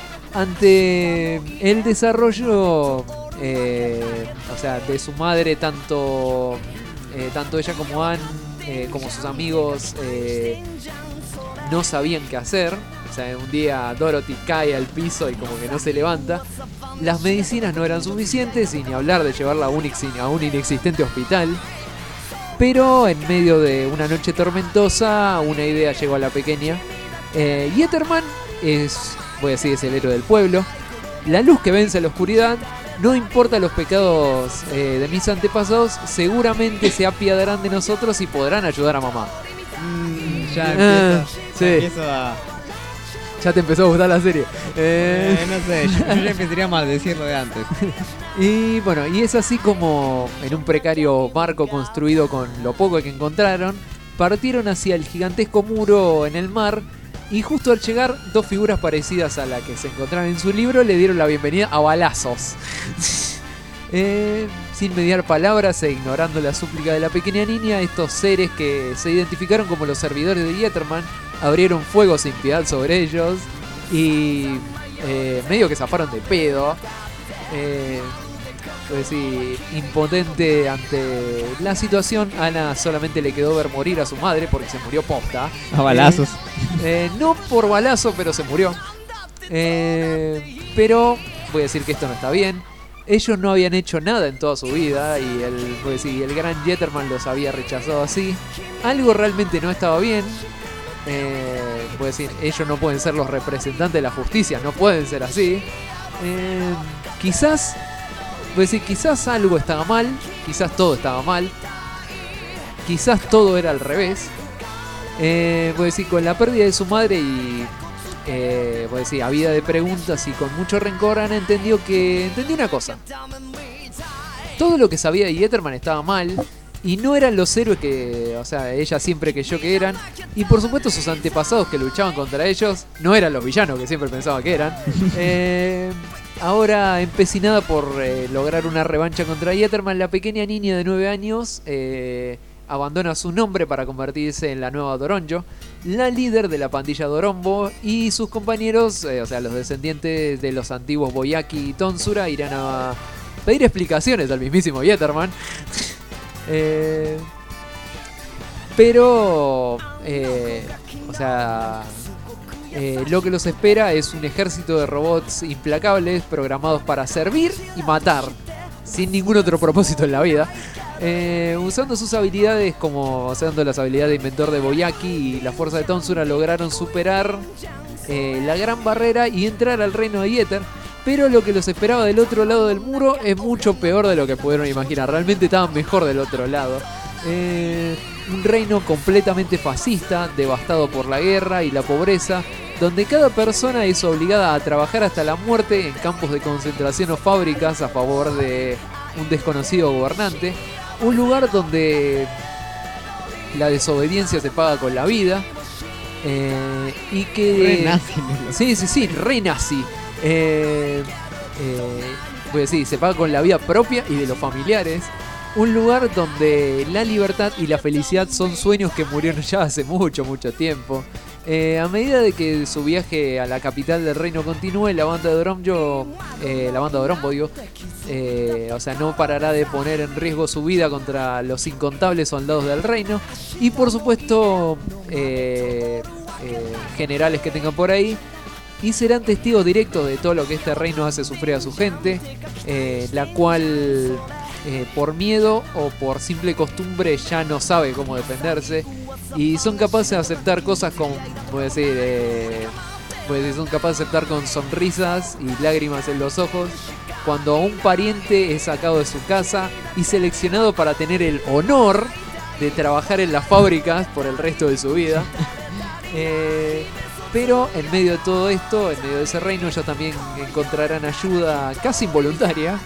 ante el desarrollo, eh, o sea, de su madre, tanto, eh, tanto ella como Anne, eh, como sus amigos, eh, no sabían qué hacer. O sea, un día Dorothy cae al piso y como que no se levanta. Las medicinas no eran suficientes y ni hablar de llevarla a un, a un inexistente hospital. Pero en medio de una noche tormentosa, una idea llegó a la pequeña. Eh, Yetterman es, voy a decir, es el héroe del pueblo. La luz que vence a la oscuridad. No importa los pecados eh, de mis antepasados, seguramente se apiadarán de nosotros y podrán ayudar a mamá. Mm, ya Ah, empiezo, sí. ya empiezo a... Ya te empezó a gustar la serie. Eh... Eh, no sé, yo, yo ya empezaría a maldecirlo de antes. Y bueno, y es así como en un precario barco construido con lo poco que encontraron, partieron hacia el gigantesco muro en el mar. Y justo al llegar, dos figuras parecidas a la que se encontraban en su libro le dieron la bienvenida a balazos. eh, sin mediar palabras e ignorando la súplica de la pequeña niña, estos seres que se identificaron como los servidores de Yetterman abrieron fuego sin piedad sobre ellos y eh, medio que zafaron de pedo. Eh, Pues sí, impotente ante la situación, Ana solamente le quedó ver morir a su madre porque se murió posta. A balazos. Eh, eh, no por balazo, pero se murió. Eh, pero voy a decir que esto no está bien. Ellos no habían hecho nada en toda su vida y el, pues sí, el gran Yetterman los había rechazado así. Algo realmente no estaba bien. Eh, voy a decir, ellos no pueden ser los representantes de la justicia, no pueden ser así. Eh, quizás... Pues sí, quizás algo estaba mal, quizás todo estaba mal, quizás todo era al revés. Eh, pues sí, con la pérdida de su madre y eh, pues sí, a vida de preguntas y con mucho rencor, Ana entendió que entendió una cosa. Todo lo que sabía de Yetterman estaba mal y no eran los héroes que, o sea, ella siempre creyó que eran. Y por supuesto sus antepasados que luchaban contra ellos no eran los villanos que siempre pensaba que eran. Eh... Ahora empecinada por eh, lograr una revancha contra Yetterman, la pequeña niña de nueve años eh, abandona su nombre para convertirse en la nueva Doronjo, la líder de la pandilla Dorombo, y sus compañeros, eh, o sea, los descendientes de los antiguos Boyaki y Tonsura, irán a pedir explicaciones al mismísimo Yetterman. eh, pero, eh, o sea... Eh, lo que los espera es un ejército de robots implacables programados para servir y matar, sin ningún otro propósito en la vida. Eh, usando sus habilidades como usando las habilidades de inventor de Boyaki y la fuerza de Tonsura, lograron superar eh, la gran barrera y entrar al reino de Yetter. Pero lo que los esperaba del otro lado del muro es mucho peor de lo que pudieron imaginar. Realmente estaban mejor del otro lado. Eh, un reino completamente fascista, devastado por la guerra y la pobreza, donde cada persona es obligada a trabajar hasta la muerte en campos de concentración o fábricas a favor de un desconocido gobernante. un lugar donde la desobediencia se paga con la vida. Eh, y que... Re nazi. Sí, sí, sí, re nazi. Eh, eh, pues sí, se paga con la vida propia y de los familiares. Un lugar donde la libertad y la felicidad son sueños que murieron ya hace mucho, mucho tiempo. Eh, a medida de que su viaje a la capital del reino continúe, la banda de Dromjo, eh, la banda de Drombo, digo, eh, o sea, no parará de poner en riesgo su vida contra los incontables soldados del reino. Y por supuesto, eh, eh, generales que tengan por ahí. Y serán testigos directos de todo lo que este reino hace sufrir a su gente, eh, la cual... Eh, por miedo o por simple costumbre ya no sabe cómo defenderse y son capaces de aceptar cosas con, puedo decir, eh, puedo decir, son capaces de aceptar con sonrisas y lágrimas en los ojos cuando un pariente es sacado de su casa y seleccionado para tener el honor de trabajar en las fábricas por el resto de su vida. Eh, pero en medio de todo esto, en medio de ese reino, ellos también encontrarán ayuda casi involuntaria.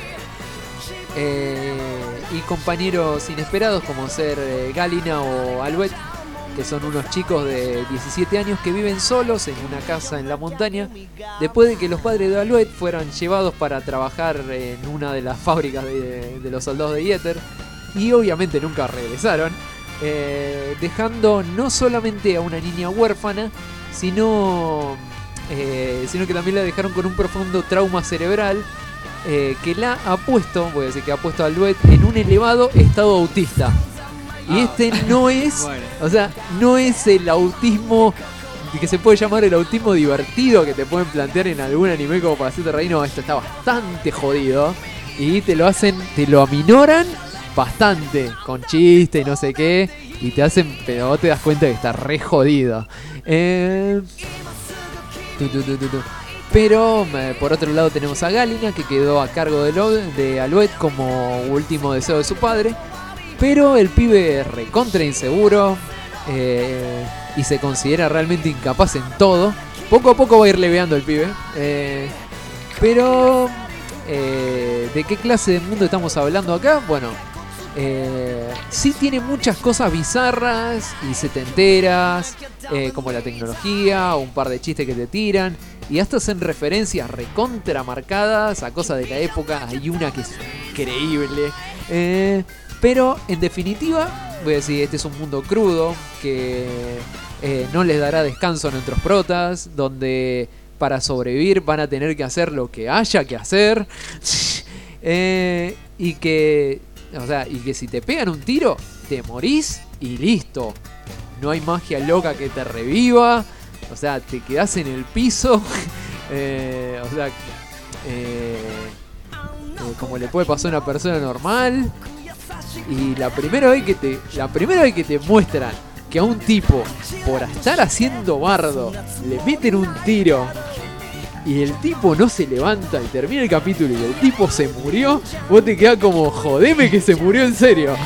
Eh, y compañeros inesperados como ser eh, Galina o Alouette, que son unos chicos de diecisiete años que viven solos en una casa en la montaña después de que los padres de Alouette fueran llevados para trabajar en una de las fábricas de, de los soldados de Yeter y obviamente nunca regresaron, eh, dejando no solamente a una niña huérfana sino, eh, sino que también la dejaron con un profundo trauma cerebral. Eh, que la ha puesto, voy a decir que ha puesto a Alouette en un elevado estado autista. Y ah, este no es, bueno. o sea, no es el autismo que se puede llamar el autismo divertido que te pueden plantear en algún anime como para hacerte reír. No, esto está bastante jodido. Y te lo hacen, te lo aminoran bastante, con chiste y no sé qué. Y te hacen, pero vos te das cuenta que está re jodido. Eh... Tu, tu, tu, tu, tu. Pero eh, por otro lado tenemos a Galina, que quedó a cargo de, Lo, de Alouette como último deseo de su padre. Pero el pibe es recontra inseguro eh, y se considera realmente incapaz en todo. Poco a poco va a ir leveando el pibe. Eh, pero, eh, ¿de qué clase de mundo estamos hablando acá? Bueno, eh, sí tiene muchas cosas bizarras y setenteras, eh, como la tecnología, un par de chistes que te tiran. Y hasta hacen referencias recontra marcadas a cosas de la época. Hay una que es increíble. Eh, pero en definitiva, voy a decir, este es un mundo crudo que eh, no les dará descanso a nuestros protas. Donde para sobrevivir van a tener que hacer lo que haya que hacer. eh, y que, o sea, y que si te pegan un tiro, te morís y listo. No hay magia loca que te reviva. O sea, te quedás en el piso, eh, o sea, eh, eh, como le puede pasar a una persona normal. Y la primera vez que te, la primera vez que te muestran que a un tipo, por estar haciendo bardo, le meten un tiro y el tipo no se levanta y termina el capítulo y el tipo se murió, vos te quedás como, jodeme que se murió en serio.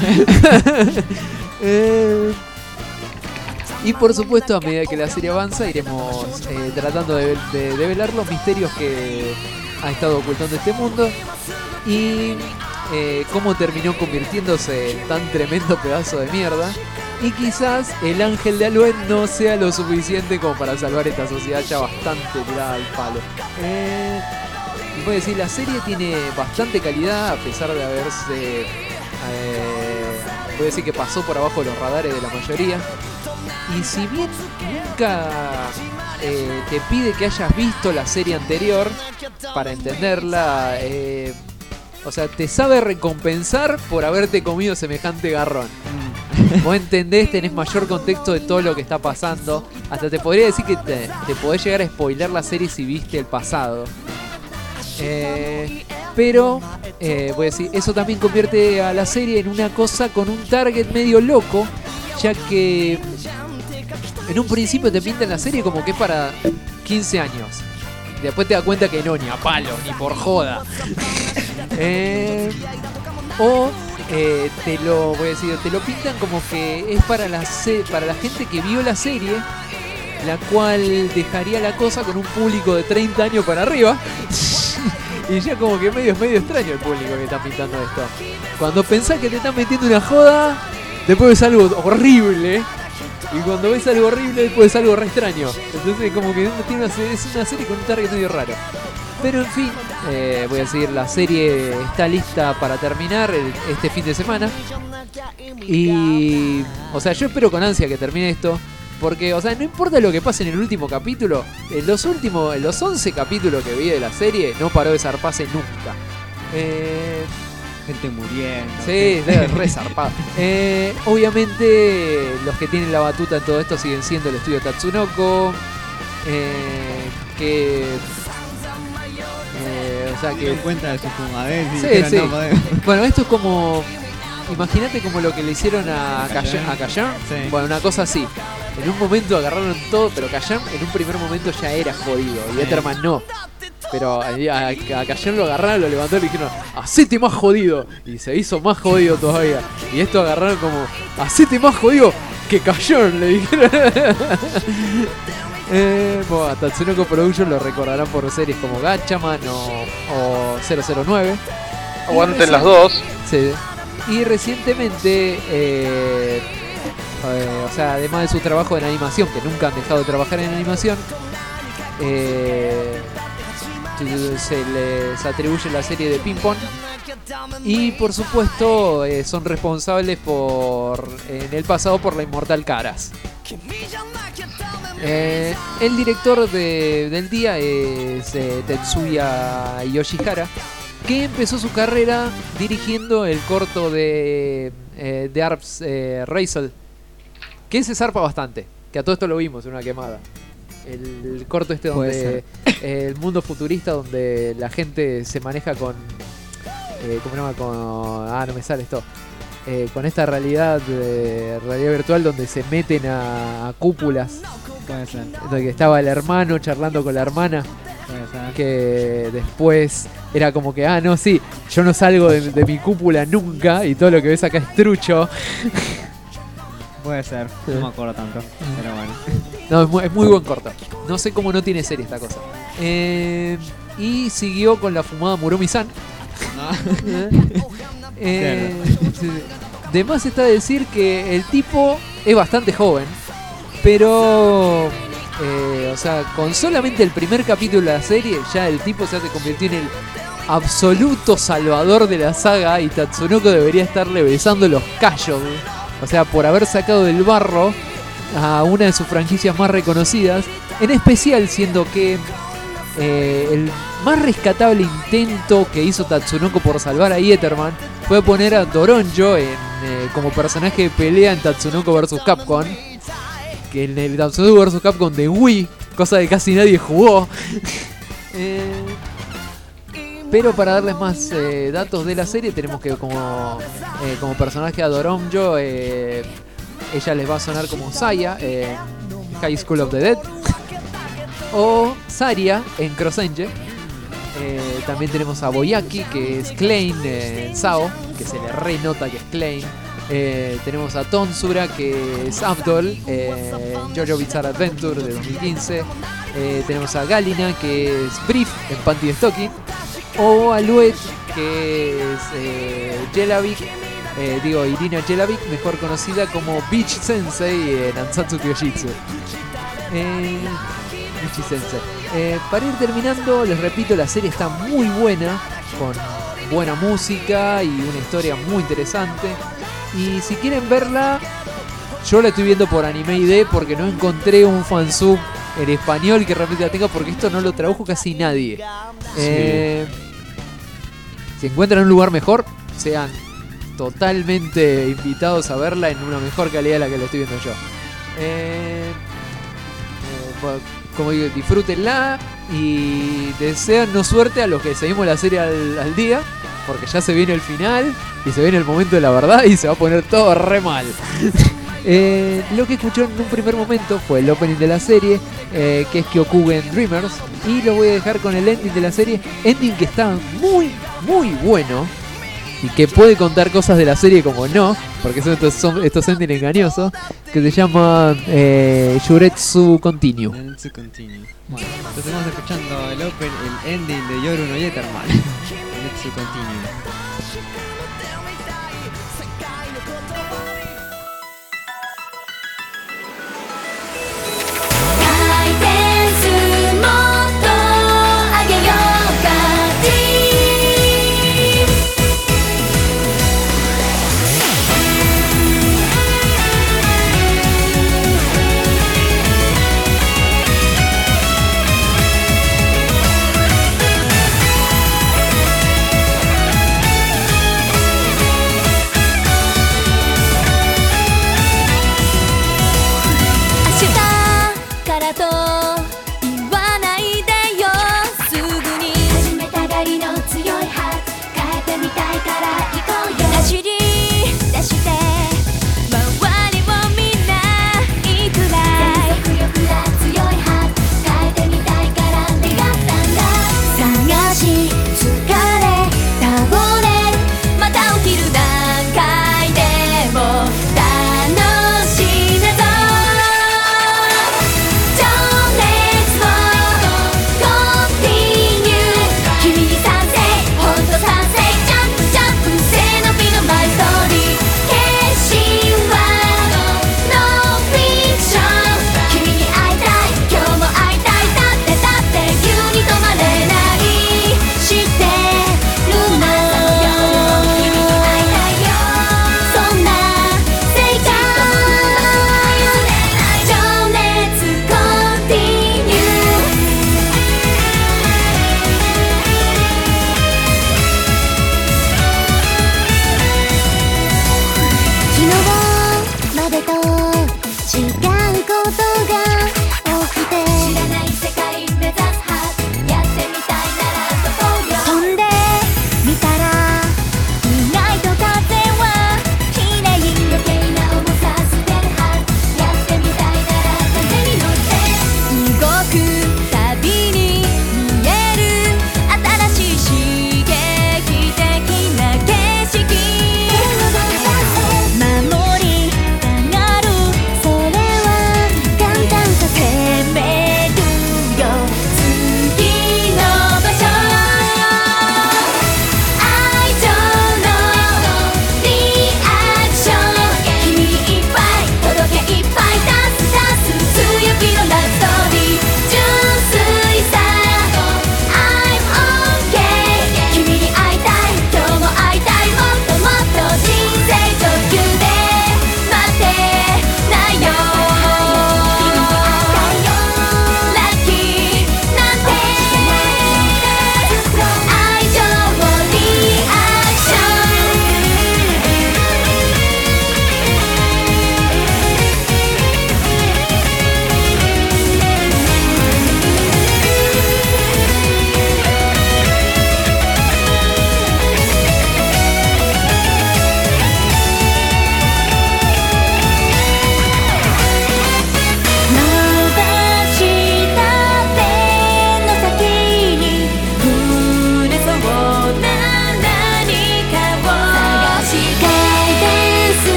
eh... Y por supuesto, a medida que la serie avanza, iremos eh, tratando de, de, de velar los misterios que ha estado ocultando este mundo. Y eh, cómo terminó convirtiéndose en tan tremendo pedazo de mierda. Y quizás el ángel de Alouette no sea lo suficiente como para salvar esta sociedad ya bastante tirada al palo. Eh, y puedo decir, la serie tiene bastante calidad a pesar de haberse... Eh, puedo decir que pasó por abajo de los radares de la mayoría. Y si bien nunca eh, te pide que hayas visto la serie anterior para entenderla, eh, o sea, te sabe recompensar por haberte comido semejante garrón. Mm. Vos entendés, tenés mayor contexto de todo lo que está pasando. Hasta te podría decir que te, te podés llegar a spoiler la serie si viste el pasado. Eh, pero, eh, voy a decir, eso también convierte a la serie en una cosa con un target medio loco, ya que en un principio te pintan la serie como que es para quince años. Después te das cuenta que no, ni a palo, ni por joda. eh, o eh, te lo voy a decir, te lo pintan como que es para la, para la gente que vio la serie, la cual dejaría la cosa con un público de treinta años para arriba. Y ya como que medio es medio extraño el público que está pintando esto. Cuando pensás que te están metiendo una joda, después ves algo horrible. Y cuando ves algo horrible, después ves algo re extraño. Entonces como que tiene una serie, es una serie con un target medio raro. Pero en fin, eh, voy a decir, la serie está lista para terminar el, este fin de semana. Y... o sea, yo espero con ansia que termine esto. Porque, o sea, no importa lo que pase en el último capítulo, en los últimos, en los once capítulos que vi de la serie, no paró de zarparse nunca. Eh... Gente muriendo. Sí, re zarpado. Eh, obviamente, los que tienen la batuta en todo esto siguen siendo el estudio Tatsunoko. Eh, que... Eh, o sea que... en cuenta de su fumadez. Sí, sí. No bueno, esto es como... imagínate como lo que le hicieron a Kayan. ¿A Kayan? Sí. Bueno, una cosa así. En un momento agarraron todo, pero Kayan en un primer momento ya era jodido. Y Etterman no. Pero a, a, a Kayan lo agarraron, lo levantaron y dijeron, hacete más jodido. Y se hizo más jodido todavía. Y esto agarraron como, hacete más jodido que Kayan, le dijeron. eh, bueno, a Tatsunoko Production lo recordarán por series como Gatchaman o, o cero cero nueve. Aguanten las dos. Sí. Y recientemente, eh, eh, o sea, además de su trabajo en animación, que nunca han dejado de trabajar en animación, eh, se les atribuye la serie de Ping Pong. Y por supuesto, eh, son responsables por en el pasado por la inmortal Caras. Eh, el director de, del día es eh, Tetsuya Yoshihara, que empezó su carrera dirigiendo el corto de, eh, de Arps eh, Razel, que se zarpa bastante, que a todo esto lo vimos en una quemada. El, el corto este donde eh, el mundo futurista donde la gente se maneja con eh, ¿cómo se llama? Con, ah, no me sale esto. Eh, con esta realidad de realidad virtual donde se meten a, a cúpulas. Donde estaba el hermano charlando con la hermana. Que después era como que, ah, no, sí, yo no salgo de, de mi cúpula nunca y todo lo que ves acá es trucho. Puede ser, no me acuerdo tanto, pero bueno. No, es muy, es muy buen corto. No sé cómo no tiene serie esta cosa. Eh, y siguió con la fumada Muromi-san. eh, de más está decir que el tipo es bastante joven, pero... Eh, o sea, con solamente el primer capítulo de la serie, ya el tipo se convirtió en el absoluto salvador de la saga y Tatsunoko debería estarle besando los callos. O sea, por haber sacado del barro a una de sus franquicias más reconocidas, en especial siendo que eh, el más rescatable intento que hizo Tatsunoko por salvar a Etterman fue poner a Doronjo en, eh, como personaje de pelea en Tatsunoko versus. Capcom. Que en el Tatsunoko versus. Capcom de Wii, cosa que casi nadie jugó. eh, pero para darles más eh, datos de la serie, tenemos que como, eh, como personaje a Doronjo, eh, ella les va a sonar como Saya en High School of the Dead, o Saria en Cross-Engine. Eh, también tenemos a Boyaki, que es Klein eh, en Sao, que se le renota que es Klein. Eh, tenemos a Tonsura, que es Abdol eh, en JoJo Bizarre Adventure de dos mil quince. Eh, tenemos a Galina, que es Brief en Panty Stocking. O a Luet, que es eh, Jelavik, eh, digo Irina Jelavik, mejor conocida como Beach Sensei en Ansatsu Kyojitsu. Eh, Beach Sensei. Eh, para ir terminando, les repito, la serie está muy buena, con buena música y una historia muy interesante. Y si quieren verla, yo la estoy viendo por Anime I D porque no encontré un fansub en español que realmente la tenga, porque esto no lo tradujo casi nadie. Sí. Eh, si encuentran un lugar mejor, sean totalmente invitados a verla en una mejor calidad de la que la estoy viendo yo. Eh, eh, bueno, como digo, disfrútenla y deseannos suerte a los que seguimos la serie al, al día, porque ya se viene el final y se viene el momento de la verdad y se va a poner todo re mal. eh, lo que escuchó en un primer momento fue el opening de la serie, eh, que es Kyokugen Dreamers, y lo voy a dejar con el ending de la serie, ending que está muy, muy bueno. y que puede contar cosas de la serie como no, porque son estos, son estos endings engañosos, que se llama eh, Yuretsu Continue. Yuretsu Continue. Bueno, entonces vamos escuchando el open, el ending de Yoru no Yetterman. Yuretsu Continue. 「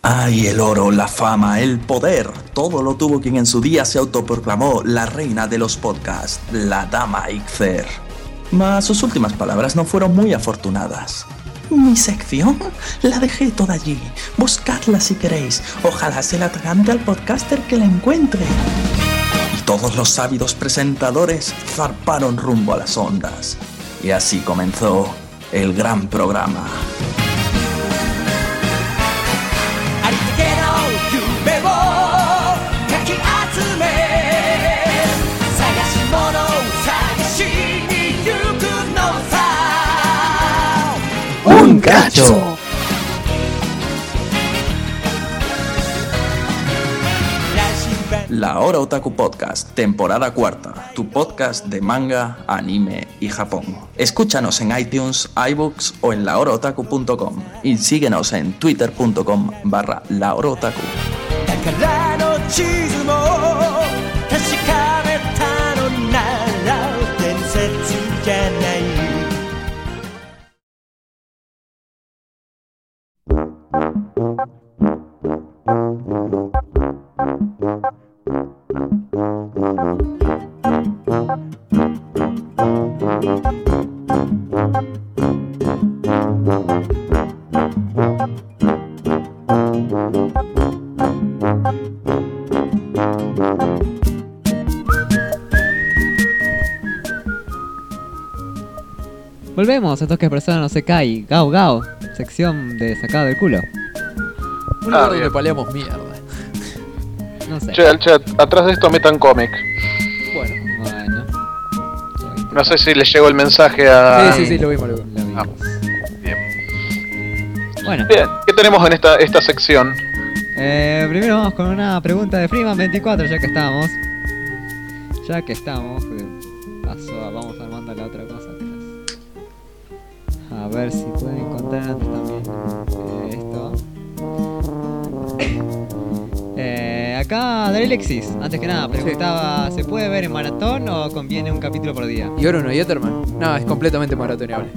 Ay, el oro, la fama, el poder, todo lo tuvo quien en su día se autoproclamó la reina de los podcasts, la dama Ixer. Mas sus últimas palabras no fueron muy afortunadas. Mi sección la dejé toda allí, buscadla si queréis, ojalá se la atragante al podcaster que la encuentre. Y todos los ávidos presentadores zarparon rumbo a las ondas. Y así comenzó el gran programa. ¡Un cacho! La Hora Otaku Podcast, temporada cuarta, tu podcast de manga, anime y Japón. Escúchanos en iTunes, iBooks o en la hora otaku punto com y síguenos en twitter punto com barra la hora otaku. Volvemos, esto que persona no se cae, Gao Gao, sección de sacado del culo. Un lugar donde paleamos mierda. No sé. Che, al chat, atrás de esto metan cómic. Bueno. Bueno. No sé si les llegó el mensaje a... Sí, sí, sí, lo vimos, lo vimos. Ah, bien. Bueno. Bien, ¿qué tenemos en esta, esta sección? Eh, primero vamos con una pregunta de Freeman veinticuatro, ya que estamos. Ya que estamos, paso a, vamos armando la otra cosa. A ver si pueden encontrar antes también eh, esto. Eh, acá Darelexis, antes que nada, preguntaba, ¿se puede ver en maratón o conviene un capítulo por día? ¿Y Oro no Yetterman? No, es completamente maratoneable.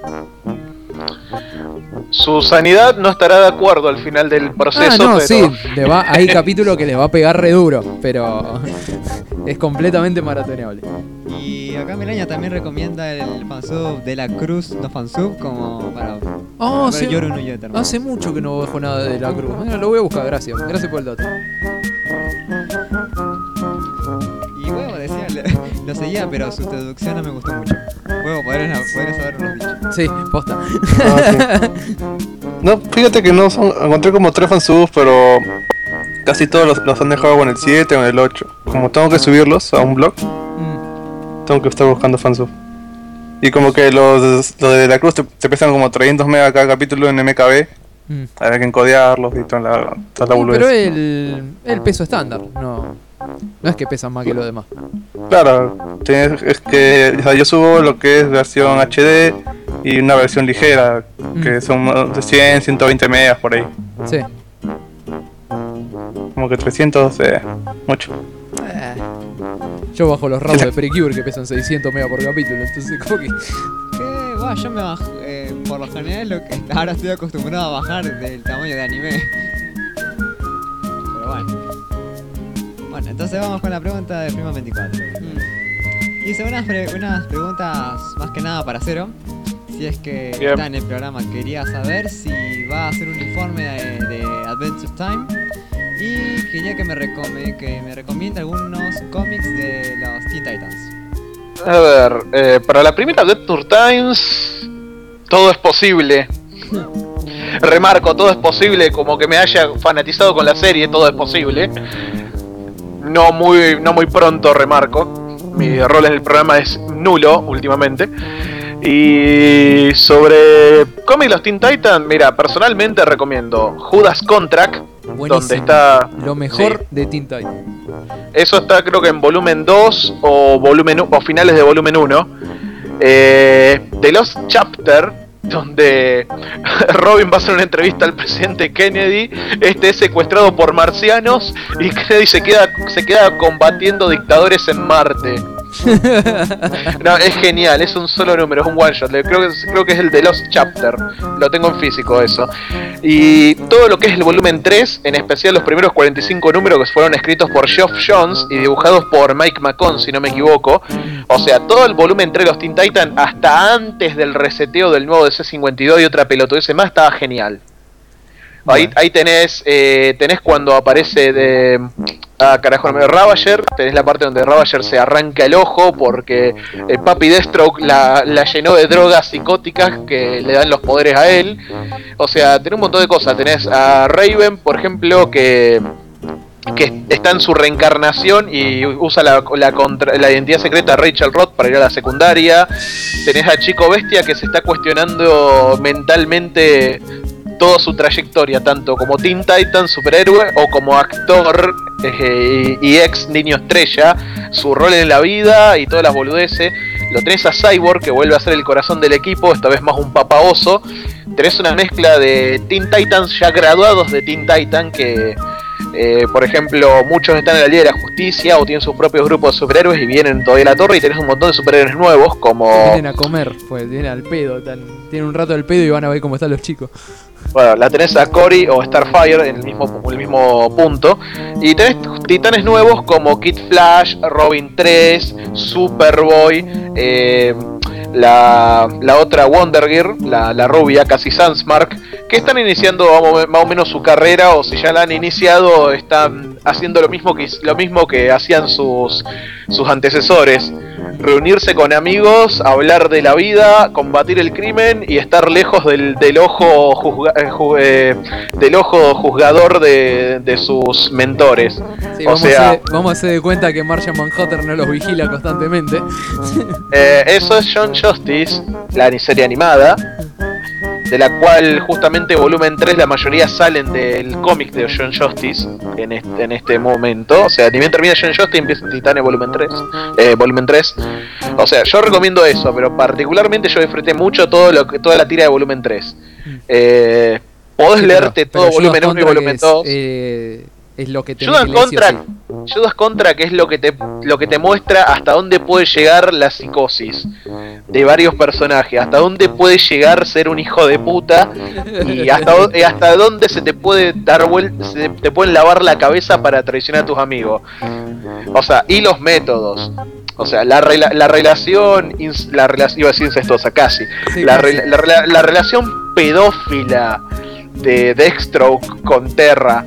Su sanidad no estará de acuerdo al final del proceso. Ah, no, pero... sí, le va, hay capítulos que les va a pegar re duro, pero es completamente maratoneable. Y acá Melania también recomienda el fansub de la Cruz, no fansub, como para, Oh, para ver hace, Yoru no Yetterman. hace mucho que no bajo nada de la Cruz. Bueno, lo voy a buscar, gracias. Gracias por el dato. Y Huevo decía, lo seguía, pero su traducción no me gustó mucho. Huevo, podrías, podrías haberlo dicho. Sí, posta. Ah, sí. No, fíjate que no son, encontré como tres fansubs, pero casi todos los, los han dejado con el siete o en el ocho. Como tengo que subirlos a un blog, mm. tengo que estar buscando fansub. Y como que los, los de la Cruz te, te pesan como trescientos megas cada capítulo en M K B. Mm. Hay que encodearlos y toda la, toda la sí, boludez. pero el, el peso estándar, no, no es que pesan más que los demás. Claro, tienes, es que o sea, yo subo lo que es versión H D y una versión ligera, que mm. son de cien, ciento veinte megas por ahí. Sí. Como que trescientos, eh, mucho. Eh. Yo bajo los RAW de Precure que pesan seiscientos megas por capítulo, entonces como que... ¿Qué? Bueno, yo me bajo, eh, por lo general lo que ahora estoy acostumbrado a bajar del tamaño de anime. Pero bueno. Bueno, entonces vamos con la pregunta de Prima veinticuatro. Mm. Hice unas, pre unas preguntas más que nada para Cero. Si es que Bien. está en el programa, quería saber si va a hacer un informe de, de Adventure Time. Y quería que me, recome que me recomiende algunos cómics de los Teen Titans. A ver, eh, para la primera Adventure Times, todo es posible. Remarco, todo es posible, como que me haya fanatizado con la serie, todo es posible. No muy, no muy pronto, remarco. Mi rol en el programa es nulo últimamente. Y sobre cómics los Teen Titans, mira, personalmente recomiendo Judas Contract. Buenísimo. Donde está lo mejor sí. de Teen Titans. Eso está creo que en volumen dos o volumen o finales de volumen uno. Eh, The Lost Chapter, donde Robin va a hacer una entrevista al presidente Kennedy. Este es secuestrado por marcianos y Kennedy se queda, se queda combatiendo dictadores en Marte. No, es genial, es un solo número, es un one shot. Creo que, creo que es el de Lost Chapter. Lo tengo en físico eso. Y todo lo que es el volumen tres, en especial los primeros cuarenta y cinco números que fueron escritos por Geoff Johns y dibujados por Mike McCone, si no me equivoco. O sea, todo el volumen tres de los Teen Titans, hasta antes del reseteo del nuevo D C cincuenta y dos y otra pelotudez más, estaba genial. Ahí, ahí tenés eh, tenés cuando aparece de... Ah, carajo, no me Ravager. Tenés la parte donde Ravager se arranca el ojo porque el papi Deathstroke la, la llenó de drogas psicóticas que le dan los poderes a él. O sea, tenés un montón de cosas. Tenés a Raven, por ejemplo, que... que está en su reencarnación y usa la, la, contra, la identidad secreta de Rachel Roth para ir a la secundaria. Tenés a Chico Bestia que se está cuestionando mentalmente toda su trayectoria, tanto como Teen Titan, superhéroe, o como actor eh, y, y ex niño estrella, su rol en la vida y todas las boludeces. Lo tenés a Cyborg, que vuelve a ser el corazón del equipo, esta vez más un papa oso. Tenés una mezcla de Teen Titans ya graduados de Teen Titan, que eh, por ejemplo muchos están en la Liga de la Justicia o tienen sus propios grupos de superhéroes y vienen todavía a la torre, y tenés un montón de superhéroes nuevos como... Vienen a comer, pues vienen al pedo, tan, tienen un rato del pedo y van a ver cómo están los chicos. Bueno, la tenés a Cory o Starfire en el mismo, el mismo punto. Y tenés titanes nuevos como Kid Flash, Robin tres, Superboy, eh, la, la otra Wonder Girl, la, la rubia, Cassie Sandsmark, que están iniciando más o menos su carrera, o si ya la han iniciado, están haciendo lo mismo que, lo mismo que hacían sus, sus antecesores. Reunirse con amigos, hablar de la vida, combatir el crimen y estar lejos del, del ojo juzga, eh, ju, eh, del ojo juzgador de, de sus mentores. Sí, o vamos, sea, a hacer, vamos a hacer de cuenta que Martian Manhunter no los vigila constantemente. eh, eso es John Justice, la serie animada, de la cual justamente volumen tres la mayoría salen del cómic de John Justice en este, en este momento. O sea, ni bien termina John Justice empieza Titanes volumen tres, eh, volumen tres. O sea, yo recomiendo eso, pero particularmente yo disfruté mucho todo lo que, toda la tira de volumen tres. Eh, podés Sí, leerte pero- todo pero volumen Judas uno y Contra volumen es, dos. eh, es lo que te Judas mete sí o Contra, sí. Judas Contra, que es lo que te lo que te muestra hasta dónde puede llegar la psicosis de varios personajes, hasta dónde puede llegar ser un hijo de puta y hasta, dó- y hasta dónde se te puede dar vuelta, se te pueden lavar la cabeza para traicionar a tus amigos. O sea, y los métodos. O sea, la, rela- la relación, ins- la relación, iba a decir incestuosa, casi. Sí, la, casi. rela- la rela- la relación pedófila de Deathstroke con Terra.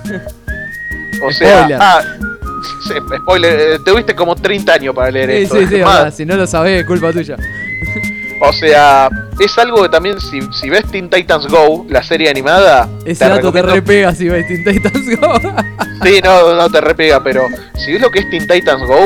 O sea, Spoiler. ah, sí, spoiler, eh, tuviste como treinta años para leer Sí, esto. sí, sí, es más. verdad, si no lo sabés es culpa tuya. O sea, es algo que también, si, si ves Teen Titans Go, la serie animada, Ese dato te recomiendo- repega si ves Teen Titans Go. Sí, no, no te repega, pero si ves lo que es Teen Titans Go,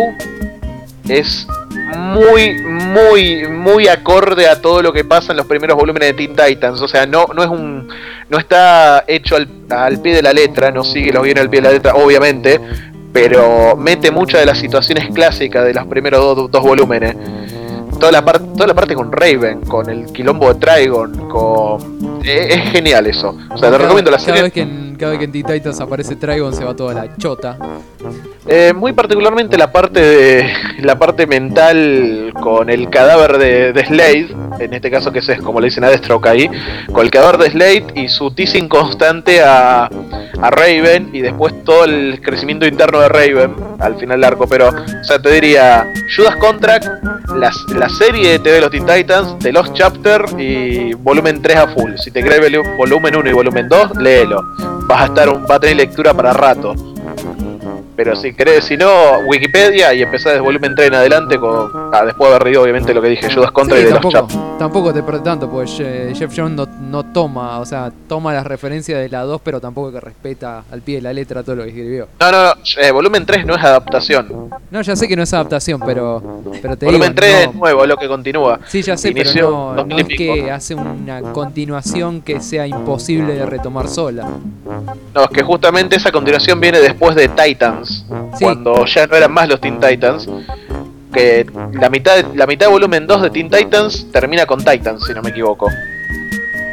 es muy, muy, muy acorde a todo lo que pasa en los primeros volúmenes de Teen Titans. O sea, no, no es un, no está hecho al, al pie de la letra, no sigue los guiones al pie de la letra, obviamente, pero mete muchas de las situaciones clásicas de los primeros do- dos volúmenes. Toda la parte, toda la parte con Raven, con el quilombo de Trigon, con eh, es genial eso. O sea, te Cada- recomiendo la cada serie. Vez que en, cada vez que en Teen Titans aparece Trigon se va toda la chota. Eh, muy particularmente la parte de la parte mental con el cadáver de, de Slade, en este caso que es como le dicen a Deathstroke ahí, con el cadáver de Slade y su teasing constante a, a Raven y después todo el crecimiento interno de Raven al final del arco. Pero, o sea, te diría Judas Contract, la, la serie de T V de los Teen Titans, The Lost Chapter y volumen tres a full. Si te crees volu- volumen uno y volumen dos, léelo. Vas a estar un, va a tener lectura para rato. Pero si querés, si no, Wikipedia y empezás desde volumen tres en adelante, con, ah, después de haber leído obviamente lo que dije, Judas Contra Sí, y de los tampoco, Chap. tampoco te perdés tanto, pues eh, Jeff Jones no, no toma, o sea, toma las referencias de la dos, pero tampoco que respeta al pie de la letra todo lo que escribió. No, no, no, eh, volumen tres no es adaptación. No, ya sé que no es adaptación, pero, pero te Volumen digo, tres no- es nuevo, es lo que continúa. Sí, ya sé, Inició pero no, dos no mil y es pico. que hace una continuación que sea imposible de retomar sola. No, es que justamente esa continuación viene después de Titans, Sí. cuando ya no eran más los Teen Titans. Que la mitad de, la mitad de volumen dos de Teen Titans termina con Titans, si no me equivoco.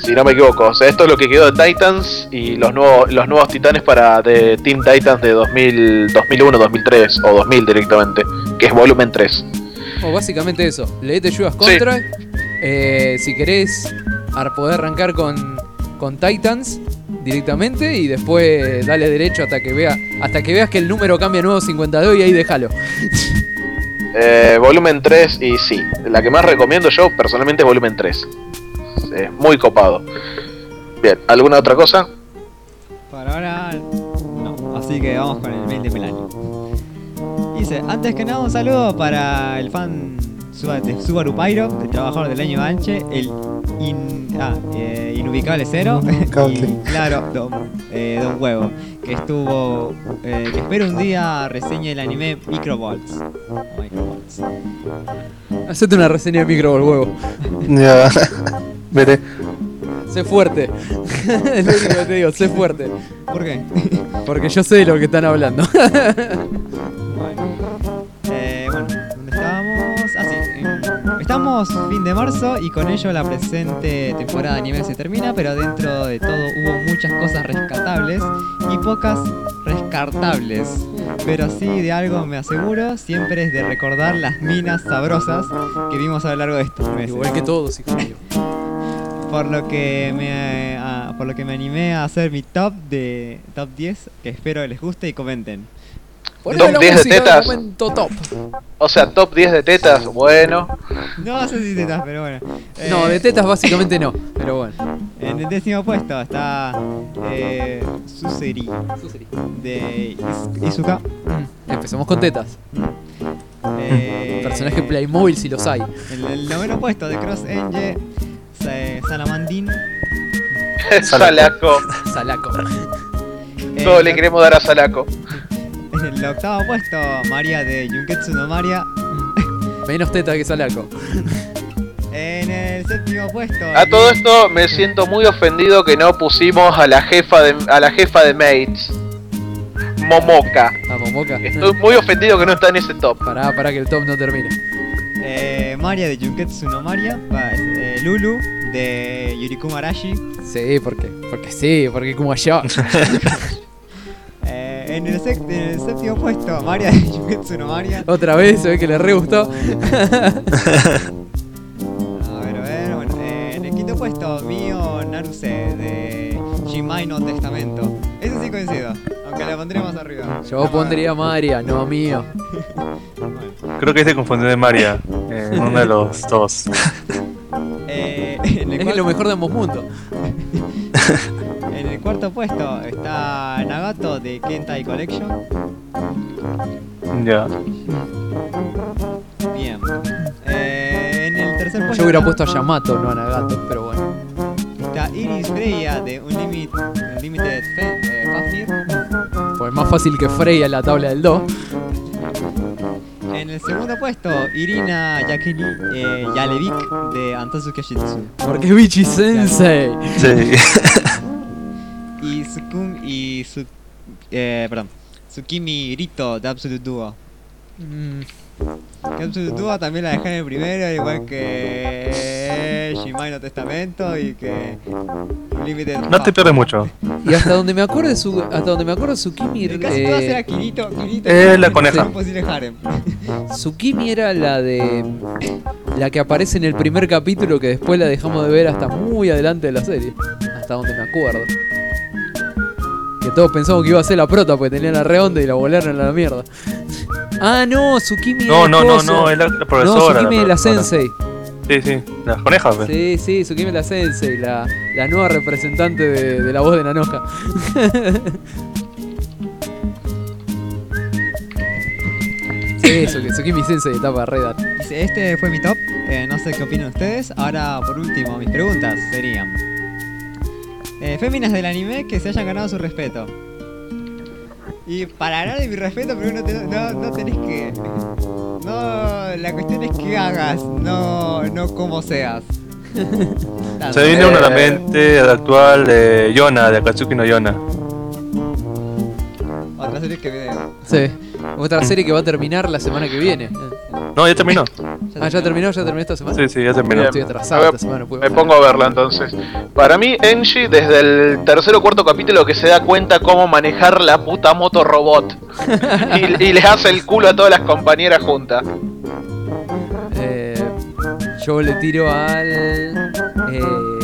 Si no me equivoco. O sea, esto es lo que quedó de Titans y los nuevos los nuevos titanes para de Teen Titans de dos mil, dos mil uno, dos mil tres o dos mil directamente, que es volumen tres. O básicamente eso, leete Judas Contract, sí. eh, si querés ar- poder arrancar con, con Titans directamente y después dale derecho hasta que vea hasta que veas que el número cambia a nuevo cincuenta y dos y ahí déjalo. Eh, volumen tres y sí, la que más recomiendo yo personalmente es volumen tres. Es muy copado. Bien, ¿alguna otra cosa? Por ahora no, así que vamos con el mail de Melanie. Dice, antes que nada un saludo para el fan de Subaru Pyro, el trabajador del año Anche, el in, ah, eh, inubicable cero y claro, Don, eh, Don Huevo, que estuvo, eh, que espero un día reseñe el anime Microbolts. Microbolts. Hacete una reseña de Microbolt, Huevo. Ya, veré. Sé fuerte. Es lo único que te digo, sé fuerte. ¿Por qué? Porque yo sé de lo que están hablando. Eh, bueno, ¿dónde estábamos? Ah, sí. eh, Estamos fin de marzo y con ello la presente temporada de anime se termina, pero dentro de todo hubo muchas cosas rescatables y pocas rescartables. Pero sí de algo me aseguro, siempre es de recordar las minas sabrosas que vimos a lo largo de estos meses. Igual que todos, hijo mío. Por lo que me a, por lo que me animé a hacer mi top de top diez, que espero les guste y comenten. Top diez de tetas. Top. O sea, top diez de tetas, bueno. No sé si tetas, pero bueno. Eh, No, de tetas básicamente no, pero bueno. En el décimo puesto está eh, Suseri, de Is- Izuka. Empezamos con tetas. Eh, Personaje Playmobil si los hay. En el noveno puesto de Cross Engine, Sa- Salamandin. Salaco. Salaco. Todo En le el- queremos dar a Salaco. En el octavo puesto, Maria de Junketsu no Maria. Menos teta que Salaco. En el séptimo puesto. A todo esto me siento muy ofendido que no pusimos a la jefa de a la jefa de Mates, Momoka. A Momoka. Estoy muy ofendido que no está en ese top. Pará, pará que el top no termine. Eh, Maria de Junketsu no Maria. pa- eh, Lulu de Yurikuma Arashi. Sí, porque, porque sí, porque como yo. Eh, en, el sec- en el séptimo puesto, Maria de Junketsu no Maria. Otra vez, se ve que le re gustó. A ver, a ver, bueno. Eh, en el quinto puesto, Mio Naruse de Jimai no Testamento. Ese sí coincido, aunque le pondría más arriba. Yo pondría Maria, no mío. Creo que se confundió de Maria. Eh, uno de los dos. Eh, en el Es cuarto- lo mejor de ambos mundos. En el cuarto puesto está Nagato de Kentai Collection. Ya. Bien. Eh, en el tercer puesto Yo hubiera está- puesto a Yamato, no a Nagato, pero bueno. está Iris Freya de Unlimited, Unlimited Fe- eh, Fafnir. Pues es más fácil que Freya en la tabla del dos. En el segundo puesto, Irina Yakini eh, Yalevik de Antatsu Kashitsu. Porque es Bichi Sensei. Sí. Y Sukun y su, eh, perdón, Tsukimi Rito de Absolute Duo. Mm, Que Absolute Duo también la dejé en el primero, igual que Shimai no Testamento y que Limited. No te pierdes mucho. Y hasta donde me acuerdo, su, hasta donde me acuerdo Tsukimi. En casi eh, todas era Kirito, Kirito. Eh, la coneja. Imposible harem. Tsukimi era la de. La que aparece en el primer capítulo que después la dejamos de ver hasta muy adelante de la serie. Hasta donde me acuerdo. Que todos pensamos que iba a ser la prota porque tenía la redonda y la volaron a la mierda. Ah, no, Tsukimi No, es no, no, coso. no, es la, la No, profesora. Tsukimi es la profesora. sensei. Sí, sí, las conejas, pues. Sí, sí, Tsukimi es la sensei, la, la nueva representante de, de la voz de Nanoja. Sí, eso, que Tsukimi sensei está para redar. Dice, este fue mi top, eh, no sé qué opinan ustedes. Ahora, por último, mis preguntas serían eh, féminas del anime que se hayan ganado su respeto. Y para ganar de mi respeto, pero no, te- no, no tenés que... No, la cuestión es que hagas, no, no como seas. Se viene uno a la mente de actual de Yona, de Akatsuki no Yona. Otra serie que veo. Sí. Otra serie que va a terminar la semana que viene. No, ya terminó. Ah, ya terminó, ya terminó esta semana. Sí, sí, ya terminó. No, estoy atrasado esta semana. Me pongo a verla entonces. Para mí, Enji, desde el tercer o cuarto capítulo que se da cuenta cómo manejar la puta moto robot. y, y le hace el culo a todas las compañeras juntas. Eh, yo le tiro al... Eh,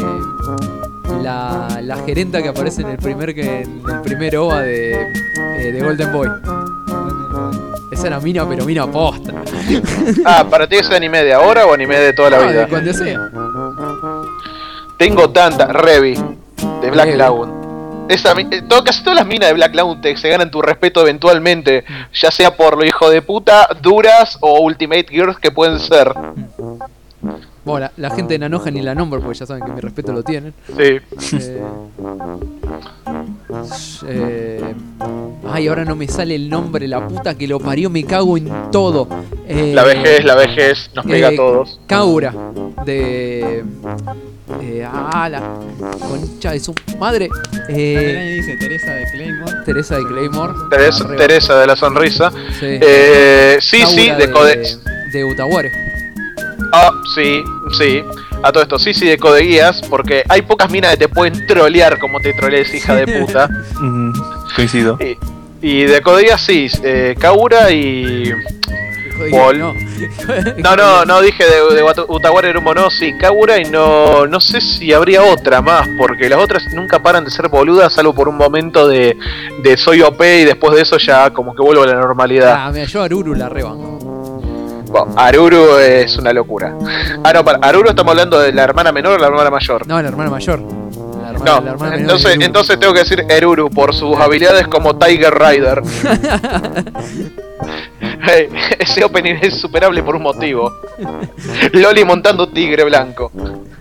la, la gerenta que aparece en el primer que en el primer O V A de, eh, de Golden Boy. Esa era mina, pero mina posta. Ah, ¿para ti es anime de ahora o anime de toda la Ah, vida? de cuando sea. Tengo tanta, Revi, de Black Revi. Lagoon. Esa, mi- eh, todo- casi todas las minas de Black Lagoon te, se ganan tu respeto eventualmente, ya sea por lo hijo de puta, duras o Ultimate Girls que pueden ser. Bueno, la, la gente de Nanoja ni la nombro porque ya saben que mi respeto lo tienen. Sí. Eh, eh, ay, ahora no me sale el nombre, la puta que lo parió, me cago en todo. Eh, La vejez, la vejez, nos pega eh, a todos. Kaura, de... eh, ah, la concha de su madre. Eh, dice Teresa de Claymore. Teresa de Claymore. Teresa, Arriba. Teresa de la sonrisa. Sí. Eh, sí, sí, Kaura de Code... de Utaware. Ah, sí, sí. A todo esto, sí, sí, de Code Geass, porque hay pocas minas que te pueden trolear como te trolees, hija de puta. Ujú, coincido. Y, y de Code Geass, sí, eh, Kaura y... Wall. No. No, no, no dije de, de Watu- Utaware Erumo, no, sí, Kaura y no, no sé si habría otra más, porque las otras nunca paran de ser boludas, salvo por un momento de, de soy O P y después de eso ya como que vuelvo a la normalidad. Ah, mira, yo a Aruru la rebanco. Bueno, Aruru es una locura. Ah, no, para, Aruru estamos hablando de la hermana menor o la hermana mayor. No, la hermana mayor. La hermana, No, la hermana menor entonces, de Aruru. entonces tengo que decir Eruru por sus habilidades como Tiger Rider. Hey, ese opening es superable por un motivo. Loli montando tigre blanco.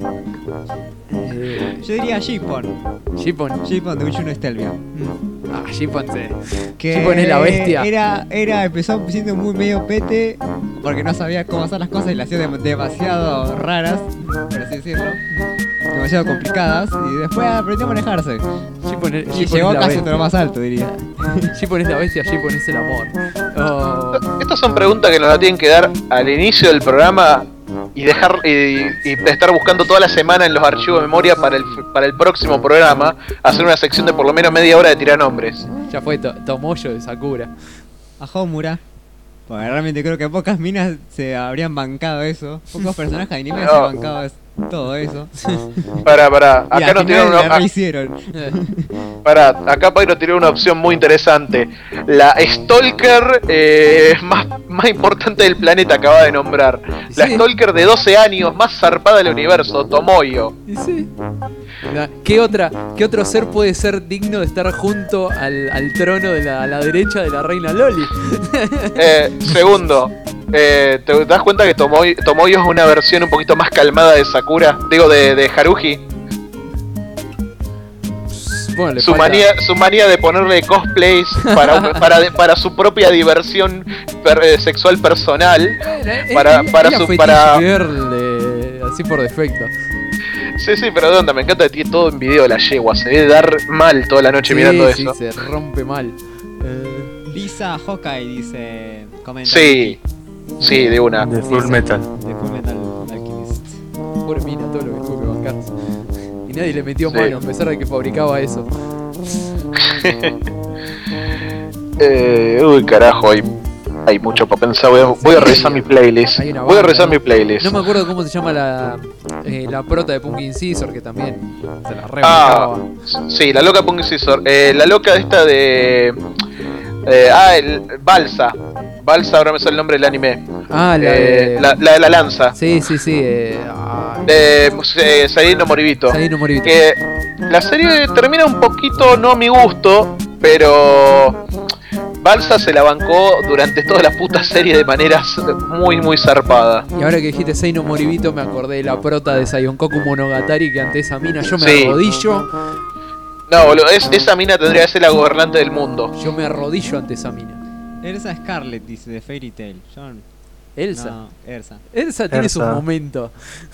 Eh, Yo diría Shippon. Shippon. Shippon de Uchuno Estelvia. Ah, Shippon se... Que Shippon es la bestia. Era, era, empezó siendo muy medio pete porque no sabía cómo hacer las cosas y las hacía dem- demasiado raras, por así decirlo. Demasiado complicadas y después aprendió a manejarse. Shippon es, Y Shippon llegó es la casi bestia. hasta lo más alto, diría. Shippon es la bestia, Shippon es el amor. Oh, Estas son preguntas que nos las tienen que dar al inicio del programa y dejar y, y estar buscando toda la semana en los archivos de memoria para el, para el próximo programa, hacer una sección de por lo menos media hora de tirar nombres. ya fue to Tomoyo de Sakura. A Homura. Porque realmente creo que pocas minas se habrían bancado eso. Pocos personajes de anime se han bancado es- todo eso. Para, para, Y acá al nos final tiraron la una, ah, rehicieron. para, acá Pyro tiró una opción muy interesante. La Stalker eh, más, más importante del planeta acaba de nombrar. La Sí. Stalker de doce años, más zarpada del universo, Tomoyo. Y sí. Na- ¿Qué, otra, ¿Qué otro ser puede ser digno de estar junto al, al trono de la, a la derecha de la reina Loli? Eh, segundo, eh, ¿te das cuenta que Tomoyo, Tomoyo es una versión un poquito más calmada de Sakura? Digo, de, de Haruhi. Bueno, le Su falta- manía, su manía de ponerle cosplays para, para, de- para su propia diversión per- eh, sexual personal. Eh, Para, eh, para era su fetish para girl, eh, así por defecto. Sí, sí, pero de onda, me encanta que tiene todo en video de la yegua, se debe dar mal toda la noche Sí, mirando sí, eso. se rompe mal. Eh, Lisa Hawkeye dice. Comenta. Sí, sí, de una. De Full Metal. De Full Metal Alchemist. Pobre mina, todo lo que tuvo que bancarse. Y nadie le metió Sí. mano, a pesar de que fabricaba eso. Eh, uy, carajo, hay, hay mucho para pensar. Voy a, voy a revisar mi playlist. Hay una Voy a banda, revisar ¿no? mi playlist. No me acuerdo cómo se llama la, eh, la prota de Pumpkin Scissor, que también se la Ah, rebancaba. sí, la loca Punk Scissor. Eh, la loca esta de. Eh, ah, el Balsa. Balsa, ahora me sale el nombre del anime. Ah, la Eh, de... la, la de la lanza. Sí, sí, sí. Eh, ah, De eh, Saino Moribito. Saino Moribito. Que la serie termina un poquito no a mi gusto, pero Balsa se la bancó durante toda la puta serie de maneras muy, muy zarpada. Y ahora que dijiste Seino Moribito, me acordé de la prota de Sayonkoku Monogatari, que ante esa mina yo me Sí. arrodillo. No, boludo, es, esa mina tendría que ser la gobernante del mundo. Yo me arrodillo ante esa mina. Elsa Scarlet dice de Fairy Tail. John. Elsa. No, Elsa. Elsa tiene sus Elsa. momentos.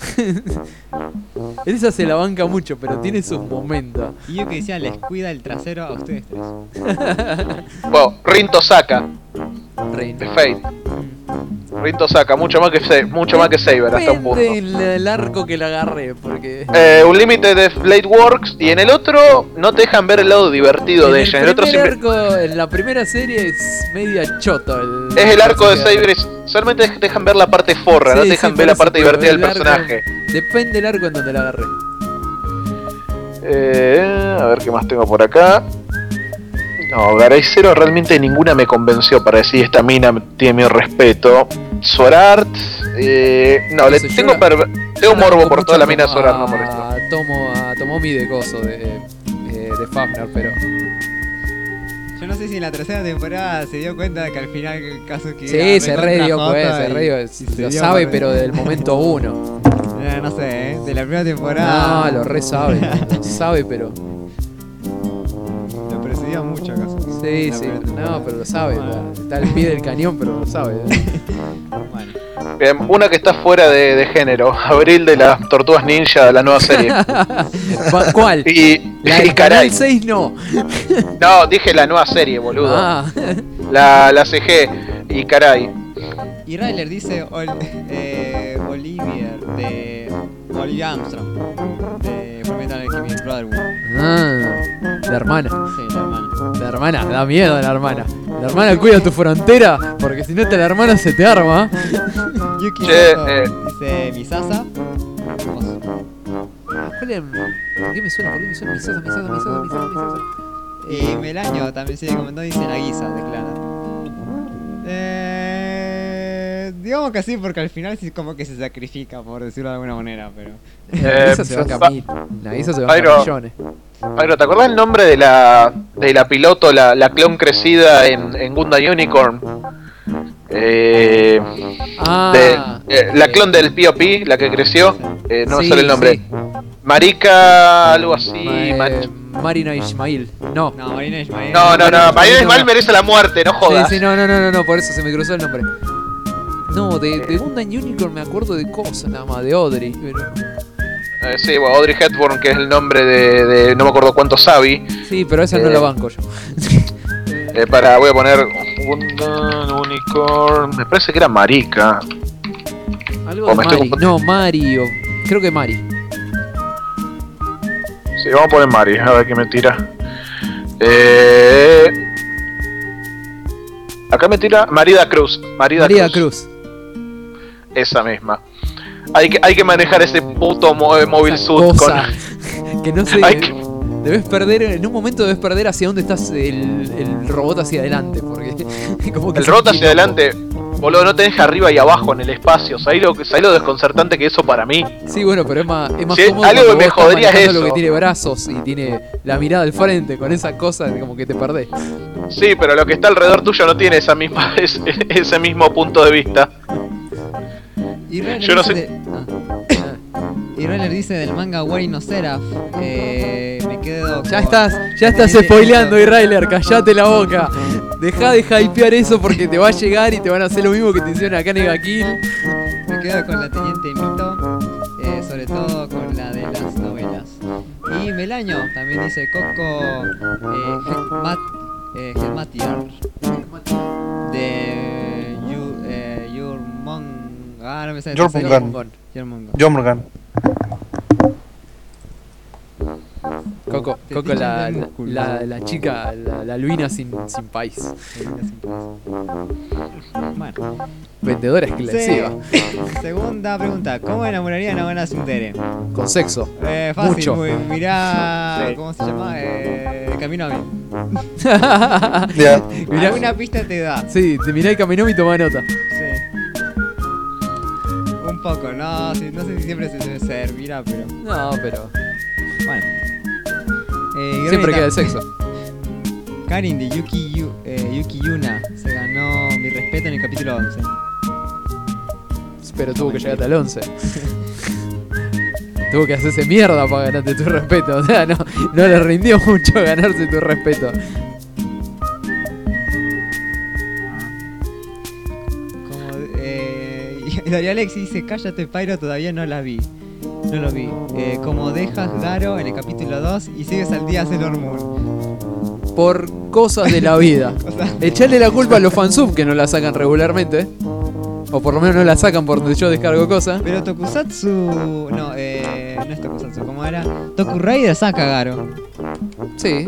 Elsa se la banca mucho, pero tiene sus momentos. Y yo que decía, les cuida el trasero a ustedes tres. Bueno, Rin Tosaka. Rin. de Fate. Rin Tosaka, mucho más que Se- mucho más que Saber hasta un punto. Depende el, el arco que le agarré, porque... Eh, un límite de Blade Works y en el otro no te dejan ver el lado divertido de ella. En el otro primer siempre arco, en la primera serie es media choto. El, es el arco de personaje. Saber, es- solamente te dejan ver la parte forra, Sí, no te sí, dejan por ver la eso, parte pero divertida del el arco- personaje. Depende del arco en donde la agarré. Eh, a ver qué más tengo por acá. No, Garay Zero realmente ninguna me convenció para decir esta mina tiene mi respeto. Sword Art, eh, no, le sé, yo tengo, la- per- yo tengo la morbo banco por mucho toda la mina de como Sword Art, no por esto. a Tomo, a Tomomi de coso, de, eh, de Fafner, pero... Yo no sé si en la tercera temporada se dio cuenta de que al final Kazuki Sí, era se recontra re dio jota cuenta, se y- re dio, y se lo dio sabe, por- pero del momento uno. Eh, no sé, ¿eh? De la primera temporada. No, lo re sabe, lo sabe, pero... Lo percibía mucho Kazuki. Sí, La sí, primera no, pero lo sabe, está al pie del cañón, pero lo sabe. Bien, una que está fuera de, de género, Abril de las Tortugas Ninja, la nueva serie. Va- ¿Cuál? Y, La y del caray, Canal seis no. no, dije la nueva serie, boludo. Ah. La, la C G, y caray. Y Ryler dice Ol- eh, Olivier de Olivia Armstrong de Fullmetal Alchemist Brotherhood. Ah, la hermana. Sí, la hermana. La hermana, da miedo la hermana. La hermana cuida tu frontera, porque si no te la hermana se te arma. Yuki Che, Sato eh. dice Misasa. Hermoso. ¿Cuál es? ¿Por qué me suena? ¿Por qué me suena? Misasa, Misasa, Misasa, Misasa, Misasa. Y Melaño también sigue comentando, dice Nagisa, declara. Eh, digamos que sí, porque al final sí como que se sacrifica, por decirlo de alguna manera, pero... Nagisa se va a camil. Nagisa se va a Pyro. millones. Pyro, ¿te acordás el nombre de la de la piloto, la, la clon crecida en, en Gundam Unicorn? Eh, Ah, de- eh, la clon del P O P, la que creció, eh, no me sí, sale el nombre. sí. Marika, algo así. Ma- eh, Ma- Marina Ismail. No. No, Marina Ismael. no, no, no, Marina no. Ismael merece la muerte, no jodas. Sí, sí, no, no, no, no, no, por eso se me cruzó el nombre. No, de, de Gundam Unicorn me acuerdo de cosas nada más, de Audrey. Pero... Eh, sí, bueno, Audrey Hepburn, que es el nombre de, de no me acuerdo cuánto Sabi. Sí, pero esa no Eh, la banco yo. Eh, para, voy a poner Gundam Unicorn. Me parece que era Marika. Algo o de me estoy Mari. confundiendo. No, Mari. O... Creo que Mari. Sí, vamos a poner Mari, a ver qué me tira. Eh... Acá me tira Marida Cruz. Marida María Cruz. Cruz. Esa misma. Hay que, hay que manejar ese puto mo- eh, móvil suit con. Cosa que no sé. Hay que- Debes perder, en un momento debes perder hacia dónde estás el, el robot hacia adelante, porque como que El se robot gira hacia un adelante, boludo, no te deja arriba y abajo en el espacio. ¿Sabés lo, ¿sabés lo desconcertante que es eso para mí? poco. Sí, bueno, pero es más, es más Sí, cómodo algo cuando que me vos estás jodería es manejando lo eso. que tiene brazos y tiene la mirada al frente, con esa cosa como que te perdés. Sí, pero lo que está alrededor tuyo no tiene esa misma, ese, ese mismo punto de vista. Y Ryler Yo no dice sé- de- ah. Y Ryler dice del manga Wari no Seraph. Eh, me quedo. Ya con- estás, ya estás Teniente spoileando, Ito. Ryler, callate la boca. Deja de hypear eso porque te va a llegar y te van a hacer lo mismo que te hicieron acá en Negakill. Me quedo con la Teniente Mito, eh, sobre todo con la de las novelas. Y Melaño también dice Coco eh, Heckmat, eh, Heckmatiar, de Yu, eh, Yurmong. Ah, no me sale. Jormungand. Jormungand. Jormungand. Coco, Te Coco pinchan la, del la, músculo. la, la chica, la, la Luina sin, sin país. Bueno. Vendedora exclusiva. Se- segunda pregunta: ¿cómo enamorarían a una Tsundere? Con sexo. Eh, fácil, Mucho. muy- mirá. Sí. ¿Cómo se llama? Eh, Camino a mí. Ya. Mirá- Alguna pista te da. Sí, te mirá el caminó y toma nota. Sí. Un poco, no, sí, no sé si siempre se debe ser, mira, pero. No, pero Bueno. Eh, siempre Greta- queda el sexo. Karin de Yuki, Yu- eh, Yuki Yuna se ganó mi respeto en el capítulo once. Pero tuvo que llegar hasta el once. Tuvo que hacerse mierda para ganarte tu respeto. O sea, no, no le rindió mucho ganarse tu respeto. Como, eh, y Daria Alexi dice: cállate, Pyro, todavía no la vi. No lo vi. Eh, como dejas Garo en el capítulo dos y sigues al día Sailor Moon. por cosas de la vida. Echarle la culpa a los fansub que no la sacan regularmente. O por lo menos no la sacan por donde yo descargo cosas. Pero Tokusatsu... No, eh... No es Tokusatsu, ¿cómo era? Tokuraider saca Garo. Sí.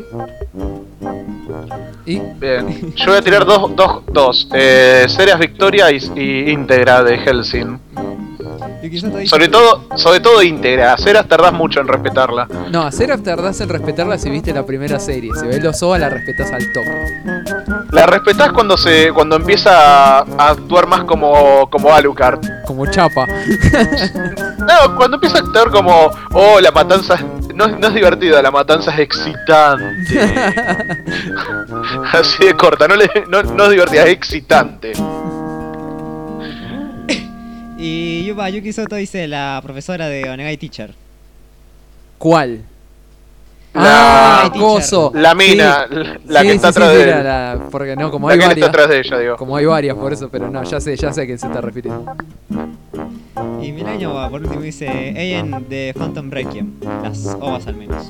¿Y? Bien. Yo voy a tirar dos, dos, dos. Eh, Serias Victoria y, y íntegra de Hellsing. Sobre todo, sobre todo íntegra. A Ceras tardás mucho en respetarla. No, a Seraph tardás en respetarla si viste la primera serie. Si ves los O V A la respetás al toque. La respetás cuando se cuando empieza a actuar más como, como Alucard. Como Chapa. No, cuando empieza a actuar como, oh, la matanza es- no, no es divertida, la matanza es excitante. Así de corta, no, le, no, no es divertida, es excitante. Y Yuba Yuki Soto dice la profesora de Onegai Teacher. ¿Cuál? La- ah, coso. La mina, la que está atrás de la- él. la- porque no, como La hay que varias. está atrás de ella, digo. Como hay varias, por eso, pero no, ya sé, ya sé a quién se está refiriendo. Y Milenio va, por último dice Eien de Phantom Requiem. Las ovas al menos.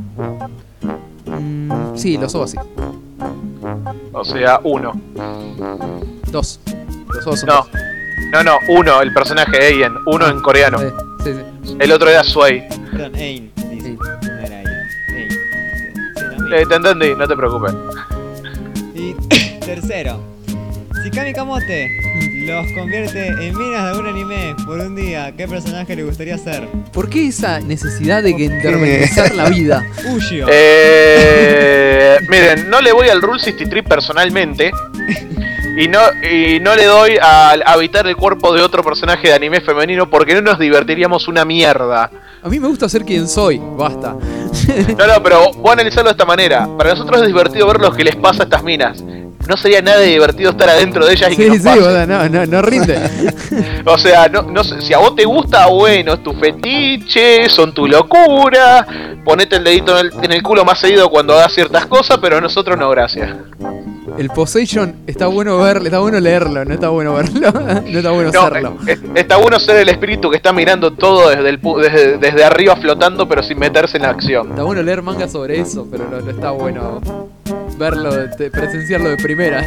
Mm, sí, los O V A sí. O sea, uno. Dos. Los O V A son No, dos. no, no, uno, el personaje Eien, uno en coreano. Sí, sí, sí. El otro era Sway. Perdón, Ein. Dice. No era Eien. Ein. Sí, era Eien. Eh, te entendí, no te preocupes. Y tercero, si Kami Kamote los convierte en minas de algún anime por un día, ¿qué personaje le gustaría ser? ¿Por qué esa necesidad de que intervenizar la vida? Ushio. Eh, miren, no le voy al Rule sesenta y tres personalmente. Y no, y no le doy al habitar el cuerpo de otro personaje de anime femenino porque no nos divertiríamos una mierda. A mí me gusta ser quien soy, basta. No, no, pero voy a analizarlo de esta manera. Para nosotros es divertido ver lo que les pasa a estas minas. No sería nada divertido estar adentro de ellas y que Sí, nos sí, pase. bueno, no, no, no rinde. O sea, no, no sé, si a vos te gusta, bueno, es tu fetiche, son tu locura. Ponete el dedito en el, en el culo más seguido cuando hagas ciertas cosas, pero a nosotros no, gracias. El Possession está bueno verlo, está bueno leerlo, no está bueno verlo, no está bueno No, hacerlo. eh, está bueno ser el espíritu que está mirando todo desde, el, pu- desde, desde arriba flotando, pero sin meterse en la acción. Está bueno leer manga sobre eso, pero no, no está bueno verlo, de- presenciarlo de primera.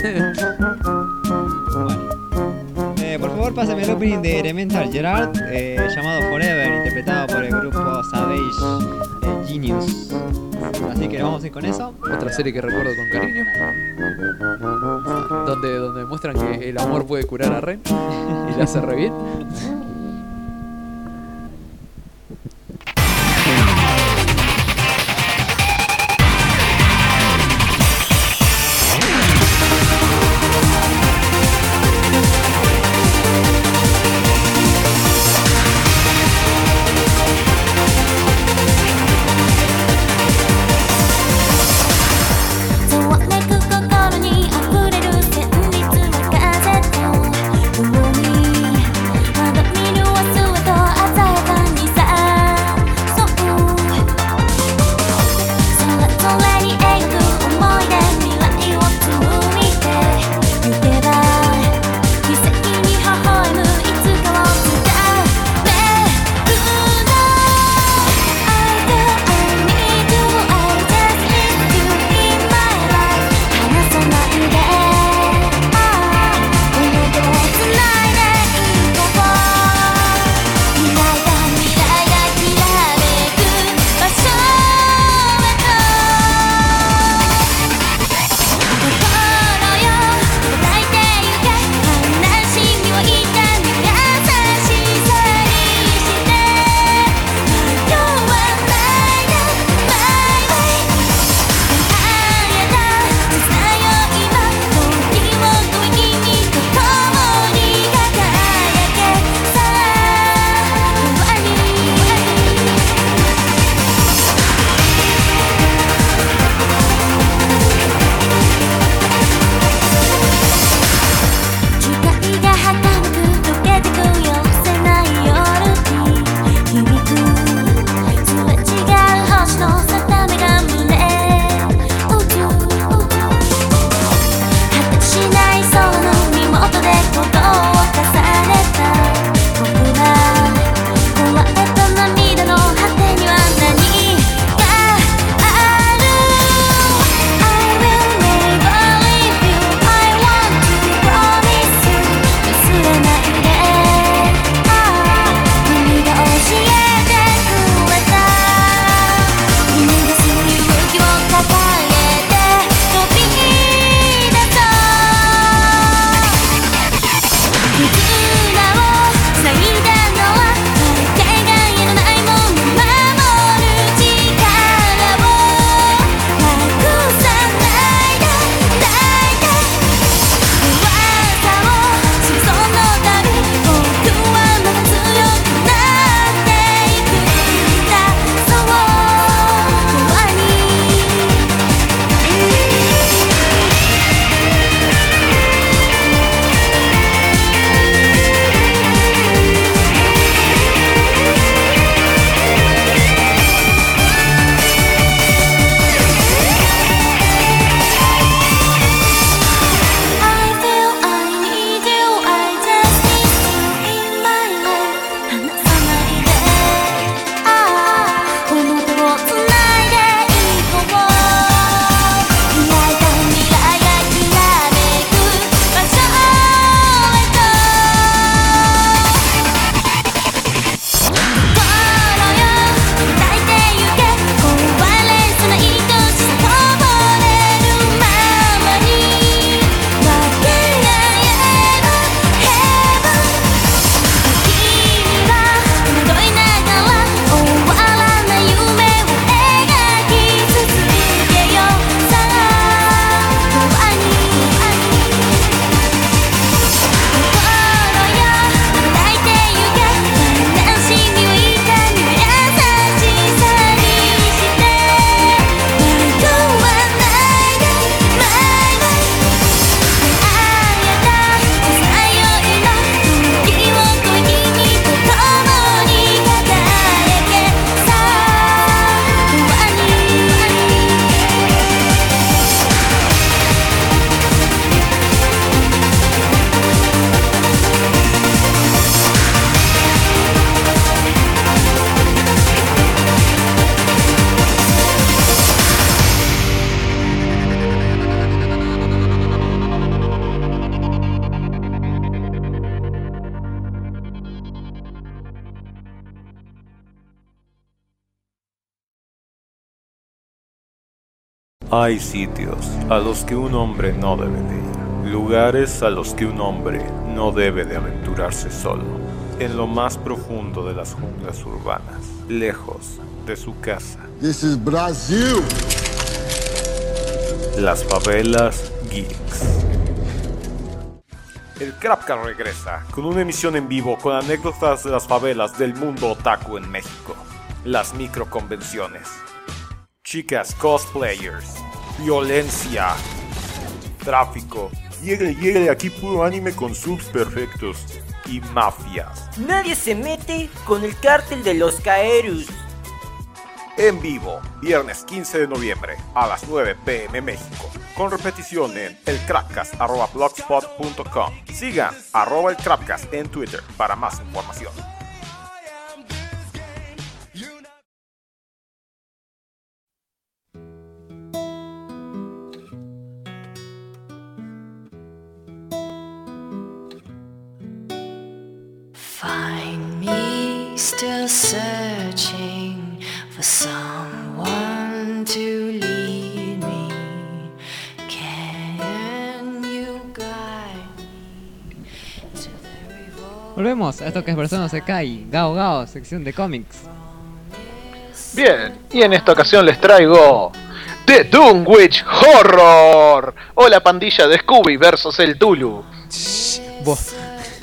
Eh, por favor, pásame el opening de Elemental Gerard, eh, llamado Forever, interpretado por el grupo Savage eh, Genius. Así que vamos a ir con eso. Otra serie que recuerdo con cariño. Donde, donde muestran que el amor puede curar a Ren y le hace re bien. Hay sitios a los que un hombre no debe de ir, lugares a los que un hombre no debe de aventurarse solo, en lo más profundo de las junglas urbanas, lejos de su casa. This is Brazil. Las favelas geeks. El Crapcast regresa con una emisión en vivo con anécdotas de las favelas del mundo otaku en México. Las microconvenciones. Chicas cosplayers. Violencia. Tráfico. Llegue, llegue, aquí puro anime con subs perfectos. Y mafias. Nadie se mete con el cártel de los Kaerus. En vivo, viernes quince de noviembre a las nueve pe eme México, con repetición en elcrapcast arroba blogspot punto com. Sigan arroba elcrapcast en Twitter para más información. Find me still searching for someone to lead me. Can you guide me to the revolver? Volvemos a esto que es Persona Sekai, Gao Gao, sección de cómics. Bien, y en esta ocasión les traigo The Dunwich Horror, o la pandilla de Scooby versus el Tulu. Vos.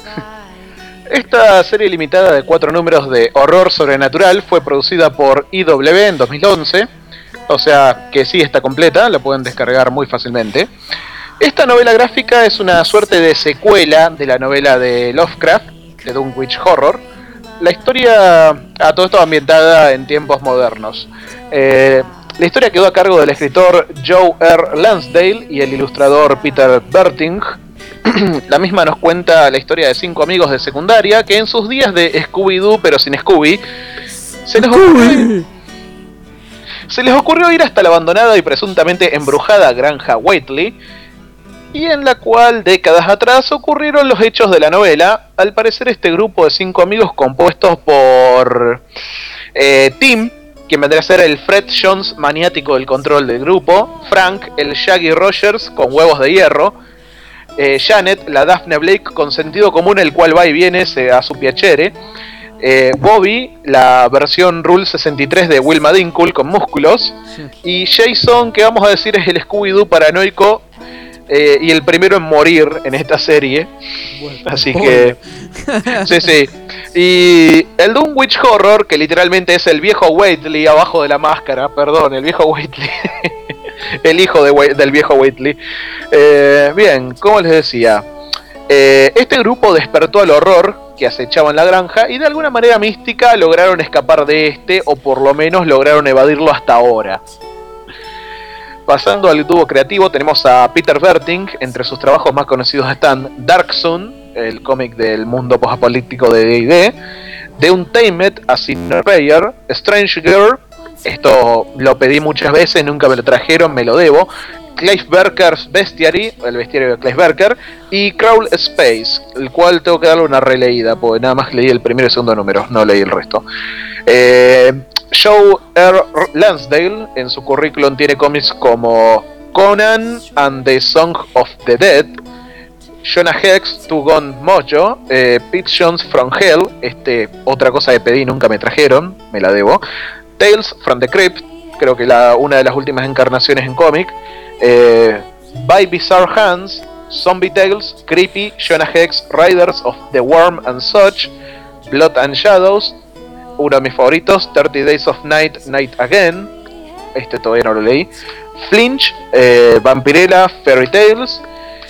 Esta serie limitada de cuatro números de horror sobrenatural fue producida por I W en dos mil once, o sea que sí está completa, la pueden descargar muy fácilmente. Esta novela gráfica es una suerte de secuela de la novela de Lovecraft, The Dunwich Horror. La historia, a todo esto ambientada en tiempos modernos. Eh, la historia quedó a cargo del escritor Joe R. Lansdale y el ilustrador Peter Berting. La misma nos cuenta la historia de cinco amigos de secundaria que en sus días de Scooby-Doo pero sin Scooby se les, ocurrió, se les ocurrió ir hasta la abandonada y presuntamente embrujada granja Waitley, y en la cual décadas atrás ocurrieron los hechos de la novela. Al parecer este grupo de cinco amigos compuestos por eh, Tim, quien vendría a ser el Fred Jones maniático del control del grupo, Frank, el Shaggy Rogers con huevos de hierro, Eh, Janet, la Daphne Blake con sentido común, el cual va y viene se, a su piacere, eh, Bobby, la versión Rule sesenta y tres de Wilma Dinkle con músculos, sí. Y Jason, que vamos a decir es el Scooby-Doo paranoico eh, y el primero en morir en esta serie, bueno, así que sí, sí. Y el Dunwich Horror, que literalmente es el viejo Waitley abajo de la máscara, perdón, el viejo Waitley. El hijo de, del viejo Waitley. Eh, bien, como les decía, eh, este grupo despertó al horror que acechaba en la granja y de alguna manera mística lograron escapar de este, o por lo menos lograron evadirlo hasta ahora. Pasando al dúo creativo, tenemos a Peter Berting. Entre sus trabajos más conocidos están Dark Sun, el cómic del mundo post-apocalíptico de D and D, The Untamed, A Sinner Prayer, Strange Girl. Esto lo pedí muchas veces, nunca me lo trajeron, me lo debo. Clive Barker's Bestiary, el bestiario de Clive Barker, y Crawl Space, el cual tengo que darle una releída, porque nada más leí el primero y segundo número, no leí el resto. Eh, Joe R. Lansdale en su currículum tiene cómics como Conan and the Song of the Dead, Jonah Hex, Two Gone Mojo, eh, Pictions from Hell, este otra cosa que pedí, nunca me trajeron, me la debo. Tales from the Crypt, creo que la, una de las últimas encarnaciones en cómic, eh, By Bizarre Hands, Zombie Tales, Creepy, Jonah Hex, Riders of the Worm and Such, Blood and Shadows, uno de mis favoritos, thirty Days of Night, Night Again, este todavía no lo leí, Flinch, eh, Vampirella, Fairy Tales,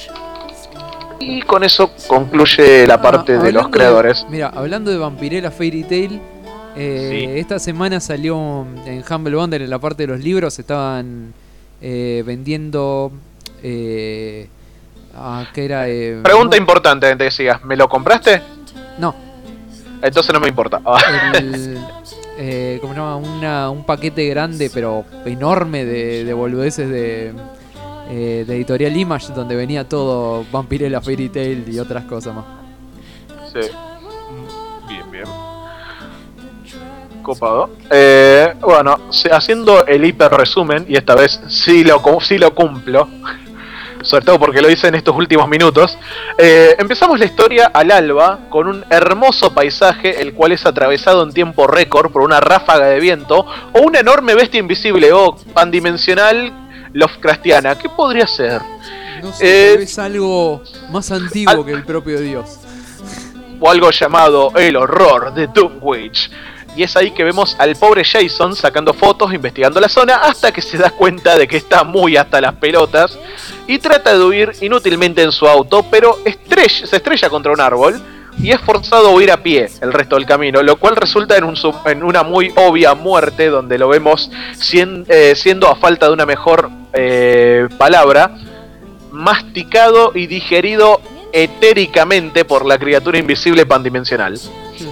y con eso concluye la parte ah, de los creadores. De, mira, hablando de Vampirella, Fairy Tail, Eh, sí. Esta semana salió en Humble Bundle, en la parte de los libros, estaban eh, vendiendo eh, ah, ¿qué era? Eh, Pregunta no. importante antes que sigas, ¿me lo compraste? No. Entonces no me importa. El, eh, ¿cómo se llama? Una, un paquete grande pero enorme de, de boludeces de, eh, de Editorial Image, donde venía todo Vampirella, Fairy Tail y otras cosas más. Sí. Bien, bien. Copado. Eh, bueno, haciendo el hiper resumen, y esta vez sí lo, sí lo cumplo, sobre todo porque lo hice en estos últimos minutos, eh, empezamos la historia al alba con un hermoso paisaje, el cual es atravesado en tiempo récord por una ráfaga de viento o una enorme bestia invisible o pandimensional Lovecraftiana. ¿Qué podría ser? No sé, Eh, tal vez algo más antiguo al- que el propio Dios. O algo llamado el horror de Dunwich. Y es ahí que vemos al pobre Jason sacando fotos, investigando la zona, hasta que se da cuenta de que está muy hasta las pelotas y trata de huir inútilmente en su auto, pero estrella, se estrella contra un árbol y es forzado a huir a pie el resto del camino, lo cual resulta en, un, su- en una muy obvia muerte, donde lo vemos sien- eh, siendo, a falta de una mejor eh, palabra, masticado y digerido etéricamente por la criatura invisible pandimensional.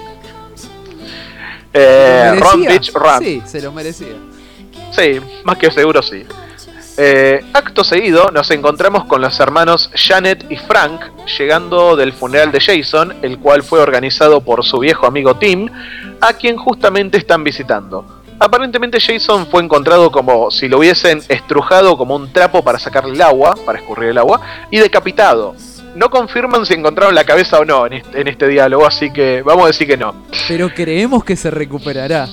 Eh, ¿Se lo Run, merecía? bitch, run. Sí, se lo merecía. Sí, más que seguro sí. Eh, acto seguido nos encontramos con los hermanos Janet y Frank llegando del funeral de Jason, el cual fue organizado por su viejo amigo Tim, a quien justamente están visitando. Aparentemente Jason fue encontrado como si lo hubiesen estrujado como un trapo para sacarle el agua, para escurrir el agua, y decapitado. No confirman si encontraron la cabeza o no en este, en este diálogo, así que vamos a decir que no. Pero creemos que se recuperará.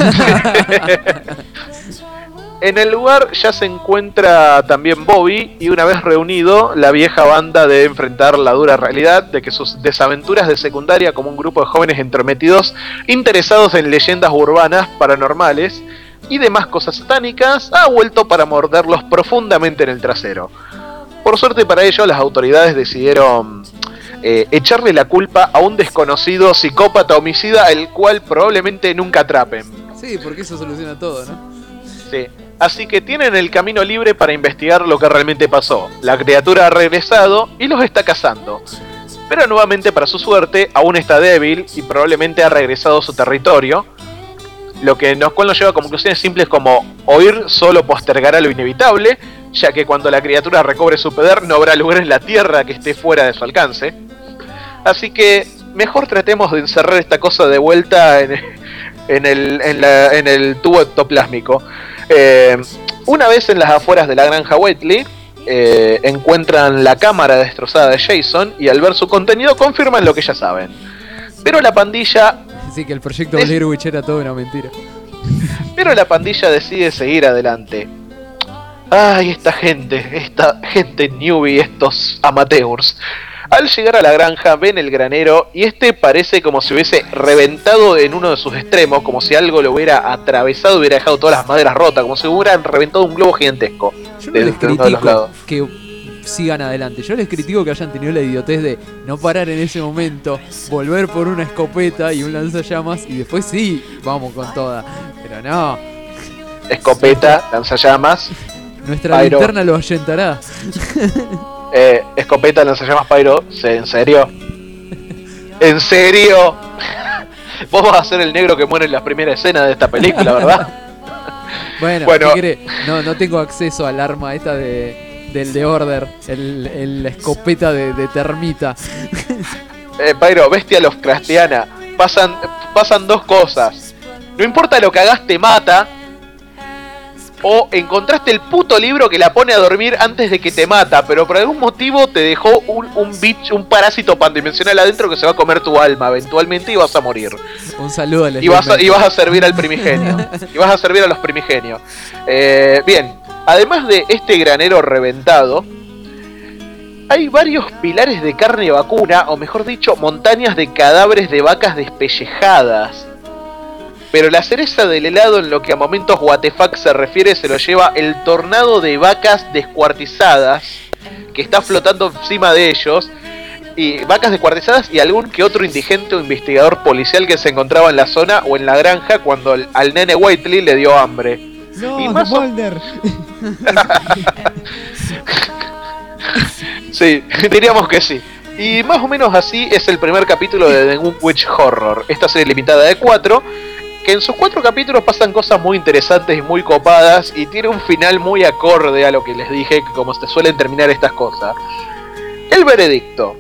En el lugar ya se encuentra también Bobby, y una vez reunido, la vieja banda debe enfrentar la dura realidad de que sus desaventuras de secundaria como un grupo de jóvenes entrometidos interesados en leyendas urbanas, paranormales y demás cosas satánicas ha vuelto para morderlos profundamente en el trasero. Por suerte para ello, las autoridades decidieron eh, echarle la culpa a un desconocido psicópata homicida, el cual probablemente nunca atrapen. Sí, porque eso soluciona todo, ¿no? Sí. Así que tienen el camino libre para investigar lo que realmente pasó. La criatura ha regresado y los está cazando. Pero nuevamente, para su suerte, aún está débil y probablemente ha regresado a su territorio. Lo que nos, cual nos lleva a conclusiones simples como oír solo postergará lo inevitable, ya que cuando la criatura recobre su poder no habrá lugar en la tierra que esté fuera de su alcance. Así que mejor tratemos de encerrar esta cosa de vuelta en, en, el, en, la, en el tubo ectoplásmico. Eh, una vez en las afueras de la granja Whiteley, eh, encuentran la cámara destrozada de Jason y al ver su contenido confirman lo que ya saben. Pero la pandilla... Sí, que el proyecto Blair Witch era toda una mentira. Pero la pandilla decide seguir adelante. Ay, esta gente, esta gente newbie, estos amateurs. Al llegar a la granja ven el granero y este parece como si hubiese reventado en uno de sus extremos, como si algo lo hubiera atravesado y hubiera dejado todas las maderas rotas, como si hubieran reventado un globo gigantesco. Yo no de- les de uno de los critico lados. que sigan adelante. Yo les critico que hayan tenido la idiotez de no parar en ese momento, volver por una escopeta y un lanzallamas y después sí, vamos con toda. Pero no, Escopeta, lanzallamas, nuestra Pyro. linterna lo ahuyentará. eh, escopeta, lanzallamas, Pyro. ¿En serio? ¿En serio? Vos vas a ser el negro que muere en la primera escena de esta película, ¿verdad? Bueno, Bueno. ¿qué querés? No, no tengo acceso al arma esta de, del The Order, el, el- la escopeta de, de termita. Eh, Pyro, bestia Lovecraftiana. Pasan, pasan dos cosas. No importa lo que hagas, te mata. O encontraste el puto libro que la pone a dormir antes de que te mata, pero por algún motivo te dejó un, un bicho, un parásito pandimensional adentro que se va a comer tu alma eventualmente y vas a morir. Un saludo al Y vas a, y vas a servir al primigenio. Y vas a servir a los primigenios. Eh, bien, además de este granero reventado, hay varios pilares de carne vacuna, o mejor dicho, montañas de cadáveres de vacas despellejadas. Pero la cereza del helado en lo que a momentos what the fuck se refiere se lo lleva el tornado de vacas descuartizadas que está flotando encima de ellos. Y vacas descuartizadas y algún que otro indigente o investigador policial que se encontraba en la zona o en la granja cuando al, al nene Whiteley le dio hambre. No, Y más o- Mulder. Sí, diríamos que sí. Y más o menos así es el primer capítulo de The Dunwich Horror. Esta serie limitada de cuatro, que en sus cuatro capítulos pasan cosas muy interesantes y muy copadas, y tiene un final muy acorde a lo que les dije, que como se suelen terminar estas cosas. El veredicto.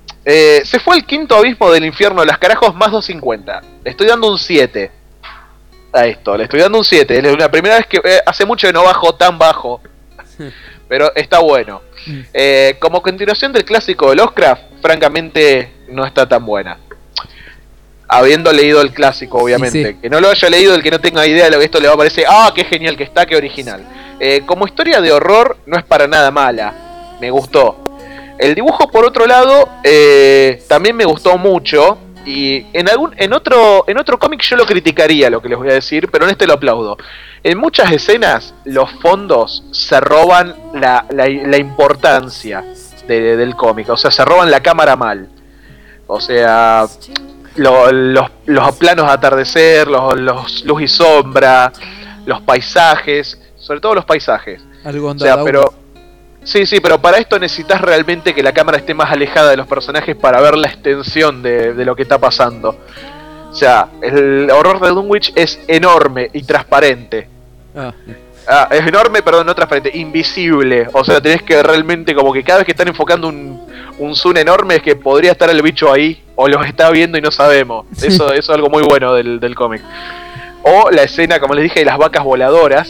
Eh, se fue el quinto abismo del infierno de las carajos más doscientos cincuenta. Le estoy dando un siete. a esto. Le estoy dando un siete. Es la primera vez que eh, hace mucho que no bajo tan bajo. Pero está bueno. Eh, como continuación del clásico de Lovecraft, francamente no está tan buena. Habiendo leído el clásico, obviamente. Sí, sí. Que no lo haya leído, el que no tenga idea de lo que esto le va a parecer, ¡ah, qué genial que está, qué original! Eh, como historia de horror, no es para nada mala. Me gustó. El dibujo, por otro lado, eh, también me gustó mucho. Y en algún en otro en otro cómic yo lo criticaría, lo que les voy a decir, pero en este lo aplaudo. En muchas escenas, los fondos se roban la, la, la importancia de, de, del cómic. O sea, se roban la cámara mal. O sea... Lo, los, los planos de atardecer, los, los luz y sombra, los paisajes, sobre todo los paisajes. Algo o sea, pero sí, sí, pero para esto necesitas realmente que la cámara esté más alejada de los personajes para ver la extensión de, de lo que está pasando. O sea, el horror de Dunwich es enorme y transparente. Ah. Ah, es enorme, perdón, no transparente, invisible. O sea, tenés que realmente, como que cada vez que están enfocando un, un zoom enorme, es que podría estar el bicho ahí, o los está viendo y no sabemos. Eso, eso es algo muy bueno del, del cómic. O la escena, como les dije, de las vacas voladoras,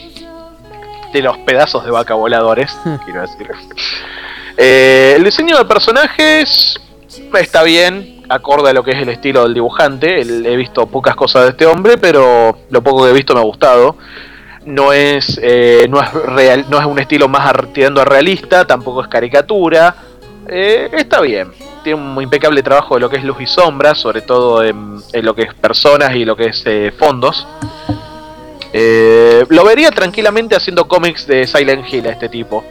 de los pedazos de vaca voladores, quiero decir. Eh, el diseño de personajes está bien, acorde a lo que es el estilo del dibujante. El, he visto pocas cosas de este hombre, pero lo poco que he visto me ha gustado. No es, eh, no es real, no es un estilo más tirando a realista, tampoco es caricatura. Eh, está bien. Tiene un impecable trabajo de lo que es luz y sombra, sobre todo en, en lo que es personas y lo que es eh, fondos. Eh, lo vería tranquilamente haciendo cómics de Silent Hill a este tipo.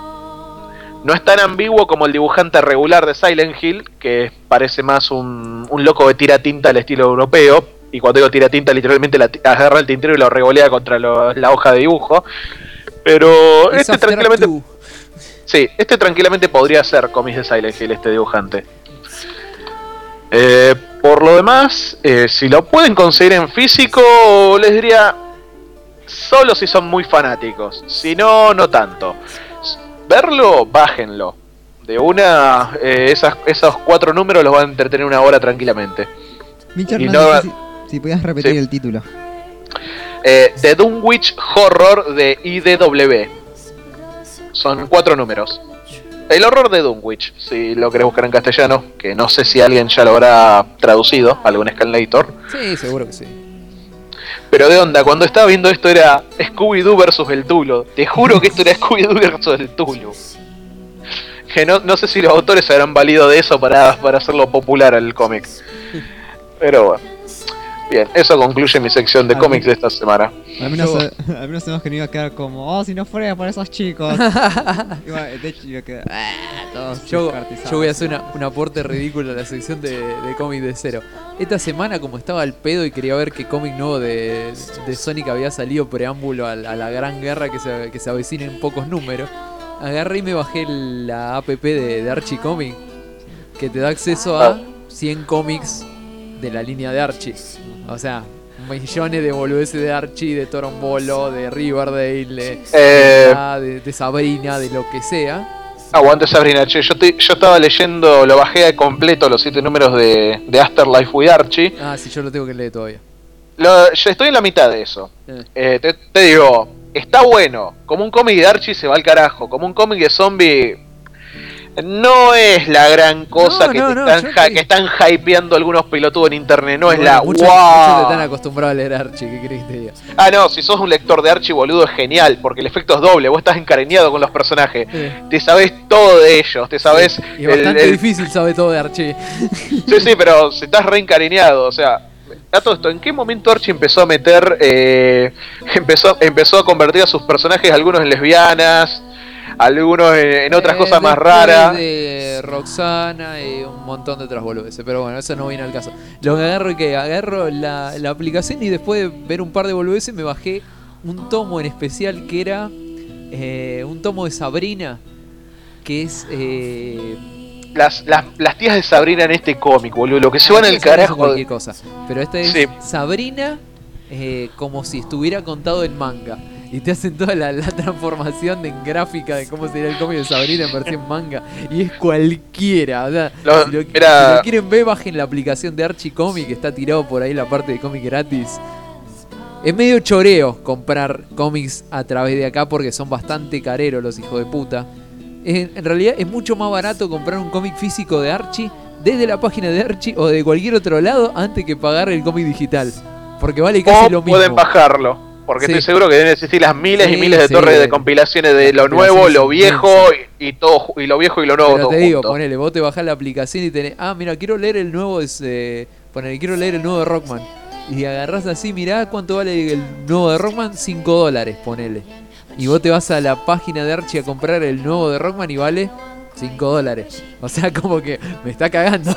No es tan ambiguo como el dibujante regular de Silent Hill, que parece más un, un loco de tira tinta al estilo europeo. Y cuando digo tira tinta, literalmente la agarra el tintero y lo revolea contra lo, la hoja de dibujo. Pero es este tranquilamente... Tú. Sí, este tranquilamente podría ser cómics de Silent Hill, este dibujante. Eh, por lo demás, eh, si lo pueden conseguir en físico, les diría... Solo si son muy fanáticos. Si no, no tanto. Verlo, bájenlo. De una, eh, esas, esos cuatro números los van a entretener una hora tranquilamente. Michar, y no, no, no sé si, si podías repetir sí. el título. Eh, The Dunwich Horror de I D W. Son cuatro números. El horror de Dunwich, si lo querés buscar en castellano, que no sé si alguien ya lo habrá traducido, algún Scanlator. Sí, seguro que sí. Pero de onda, cuando estaba viendo esto era Scooby-Doo versus el Tulo. Te juro que esto era Scooby-Doo versus el Tulo. Que no, no sé si los autores habrán valido de eso para, para hacerlo popular al cómic. Pero bueno. Bien, eso concluye mi sección de cómics de esta semana. Al menos, yo... al menos hemos querido quedar como, oh, si no fuera por esos chicos. De hecho, iba a quedar, ah, todos yo, yo voy a hacer una, un aporte ridículo a la sección de, de cómics de cero. Esta semana, como estaba al pedo y quería ver qué cómic nuevo de, de Sonic había salido, preámbulo a, a la gran guerra que se, que se avecina en pocos números, agarré y me bajé la app de, de Archie Comic, que te da acceso a cien cómics de la línea de Archie. O sea, millones de boludeces de Archie, de Torombolo, de Riverdale, de, eh, de, de Sabrina, de lo que sea. Aguante Sabrina, che, yo, te, yo estaba leyendo, lo bajé de completo los siete números de, de Afterlife with Archie. Ah, sí, yo lo tengo que leer todavía. Lo, yo estoy en la mitad de eso. Eh. Eh, te, te digo, está bueno. Como un cómic de Archie se va al carajo. Como un cómic de zombie... No es la gran cosa no, que, no, te no, están ja- que están hypeando algunos pelotudos en internet. No bueno, es la muchos, wow. Muchos te están acostumbrados a leer Archie. ¿Qué querés que te diga? Ah, no, si sos un lector de Archie, boludo, es genial. Porque el efecto es doble. Vos estás encariñado con los personajes. Sí. Te sabés todo de ellos. Te sabés. Sí. Y es bastante el, el... difícil saber todo de Archie. Sí, sí, pero si estás re encariñado. O sea, a todo esto, ¿en qué momento Archie empezó a meter. Eh, empezó, empezó a convertir a sus personajes, algunos en lesbianas, algunos en, en otras eh, cosas más raras? De Roxana y un montón de otras boludeces, pero bueno, eso no viene al caso. Lo que agarro es que agarro la, la aplicación y después de ver un par de boludeces me bajé un tomo en especial que era eh, un tomo de Sabrina, que es... Eh, las, las, las tías de Sabrina en este cómic, boludo, lo que se van al carajo. Cualquier cosa. Pero esta es sí. Sabrina eh, como si estuviera contado en manga. Y te hacen toda la, la transformación de, en gráfica de cómo sería el cómic de Sabrina en versión manga. Y es cualquiera. O sea, lo, si, lo, era... si lo quieren ver, bajen la aplicación de Archie Comic, que está tirado por ahí la parte de cómic gratis. Es medio choreo comprar cómics a través de acá porque son bastante careros los hijos de puta. En, en realidad es mucho más barato comprar un cómic físico de Archie desde la página de Archie o de cualquier otro lado antes que pagar el cómic digital. Porque vale casi o lo mismo. Pueden bajarlo. Porque Sí. estoy seguro que deben existir las miles Sí, y miles de sí, torres de- de compilaciones de lo de nuevo, compilaciones lo viejo inmensas. y, y todo ju- y lo viejo y lo nuevo Pero todo te digo, junto. ponele, vos te bajás la aplicación y tenés, ah, mira, quiero leer el nuevo, de, ponele, quiero leer el nuevo de Rockman. Y agarrás así, mirá cuánto vale el nuevo de Rockman, cinco dólares, ponele. Y vos te vas a la página de Archie a comprar el nuevo de Rockman y vale cinco dólares. O sea, como que me está cagando.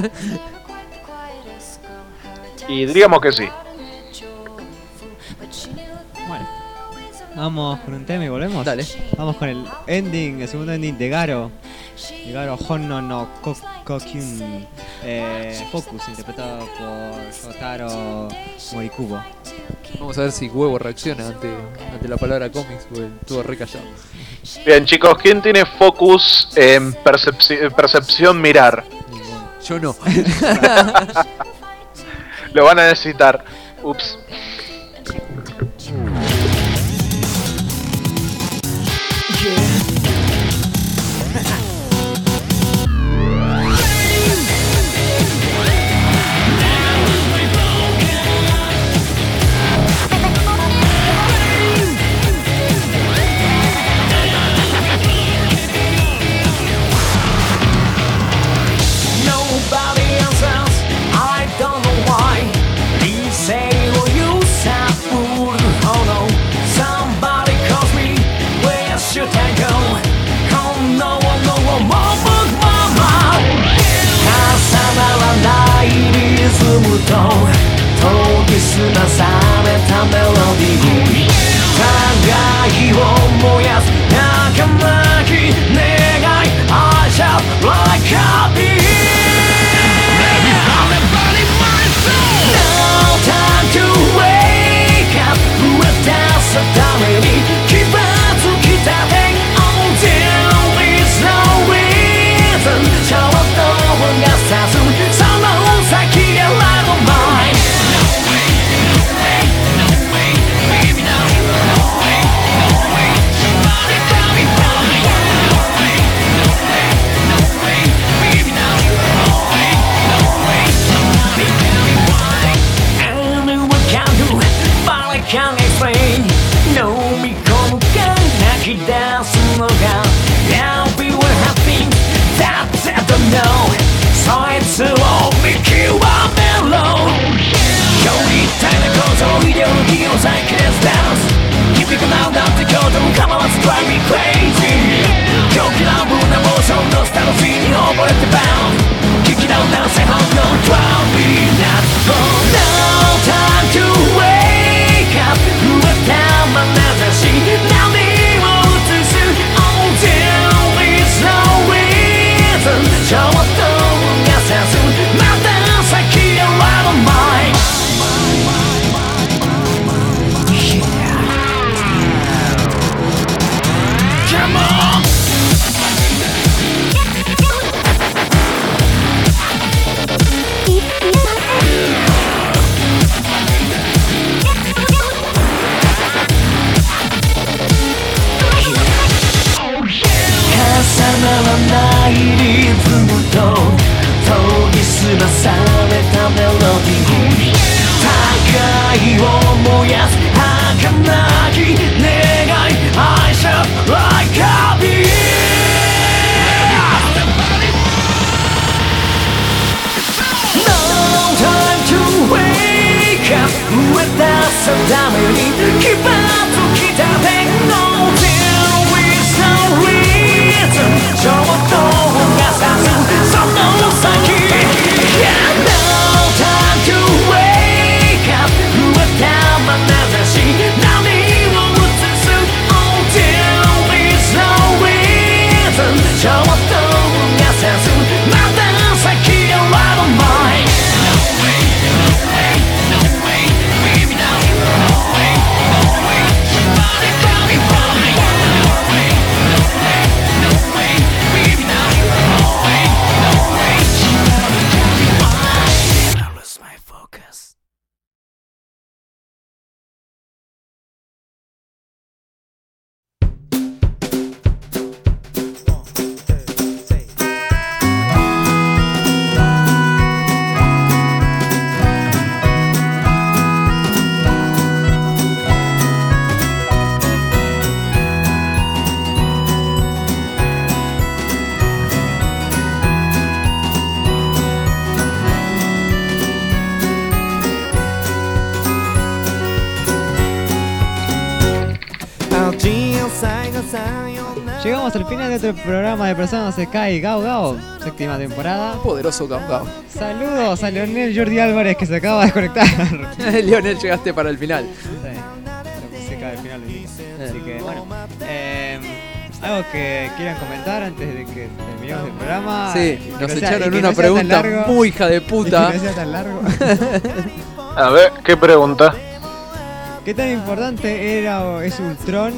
Y diríamos que sí. Bueno, vamos con un tema y volvemos. Dale. Vamos con el ending, el segundo ending de Garo. De Garo Honno no Kokyun eh, Focus, interpretado por Shotaro Morikubo. Vamos a ver si Huevo reacciona ante, ante la palabra cómics, porque estuvo re callado. Bien, chicos, ¿quién tiene focus en percepci- percepción mirar? Yo no. Lo van a necesitar. Ups. Nobody answers, I don't know why. Please say who you said would. Oh no, somebody calls me. Where should I go? Oh no, no, no, mama, mama. 重ならないリズムと研ぎ澄まされたメロディー。互いを燃やす儚き願い。I just like a bee. No time to wake up. 上出すために気がつきたい。Oh, there is no reason. ちょっとがさすその先へ Let on mine. No way, no way, no way, baby no. No way, no way. Somebody tell me why. No way, no way, no way, baby no. No way, no way. Somebody tell me why. Anyone can do, but I can't explain. 飲み込むか泣き出すのが Everyone has things that they don't know. そいつを見極めろ。今日みたいなことイデオロギーを再結出す。響くなうだってことも構わず Drive me crazy. 狂気乱舞なモーションのスタロジーに溺れて bound. 聞き直なせほんの Drive me nuts. No time to wake up. 上たまなざし何を映す Oh, there is no reason. ちょっとがさすまた先へ Let on mine. Come on. 重ならないリズムと研ぎ澄まされたメロディー。互いを燃やす儚き願い。I shall like a bee. No time to wake up. 上出すために気がつきたて No, there is no reason. ちょっとがさすその先 Yeah, no time to wake up. 上たまなざし何を映す Oh, there is no reason. ちょっとがさすまた先へ Let on mine. No way, no way, no way, baby no. No way, no way. Llegamos al final de otro programa de Persona Sekai Gao Gao, séptima temporada. Poderoso Gao Gao. Saludos a Leonel Jordi Álvarez que se acaba de conectar. Leonel, llegaste para el final. Sí, lo puse acá al final. Así que bueno. Eh, algo que quieran comentar antes de que terminemos el programa. Sí, que nos no sea- echaron y que una no sea pregunta tan largo, muy hija de y que puta. no sea tan largo. A ver, ¿qué pregunta? ¿Qué tan importante era o es Ultron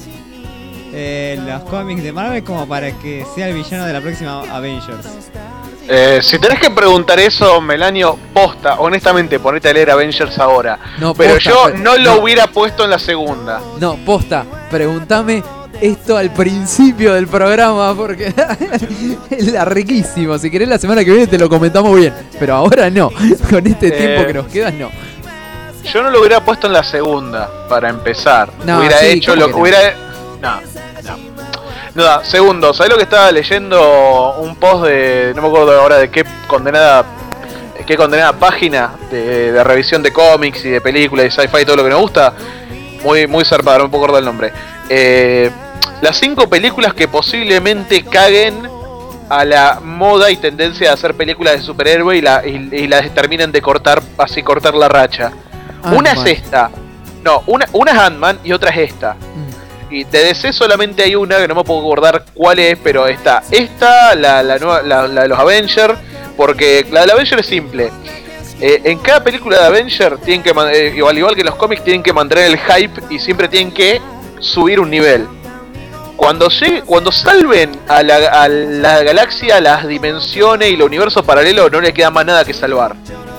eh, en los cómics de Marvel como para que sea el villano de la próxima Avengers? Eh, si tenés que preguntar eso, Melanio, posta, honestamente, ponete a leer Avengers ahora. No, pero posta, yo pero- no lo no. hubiera puesto en la segunda. No, posta, pregúntame esto al principio del programa porque es larguísimo. Si querés la semana que viene te lo comentamos bien, pero ahora no. Con este Eh, tiempo que nos queda, no. Yo no lo hubiera puesto en la segunda, para empezar. No, hubiera sí, hecho ¿cómo lo que que no? hubiera... No, no. No, segundo, ¿sabés lo que estaba leyendo? Un post de... No me acuerdo ahora de qué condenada... Qué condenada página de, de revisión de cómics y de películas y sci-fi y todo lo que nos gusta. Muy, muy zarpada, no me puedo acordar el nombre. Eh, las cinco películas que posiblemente caguen a la moda y tendencia de hacer películas de superhéroe y, la, y, y las terminen de cortar, así cortar la racha. Una es Ant-Man. esta. No, una, una es Ant-Man y otra es esta. Y de D C solamente hay una que no me puedo acordar cuál es, pero está esta, la, la, nueva, la, la de los Avengers, porque la de los Avengers es simple. Eh, en cada película de Avengers, tienen que, man- eh, igual, igual que en los cómics, tienen que mantener el hype y siempre tienen que subir un nivel. Cuando, llegue, cuando salven a la, a la galaxia, las dimensiones y los universos paralelos, no les queda más nada que salvar.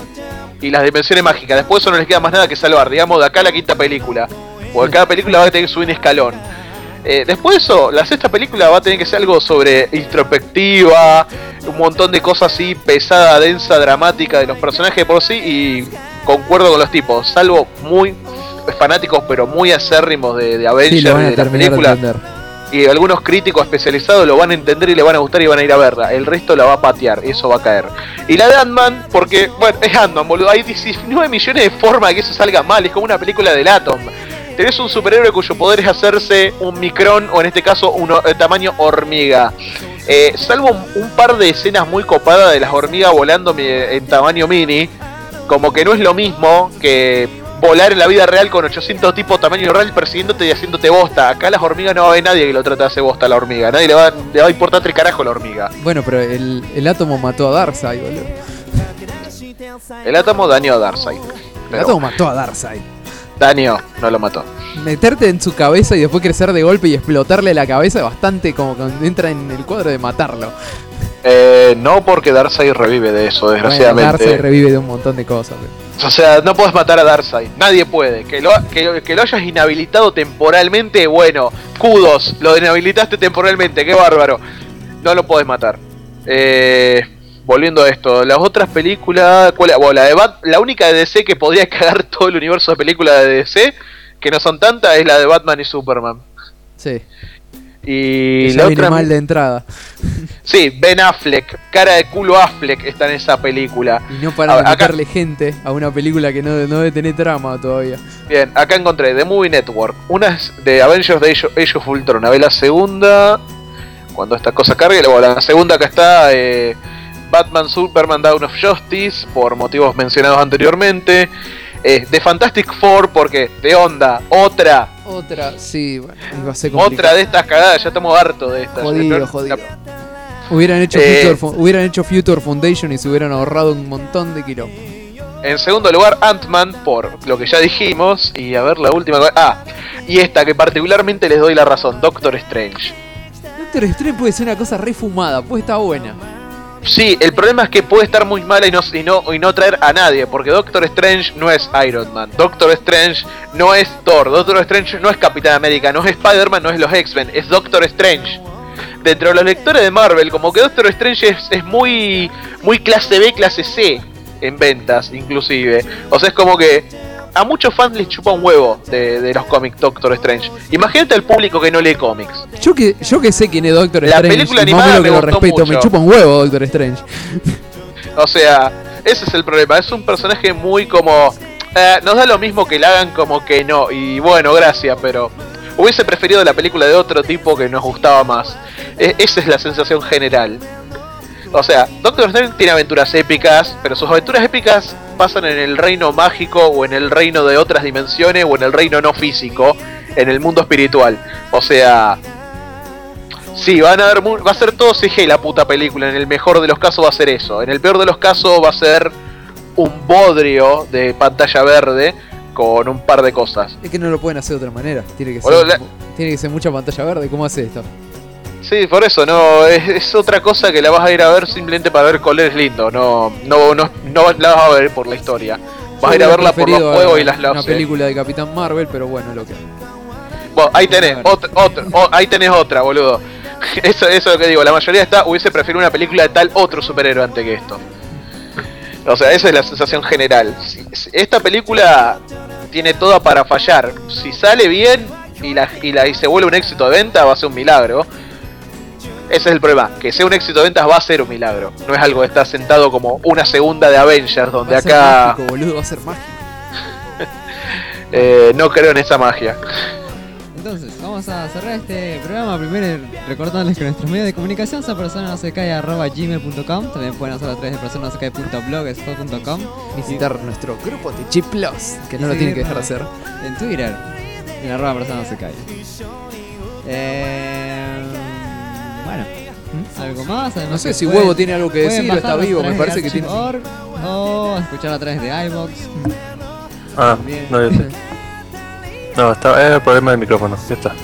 Y las dimensiones mágicas, después de eso no les queda más nada que salvar, digamos de acá a la quinta película. Porque cada película va a tener que subir un escalón. Eh, después de eso, la sexta película va a tener que ser algo sobre introspectiva, un montón de cosas así, pesada, densa, dramática de los personajes por sí, y concuerdo con los tipos, salvo muy fanáticos pero muy acérrimos de, de Avengers Sí, lo van y a de la terminar de película. entender. Y algunos críticos especializados lo van a entender y le van a gustar y van a ir a verla. El resto la va a patear, eso va a caer. Y la de Ant-Man, porque, bueno, es Ant-Man, boludo. Hay diecinueve millones de formas de que eso salga mal. Es como una película del Atom. Tenés un superhéroe cuyo poder es hacerse un micrón, o en este caso, un eh, tamaño hormiga. Eh, salvo un, un par de escenas muy copadas de las hormigas volando mi- en tamaño mini, como que no es lo mismo que volar en la vida real con ochocientos tipos tamaño real persiguiéndote y haciéndote bosta. Acá las hormigas no va a haber nadie que lo trate de hacer bosta a la hormiga. Nadie le va, le va a importar tres carajos a la hormiga. Bueno, pero el, el átomo mató a Darkseid, boludo. El átomo dañó a Darkseid. El Pero átomo mató a Darkseid. dañó, no lo mató. Meterte en su cabeza y después crecer de golpe y explotarle la cabeza es bastante como que entra en el cuadro de matarlo. Eh, no porque Darkseid revive de eso, Bueno, desgraciadamente. Darkseid revive de un montón de cosas. pero- O sea, no puedes matar a Darkseid, nadie puede. Que lo, que, que lo hayas inhabilitado temporalmente, bueno, kudos, lo inhabilitaste temporalmente, qué bárbaro. No lo podés matar. Eh, volviendo a esto, las otras películas, ¿cuál es? Bueno, la, de Bat- la única de D C que podría cagar todo el universo de películas de D C, que no son tantas, es la de Batman y Superman. Sí. Y Que la ya viene otra... mal de entrada. Sí, Ben Affleck, cara de culo Affleck está en esa película. Y no para A- de acá- meterle gente a una película que no, no debe tener trama todavía. Bien, acá encontré The Movie Network. Una es de Avengers de Age Age of Ultron. A ver la segunda. Cuando esta cosa cargue. Luego la segunda acá está. Eh, Batman Superman Dawn of Justice. Por motivos mencionados anteriormente. Eh, The Fantastic Four. Porque de onda. Otra. Otra, sí, bueno, iba a ser complicado. Otra de estas cagadas. Ya estamos hartos de estas. Jodido, No- jodido. Hubieran hecho, Eh, Future, Fo- hubieran hecho Future Foundation y se hubieran ahorrado un montón de quilombo. En segundo lugar, Ant-Man, por lo que ya dijimos. Y a ver la última. co- Ah, y esta que particularmente les doy la razón: Doctor Strange. Doctor Strange puede ser una cosa refumada, puede estar buena. Sí, el problema es que puede estar muy mala y no, y no, y no traer a nadie, porque Doctor Strange no es Iron Man, Doctor Strange no es Thor, Doctor Strange no es Capitán América, no es Spider-Man, no es los X-Men, es Doctor Strange. Dentro de los lectores de Marvel, como que Doctor Strange es, es muy, muy clase B, clase C en ventas, inclusive. O sea, es como que a muchos fans les chupa un huevo de, de los cómics Doctor Strange. Imagínate al público que no lee cómics. Yo que, yo que sé quién es Doctor La Strange, película y más o animada menos que me lo gustó respeto, me mucho. chupa un huevo Doctor Strange. O sea, ese es el problema. Es un personaje muy como... eh, nos da lo mismo que le hagan como que no. Y bueno, gracias, pero... Hubiese preferido la película de otro tipo que nos gustaba más. E- esa es la sensación general. O sea, Doctor Strange tiene aventuras épicas, pero sus aventuras épicas pasan en el reino mágico o en el reino de otras dimensiones o en el reino no físico, en el mundo espiritual. O sea, sí, van a ver, va a ser todo C G I la puta película. En el mejor de los casos va a ser eso. En el peor de los casos va a ser un bodrio de pantalla verde con un par de cosas. Es que no lo pueden hacer de otra manera. Tiene que ser, Boludo, la- tiene que ser mucha pantalla verde. ¿Cómo hace esto? Sí, por eso, no, es, es otra cosa que la vas a ir a ver simplemente para ver colores lindos, no, no, no, no la vas a ver por la historia, vas a ir a verla por los juegos y las Una luces. película de Capitán Marvel, pero bueno, lo que. Bueno, ahí tenés, otra, otra, o- ahí tenés otra, boludo. Eso, eso es lo que digo, la mayoría está, hubiese preferido una película de tal otro superhéroe antes que esto. O sea, esa es la sensación general. Si- si- Esta película tiene toda para fallar. Si sale bien y, la, y, la, y se vuelve un éxito de venta, va a ser un milagro. Ese es el problema, que sea un éxito de ventas va a ser un milagro. No es algo que está sentado como una segunda de Avengers, donde Va a ser acá mágico, boludo, va a ser mágico. eh, no creo en esa magia. Entonces, vamos a cerrar este programa. Primero, recordándoles que nuestros medios de comunicación son personas no se cae arroba gmail punto com. También pueden hacerlo a través de personas no se cae punto blogspot punto com. Visitar nuestro grupo de G Plus, que no lo tienen que dejar de hacer. En Twitter, en arroba personas no se cae. Eh, bueno, ¿algo más? Además No sé que si pueden- Huevo tiene algo que pueden decir o está bajarlo a vivo, me través parece de que tiene. Archive punto org o escucharlo a través de iVoox. Ah, Bien. no, yo sé. No, está, es el problema del micrófono, ya está.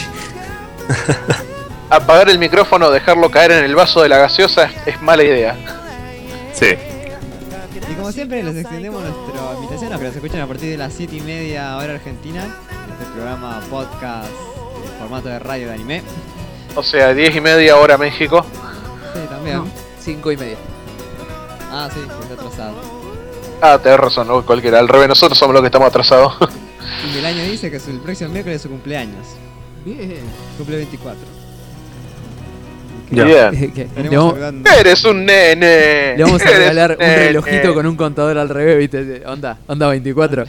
Apagar el micrófono o dejarlo caer en el vaso de la gaseosa es, es mala idea. Sí. Y como siempre, les extendemos nuestra invitación a que nos escuchen a partir de las siete y media hora argentina. Este programa podcast en formato de radio de anime. O sea, diez y media hora México. Sí, también. No, cinco y media. Ah, sí, que está atrasado. Ah, tenés razón, no cualquiera. Al revés, nosotros somos los que estamos atrasados. Y el año dice que es el próximo miércoles es su cumpleaños. Bien. Cumple veinticuatro. Ya. Bien. Que- Estaremos le, vamos, saludando. Eres un nene. le vamos a Eres regalar un nene. relojito con un contador al revés, ¿viste? Onda, onda veinticuatro.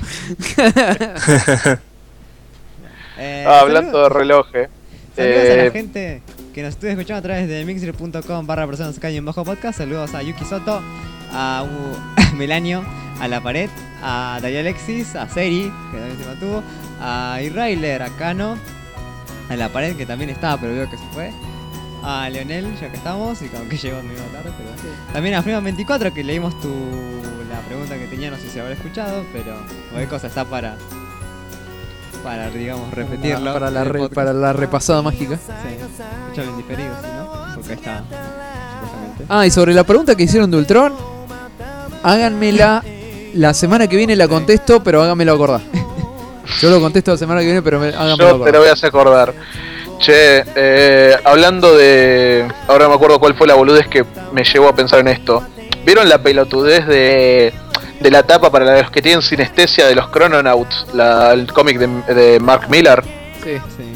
Eh, Ah, hablando saludos- de relojes. Saludos a Eh, la gente que nos estuvo escuchando a través de mixer punto com barra personas que hay en bajo podcast. Saludos a Yuki Soto, a U- Melanio, a La Pared, a Daria Alexis, a Seri, que también se mantuvo, a Irrailer, a Cano, a La Pared, que también estaba, pero veo que se fue, a Leonel, ya que estamos, y aunque llegó medio tarde, pero también a Freeman veinticuatro, que leímos tu la pregunta que tenía, no sé si habrá escuchado, pero cualquier cosa está para, para digamos, repetirlo. Para la, en el re- podcast. para la repasada mágica. Sí, escucharlo en diferido, si no, porque ahí está, supuestamente. Ah, y sobre la pregunta que hicieron de Ultron, háganmela. La semana que viene la contesto, pero háganmelo acordar. Yo lo contesto la semana que viene, pero me, háganmelo Yo te acordar. lo voy a hacer acordar. Che, eh, hablando de... Ahora no me acuerdo cuál fue la boludez que me llevó a pensar en esto. ¿Vieron la pelotudez de, de la tapa para los que tienen sinestesia de los Chrononauts? La, el cómic de, de Mark Millar. Sí, sí.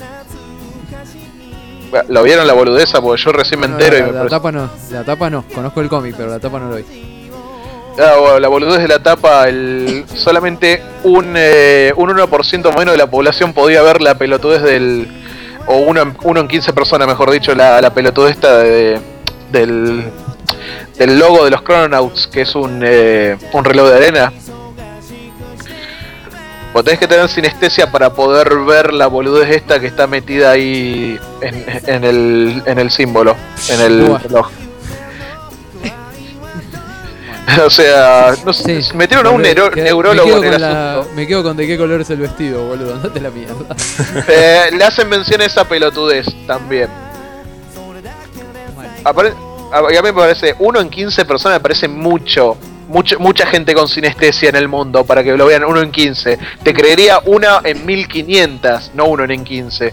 ¿Lo vieron la boludeza? Porque yo recién me No, entero la, y me la parece- tapa no, la tapa no. Conozco el cómic, pero la tapa no lo vi. Ah, bueno, la boludez de la tapa, el, solamente un, eh, un uno por ciento menos de la población podía ver la pelotudez del... O uno, en- uno en quince personas, mejor dicho, la, la pelotudez esta de, del, del logo de los Chrononauts, que es un, eh, un reloj de arena. Vos tenés que tener sinestesia para poder ver la boludez esta que está metida ahí en, en, el, en el símbolo, en el Buah. reloj. O sea, no sé, metieron a un neuro- Que- neurólogo me quedo en el con la- asunto. Me quedo con de qué color es el vestido, boludo. Andate la mierda. Eh, le hacen mención a esa pelotudez también. Apare- a, y a mí me parece, uno en quince personas me parece mucho, mucho, mucha gente con sinestesia en el mundo para que lo vean, uno en quince. Te creería una en mil quinientas, no uno en quince.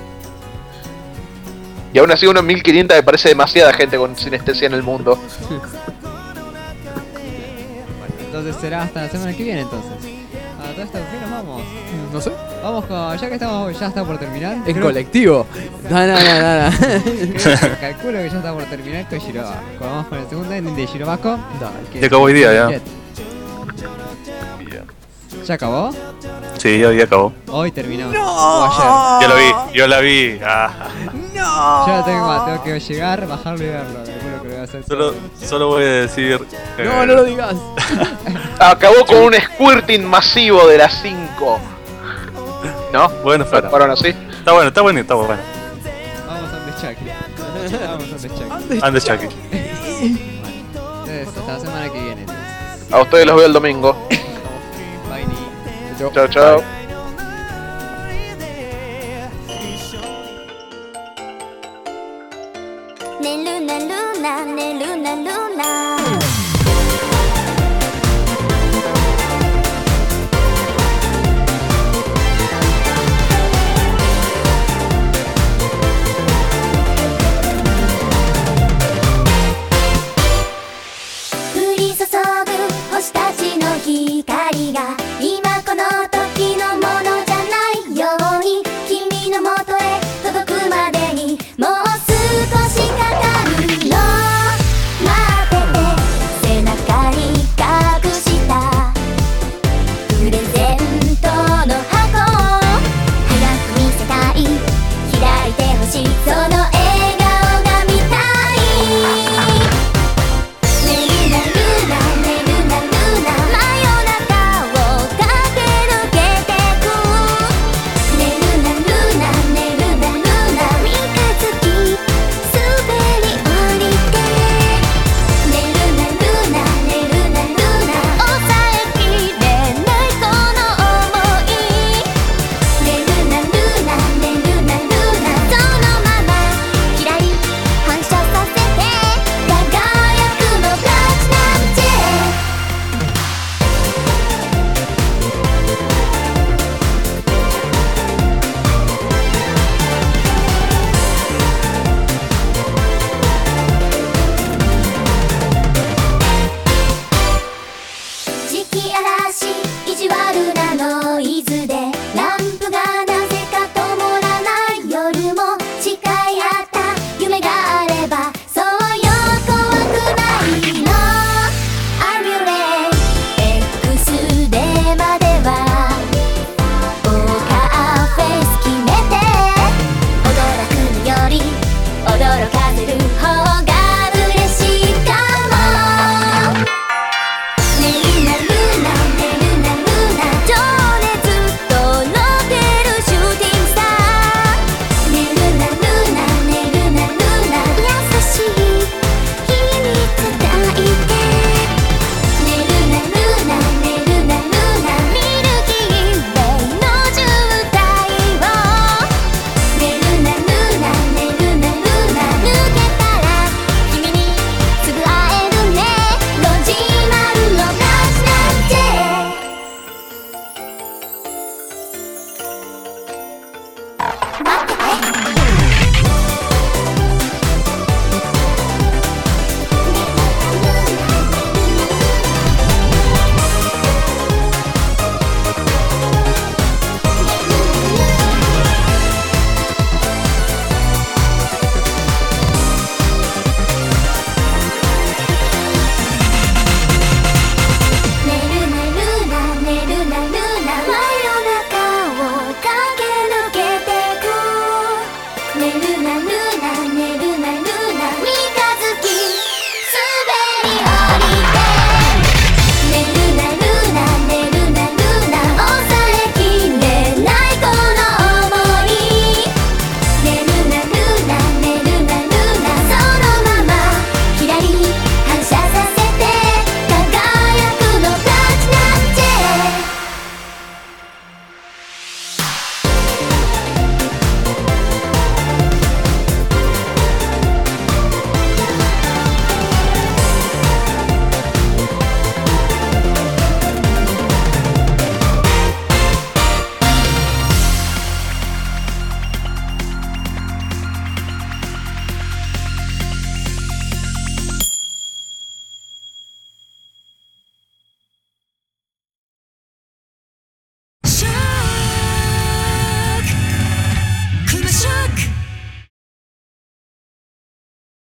Y aún así uno en mil quinientas me parece demasiada gente con sinestesia en el mundo. Entonces será hasta la semana que viene entonces. A todo esto, ¿qué nos vamos? No sé. Vamos con, ya que estamos, ya está por terminar. Es creo- colectivo. No, no, no, no, no. creo- calculo que ya está por terminar con Shirobako. Vamos con el segundo ending de Shirobako. Ya acabó hoy día, ya. ¿Ya acabó? Sí, hoy acabó. Hoy terminó. No. O ayer. Yo lo vi, yo la vi. Ah. No. Yo la tengo más, tengo que llegar, bajarlo y verlo. Calculo que lo voy a hacer. Solo, solo voy a decir. eh, No, no lo digas. Acabó con un squirting masivo de las cinco. ¿No? Bueno, fuera. Bueno, sí. Está bueno, está bueno, está bueno. Vamos a un de Chucky. Vamos a un de Chucky. Ande Chucky. Entonces, hasta la semana que viene. Entonces. A ustedes los veo el domingo. Bye, Ni. Chao, chao. Ne luna luna, ne luna luna.